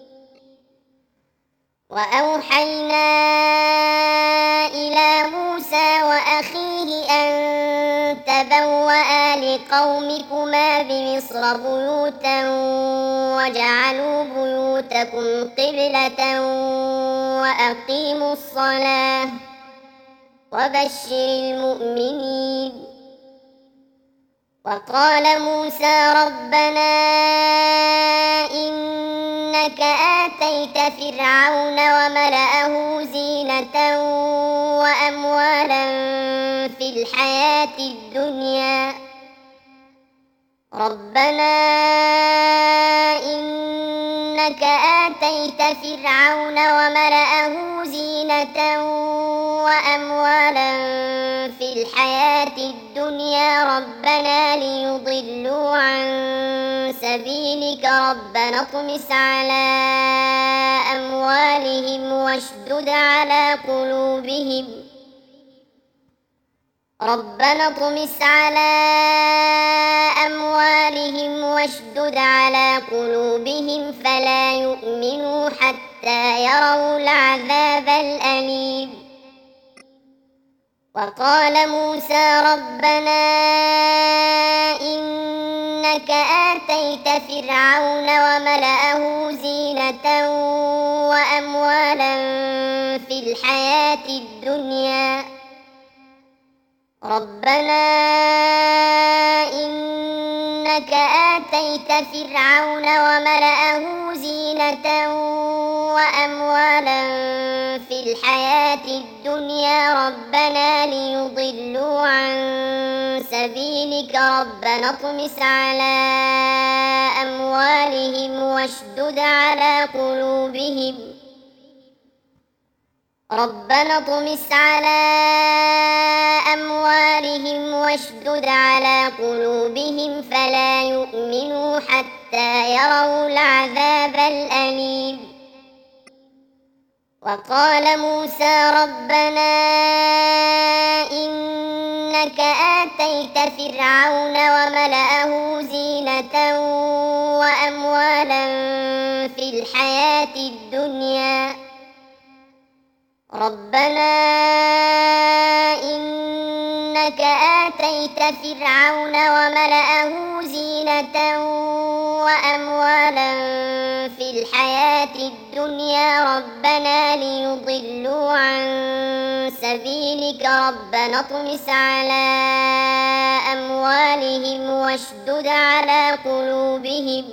وأوحينا إلى موسى وأخيه أن تبوأ لقومكما بمصر بيوتا واجعلوا بيوتكم قبلة وأقيموا الصلاة وبشر المؤمنين وقال موسى ربنا إنك آتيت فرعون وملأه زينة وأموالا في الحياة الدنيا ربنا إنك آتيت فرعون وملأه زينة وأموالا في الحياة الدنيا ربنا ليضلوا عن سبيلك ربنا اطمس على أموالهم واشدد على قلوبهم ربنا اطمس على أموالهم واشدد على قلوبهم فلا يؤمنوا حتى يروا العذاب الأليم وقال موسى ربنا إنك آتيت فرعون وملأه زينة وأموالا في الحياة الدنيا ربنا إنك آتيت فرعون وملأه زينة وأموالا في الحياة الدنيا ربنا ليضلوا عن سبيلك ربنا اطمس على أموالهم واشدد على قلوبهم ربنا اطمس على أموالهم واشدد على قلوبهم فلا يؤمنوا حتى يروا العذاب الأليم وقال موسى ربنا إنك آتيت فرعون وملأه زينة وأموالا في الحياة الدنيا ربنا إنك آتيت فرعون وملأه زينة وأموالا في الحياة الدنيا ربنا ليضلوا عن سبيلك ربنا اطمس على أموالهم واشدد على قلوبهم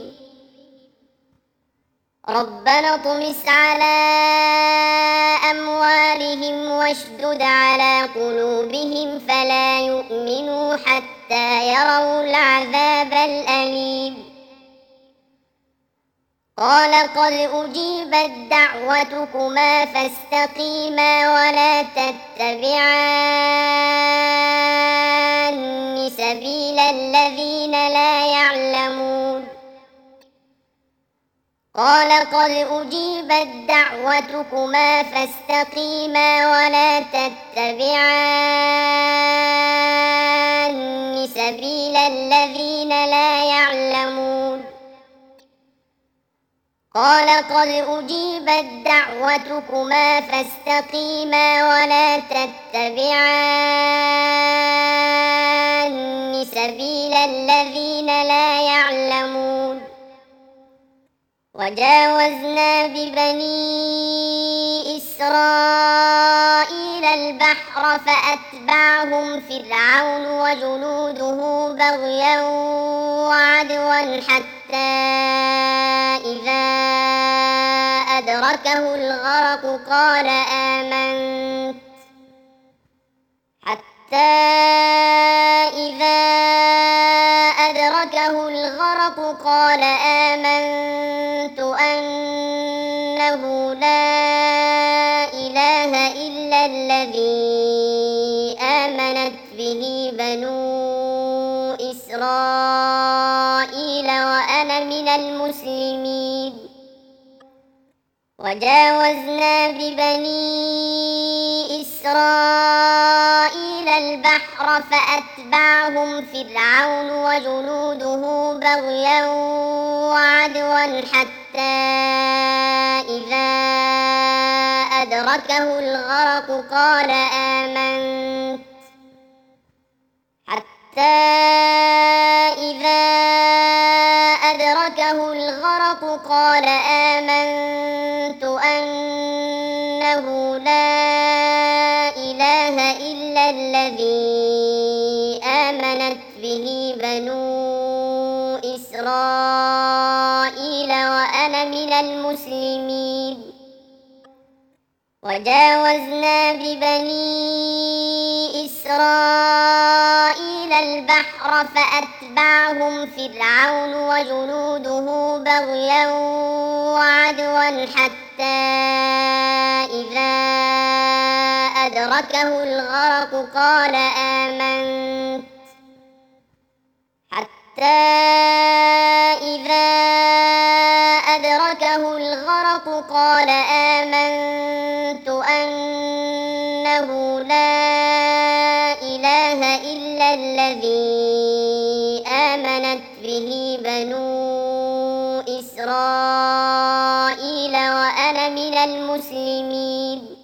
ربنا اطمس على أموالهم واشدد على قلوبهم فلا يؤمنوا حتى يروا العذاب الأليم قال قد أجيبت دعوتكما فاستقيما ولا تتبعان سبيل الذين لا يعلمون قال قد أجيبت دعوتكما فاستقيما ولا تتبعان سبيل الذين لا يعلمون قال قد أجيبت دعوتكما فاستقيما ولا تتبعان سبيل الذين لا يعلمون وجاوزنا ببني إسرائيل البحر فأتبعهم فرعون وجنوده بغيا وعدوا حتى إذا أدركه الغرق قال آمنت حتى إذا أدركه الغرق قال آمنت أنه لا إله إلا الذي آمنت به بنو إسرائيل وأنا من المسلمين وجاوزنا ببني إسرائيل البحر فأتبعهم فرعون وجنوده بغيا وعدوا حتى إذا أدركه الغرق قال آمنت حتى إذا أدركه الغرق قال آمنت أنه لا إله إلا الذي آمنت به بنو إسرائيل وأنا من المسلمين وجاوزنا ببني إسرائيل البحر فأتبعهم فرعون وجنوده بغيا وعدوا حتى إذا أدركه الغرق قال آمنت حتى إذا أدركه الغرق قال آمنت أنه لا إله إلا الذي آمنت به بنو إسرائيل وأنا من المسلمين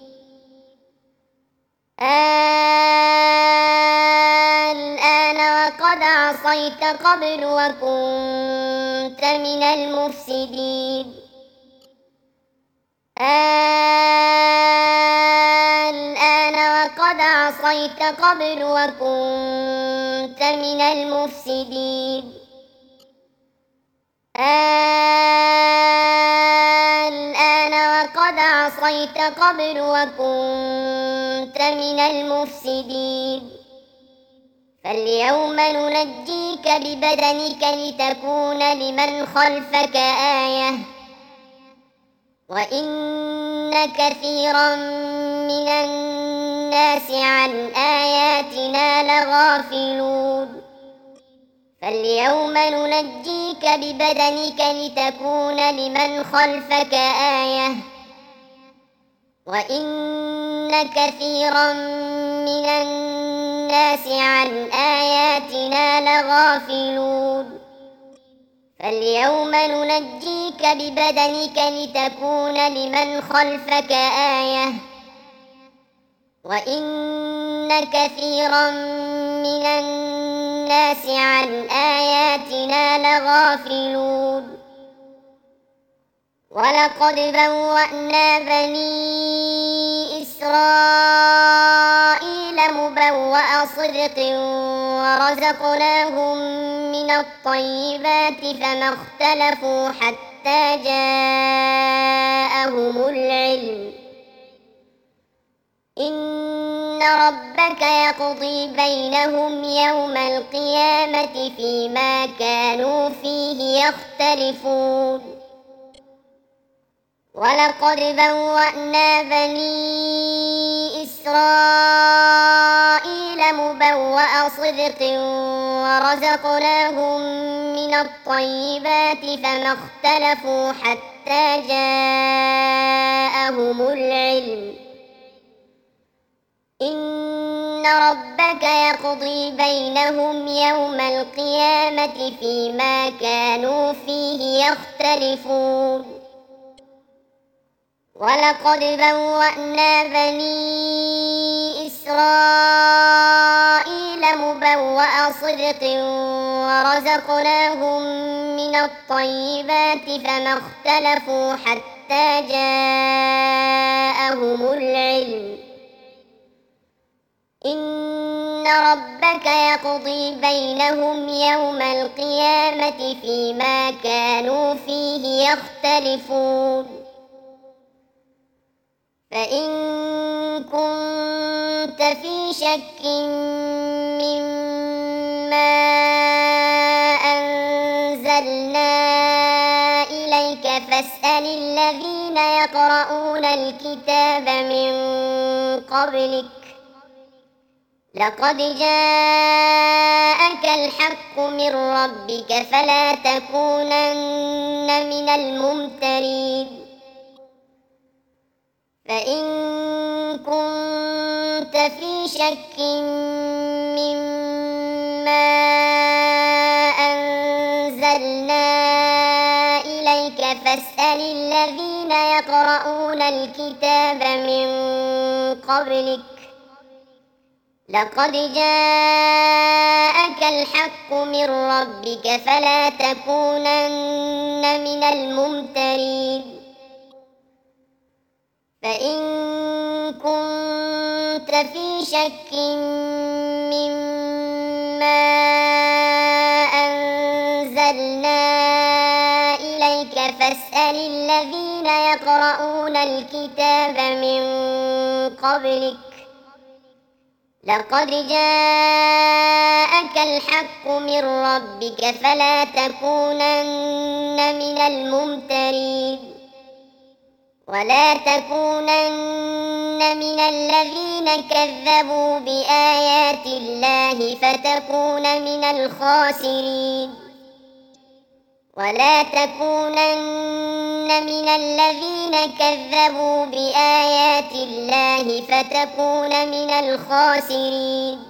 الآن وقد عصيت قبل وكنت من المفسدين الآن وقد عصيت قبل وكنت من المفسدين الآن وقد عصيت قبل وكنت من المفسدين فاليوم ننجيك ببدنك لتكون لمن خلفك آية وإن كثيرا من الناس عن آياتنا لغافلون فاليوم ننجيك ببدنك لتكون لمن خلفك آية وإن كثيرا من الناس عن آياتنا لغافلون فاليوم ننجيك ببدنك لتكون لمن خلفك آية وإن كثيرا من الناس عن آياتنا لغافلون ولقد بوأنا بني إسرائيل مبوأ صدق ورزقناهم من الطيبات فما اختلفوا حتى جاءهم العلم إن ربك يقضي بينهم يوم القيامة فيما كانوا فيه يختلفون ولقد بوأنا بني إسرائيل مبوأ صدق ورزقناهم من الطيبات فما اختلفوا حتى جاءهم العلم إن ربك يقضي بينهم يوم القيامة فيما كانوا فيه يختلفون ولقد بوأنا بني إسرائيل مبوأ صدق ورزقناهم من الطيبات فما اختلفوا حتى جاءهم العلم إن ربك يقضي بينهم يوم القيامة فيما كانوا فيه يختلفون فإن كنت في شك مما أنزلنا إليك فاسأل الذين يقرؤون الكتاب من قبلك لقد جاءك الحق من ربك فلا تكونن من الممترين فإن كنت في شك مما أنزلنا إليك فاسأل الذين يقرؤون الكتاب من قبلك لقد جاءك الحق من ربك فلا تكونن من الممترين فإن كنت في شك مما أنزلنا إليك فاسأل الذين يقرؤون الكتاب من قبلك لقد جاءك الحق من ربك فلا تكونن من الممترين ولا تكونن من الذين كذبوا بآيات الله فتكون من الخاسرين ولا تكونن من الذين كذبوا بآيات الله فتكون من الخاسرين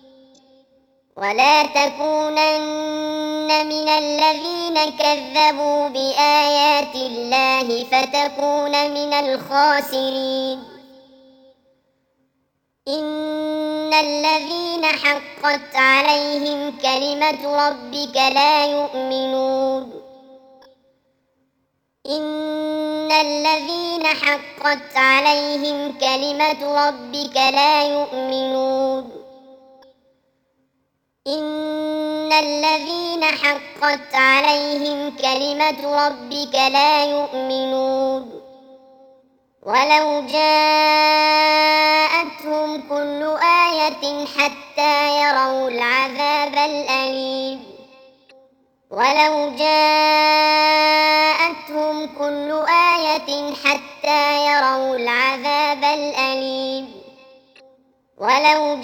ولا تكونن من الذين كذبوا بآيات الله فتكون من الخاسرين إن الذين حقت عليهم كلمة ربك لا يؤمنون إن الذين حقت عليهم كلمة ربك لا يؤمنون إن الذين حقت عليهم كلمة ربك لا يؤمنون ولو جاءتهم كل آية حتى يروا العذاب الأليم ولو جاءتهم كل آية حتى يروا العذاب الأليم ولو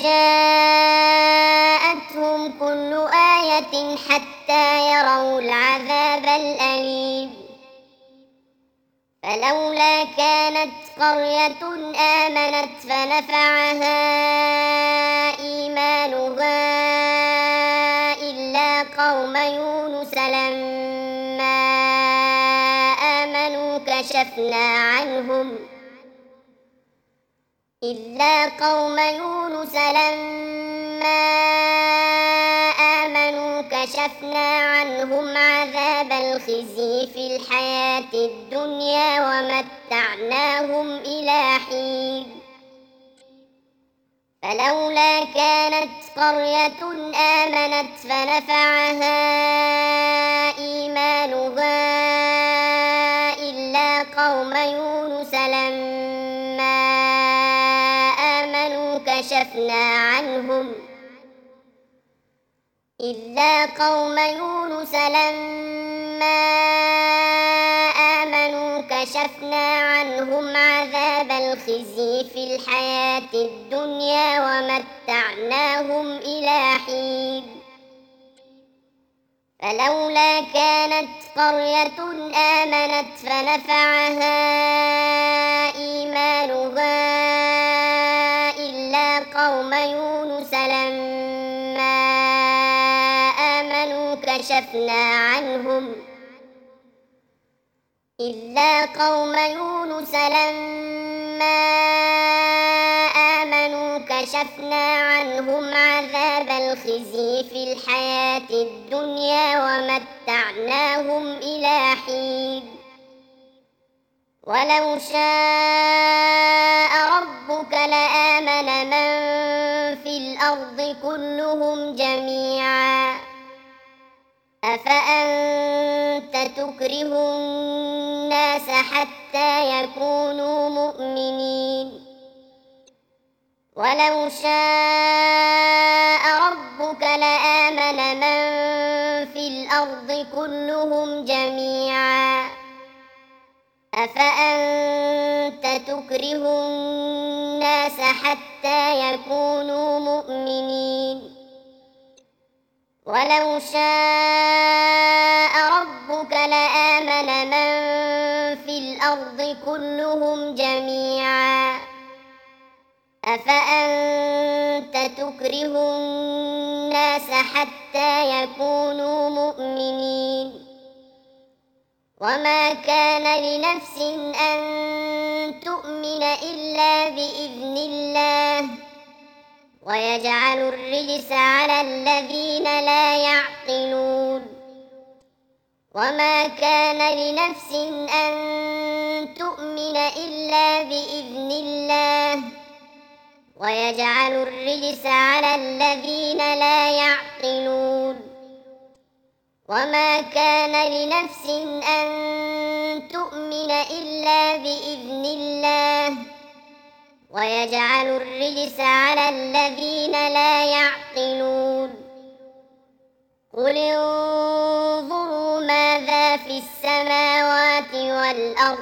جاءتهم كل آية حتى يروا العذاب الأليم فلولا كانت قرية آمنت فنفعها إيمانها إلا قوم يونس لما آمنوا كشفنا عنهم إلا قوم يونس لما آمنوا كشفنا عنهم عذاب الخزي في الحياة الدنيا ومتعناهم إلى حين فلولا كانت قرية آمنت فنفعها إيمانها إلا قوم يونس لما آمنوا كشفنا عنهم إلا قوم يونس لما آمنوا كشفنا عنهم عذاب الخزي في الحياة الدنيا ومتعناهم إلى حين فلولا كانت قرية آمنت فنفعها إيمانها إلا قوم يونس لما آمنوا كشفنا عنهم إلا قوم يونس لما آمنوا كشفنا عنهم عذاب الخزي في الحياة الدنيا ومتعناهم إلى حين ولو شاء ربك لآمن من في الأرض كلهم جميعا أفأنت تكره الناس حتى يكونوا مؤمنين ولو شاء ربك لآمن من في الأرض كلهم جميعا أفأنت تكره الناس حتى يكونوا مؤمنين ولو شاء ربك لآمن من في الأرض كلهم جميعا أفأنت تكره الناس حتى يكونوا مؤمنين وما كان لنفس أن تؤمن إلا بإذن الله ويجعل الرجس على الذين لا يعقلون وما كان لنفس أن تؤمن إلا بإذن الله ويجعل الرجس على الذين لا يعقلون وما كان لنفس أن تؤمن إلا بإذن الله ويجعل الرجس على الذين لا يعقلون قل انظروا ماذا في السماوات والأرض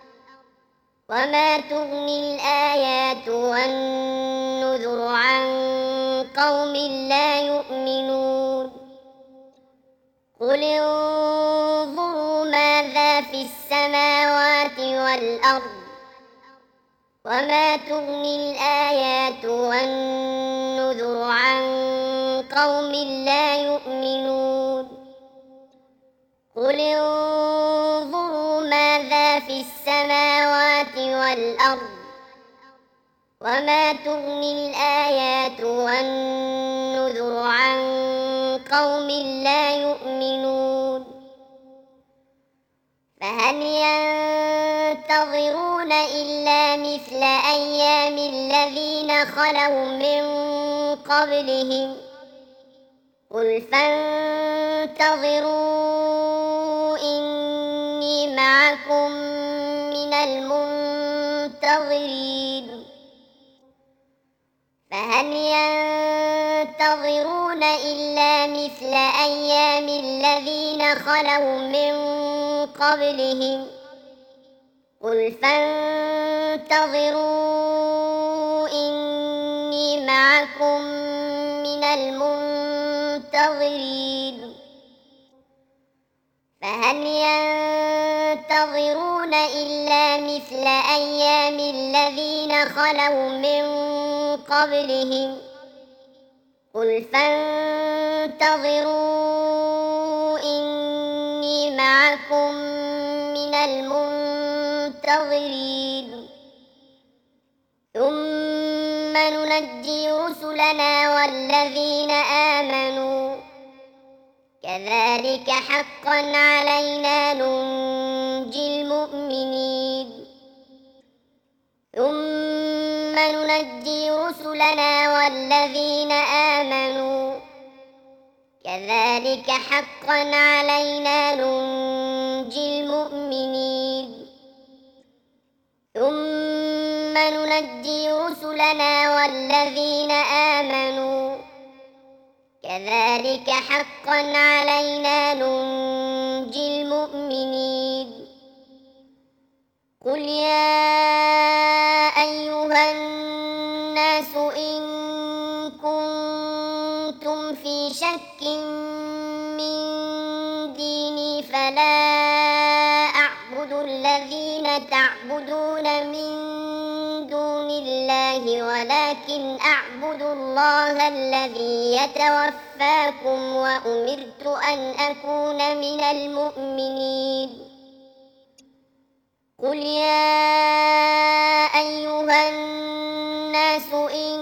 وما تغني الآيات والنذر عن قوم لا يؤمنون قل انظروا ماذا في السماوات والأرض وما تغني الآيات والنذر عن قوم لا يؤمنون قل انظروا ماذا في السماوات والأرض وما تغني الآيات والنذر عن قوم لا يؤمنون فهل ينتظرون إلا مثل أيام الذين خلوا من قبلهم قل فانتظروا إني معكم من المنتظرين فهل ينتظرون إلا مثل أيام الذين خلوا من قبلهم قل فانتظروا إني معكم من المنتظرين فهل ينتظرون ينتظرون إلا مثل أيام الذين خلوا من قبلهم قل فانتظروا إني معكم من المنتظرين ثم ننجي رسلنا والذين آمنوا كذلك حقا علينا ننجي المؤمنين ثم ننجي رسلنا والذين آمنوا كذلك حقا علينا ننجي المؤمنين ثم ننجي رسلنا والذين آمنوا كذلك حقا علينا ننجي المؤمنين قل يا أيها الناس إن كنتم في شك من ديني فلا أعبد الذين تعبدون من دون الله ولكن أعبد الله الذي يتوفاكم وأمرت أن أكون من المؤمنين قل يا أيها الناس إن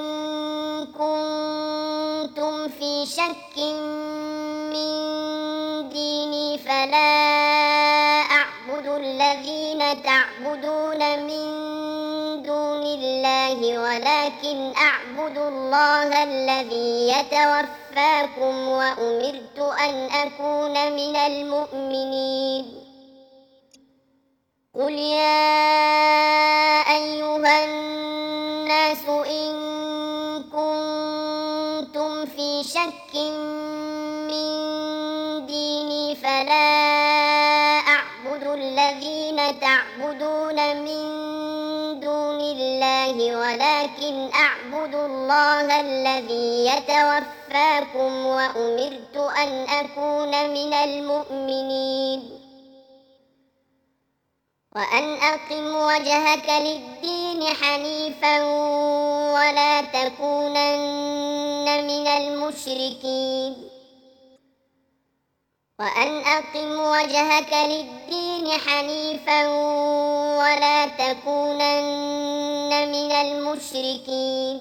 كنتم في شك من ديني فلا أعبد الذين تعبدون من دون الله ولكن أعبد الله الذي يتوفاكم وأمرت أن أكون من المؤمنين قل يا أيها الناس إن كنتم في شك من ديني فلا أعبد الذين تعبدون من دون الله ولكن أعبد الله الذي يتوفاكم وأمرت أن أكون من المؤمنين وأن أقم وجهك للدين حنيفا ولا تكونن من المشركين وأن أقم وجهك للدين حنيفا ولا تكونن من المشركين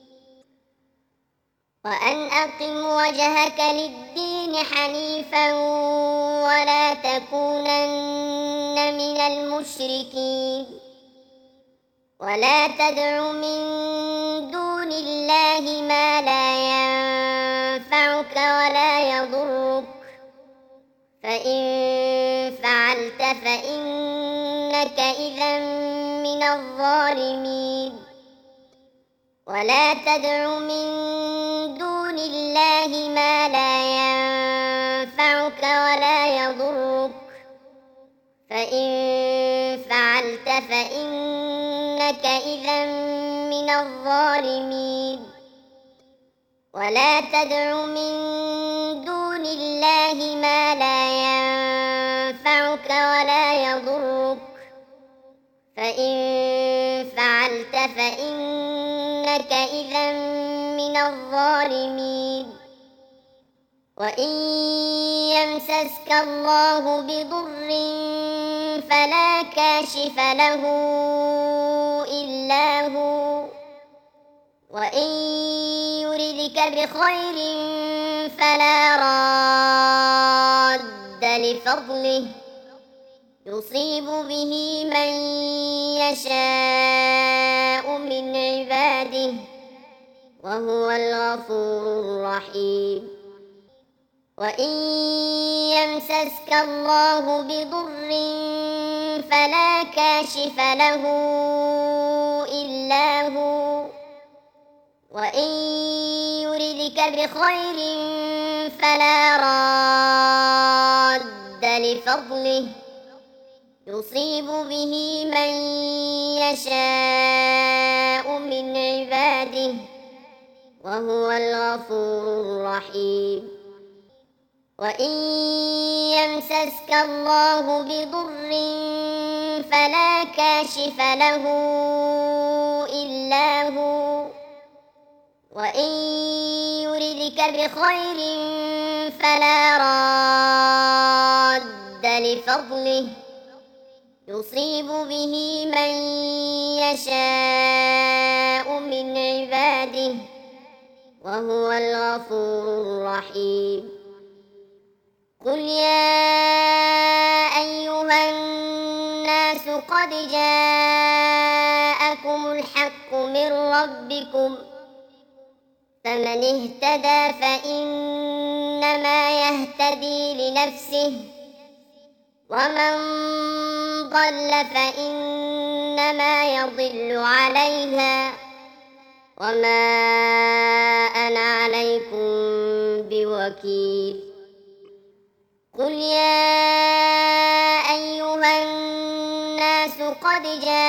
وأن أقم وجهك للدين حنيفا ولا تكونن من المشركين ولا تدع من دون الله ما لا ينفعك ولا يضرك فإن فعلت فإنك إذا من الظالمين ولا تدع من دون الله ما لا ينفعك ولا يضرك فإن فعلت فإنك إذا من الظالمين ولا تدع من دون الله ما لا ينفعك ولا يضرك فإن فعلت فإنك إذا من الظالمين وإن يمسسك الله بضر فلا كاشف له إلا هو وإن يردك بخير فلا راد لفضله يصيب به من يشاء من عباده وهو الغفور الرحيم وإن يمسسك الله بضر فلا كاشف له إلا هو وإن يردك بخير فلا راد لفضله يصيب به من يشاء من عباده وهو الغفور الرحيم وإن يمسسك الله بضر فلا كاشف له إلا هو، وإن يردك بخير فلا راد لفضله يصيب به من يشاء من عباده وهو الغفور الرحيم. قل يا أيها الناس قد جاءكم الحق من ربكم، فمن اهتدى فإنما يهتدي لنفسه، ومن ضل فإنما يضل عليها، وما أنا عليكم بوكيل. قل يا أيها الناس قد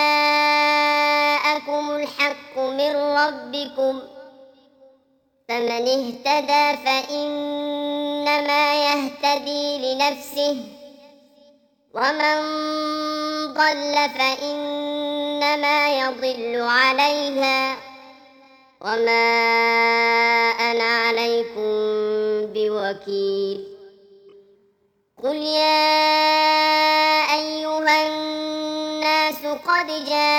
جاءكم الحق من ربكم، فمن اهتدى فإنما يهتدي لنفسه، ومن ضل فإنما يضل عليها، وما أنا عليكم بوكيل. قل يا أيها الناس قد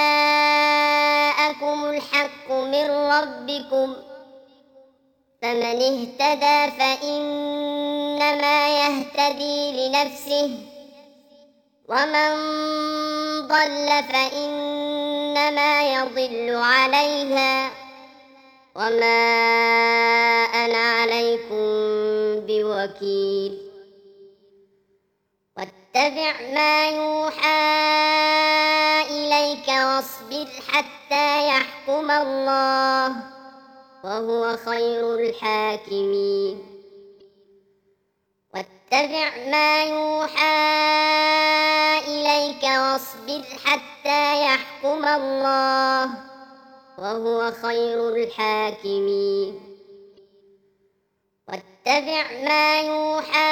جاءكم الحق من ربكم، فمن اهتدى فإنما يهتدي لنفسه، ومن ضل فإنما يضل عليها، وما أنا عليكم بوكيل. واتبع ما يوحى إليك واصبر حتى يحكم الله وهو خير الحاكمين. واتبع ما يوحى إليك واصبر حتى يحكم الله وهو خير الحاكمين. واتبع ما يوحى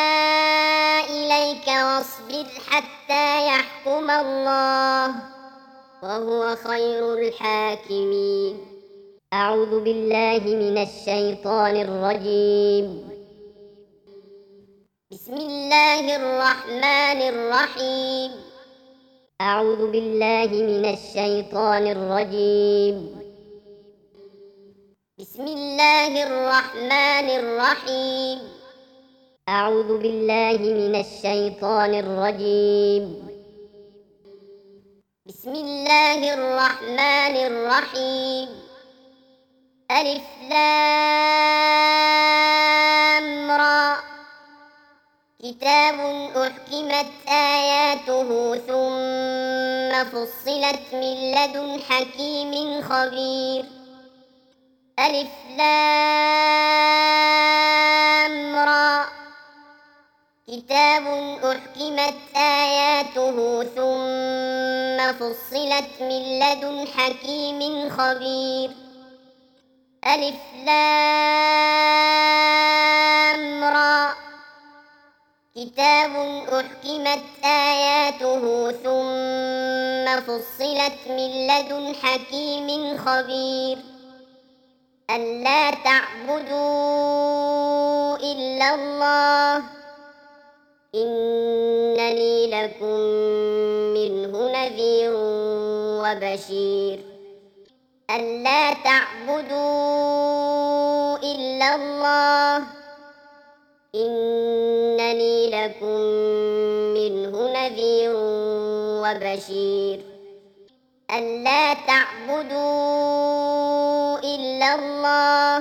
إليك واصبر حتى يحكم الله وهو خير الحاكمين. أعوذ بالله من الشيطان الرجيم. بسم الله الرحمن الرحيم. أعوذ بالله من الشيطان الرجيم. بسم الله الرحمن الرحيم. أعوذ بالله من الشيطان الرجيم. بسم الله الرحمن الرحيم. ألف لام را. كتاب أحكمت آياته ثم فصلت من لدن حكيم خبير. ألف لام را. كتاب أحكمت آياته ثم فصلت من لدن حكيم خبير. ألف لام را. كتاب أحكمت آياته ثم فصلت من لدن حكيم خبير. ألا تعبدوا إلا الله إنني لكم منه نذير وبشير. ألا تعبدوا إلا الله إنني لكم منه نذير وبشير. ألا تعبدوا إلا الله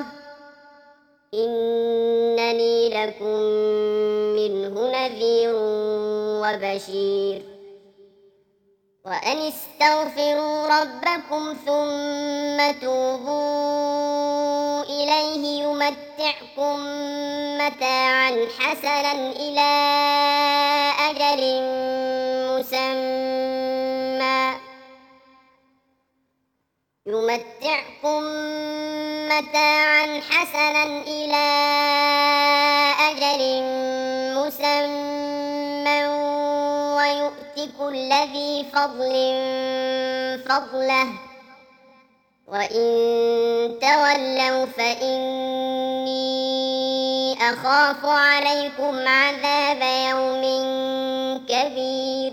إنني لكم منه نذير وبشير. وأن استغفروا ربكم ثم توبوا إليه يمتعكم متاعا حسنا إلى أجل مسمى يمتعكم متاعا حسنا إلى أجل مسمى ويؤت كل ذي فضل فضله وإن تولوا فإني أخاف عليكم عذاب يوم كبير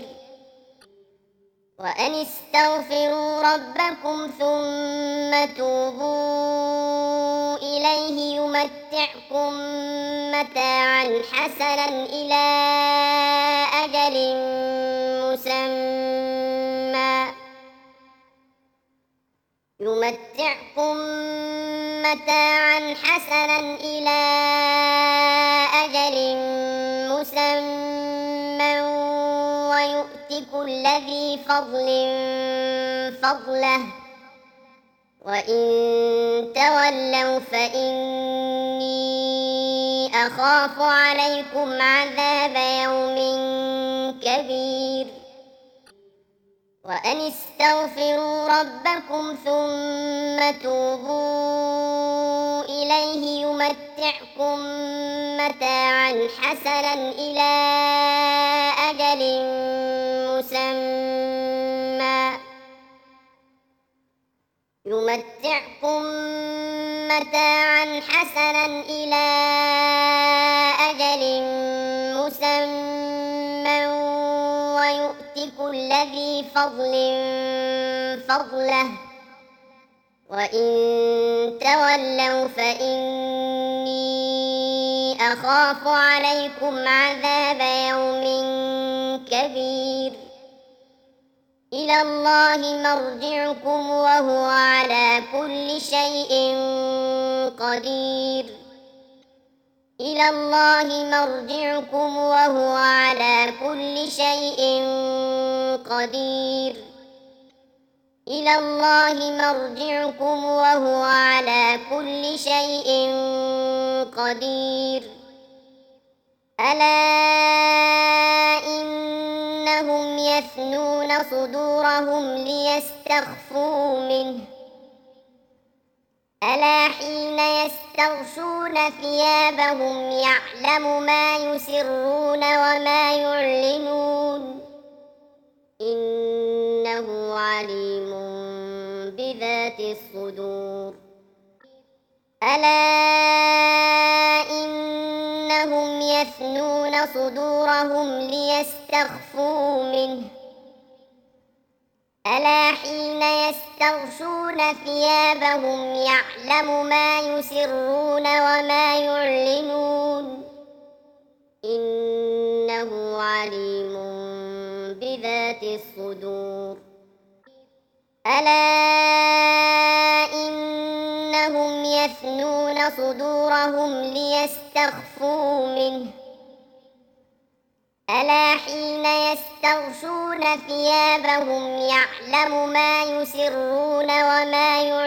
وأن استغفروا ربكم ثم توبوا إليه يمتعكم متاعا حسنا إلى أجل مسمى يمتعكم متاعا حسنا إلى أجل مسمى ويؤت كل ذي فضل فضله وإن تولوا فإني أخاف عليكم عذاب يوم كبير وأن استغفروا ربكم ثم توبوا إليه يمتعكم متاعا حسنا إلى أجل مسمى يمتعكم متاعا حسنا إلى أجل مسمى ويؤت كل ذي فضل فضله وإن تولوا فإني أخاف عليكم عذاب يوم كبير إلى الله مرجعكم وهو على كل شيء قدير إلى الله مرجعكم وهو على كل شيء قدير إلى الله مرجعكم وهو على كل شيء قدير ألا إنهم يثنون صدورهم ليستخفوا منه ألا حين يستغشون ثيابهم يعلم ما يسرون وما يعلنون إنه عليم بذات الصدور ألا إنهم يثنون صدورهم ليستخفوا منه ألا حين يستغشون ثيابهم يعلم ما يسرون وما يعلنون إنه عليم بذات الصدور ألا إنهم يثنون صدورهم ليستخفوا منه ألا حين يستغشون ثيابهم يعلم ما يسرون وما يعلنون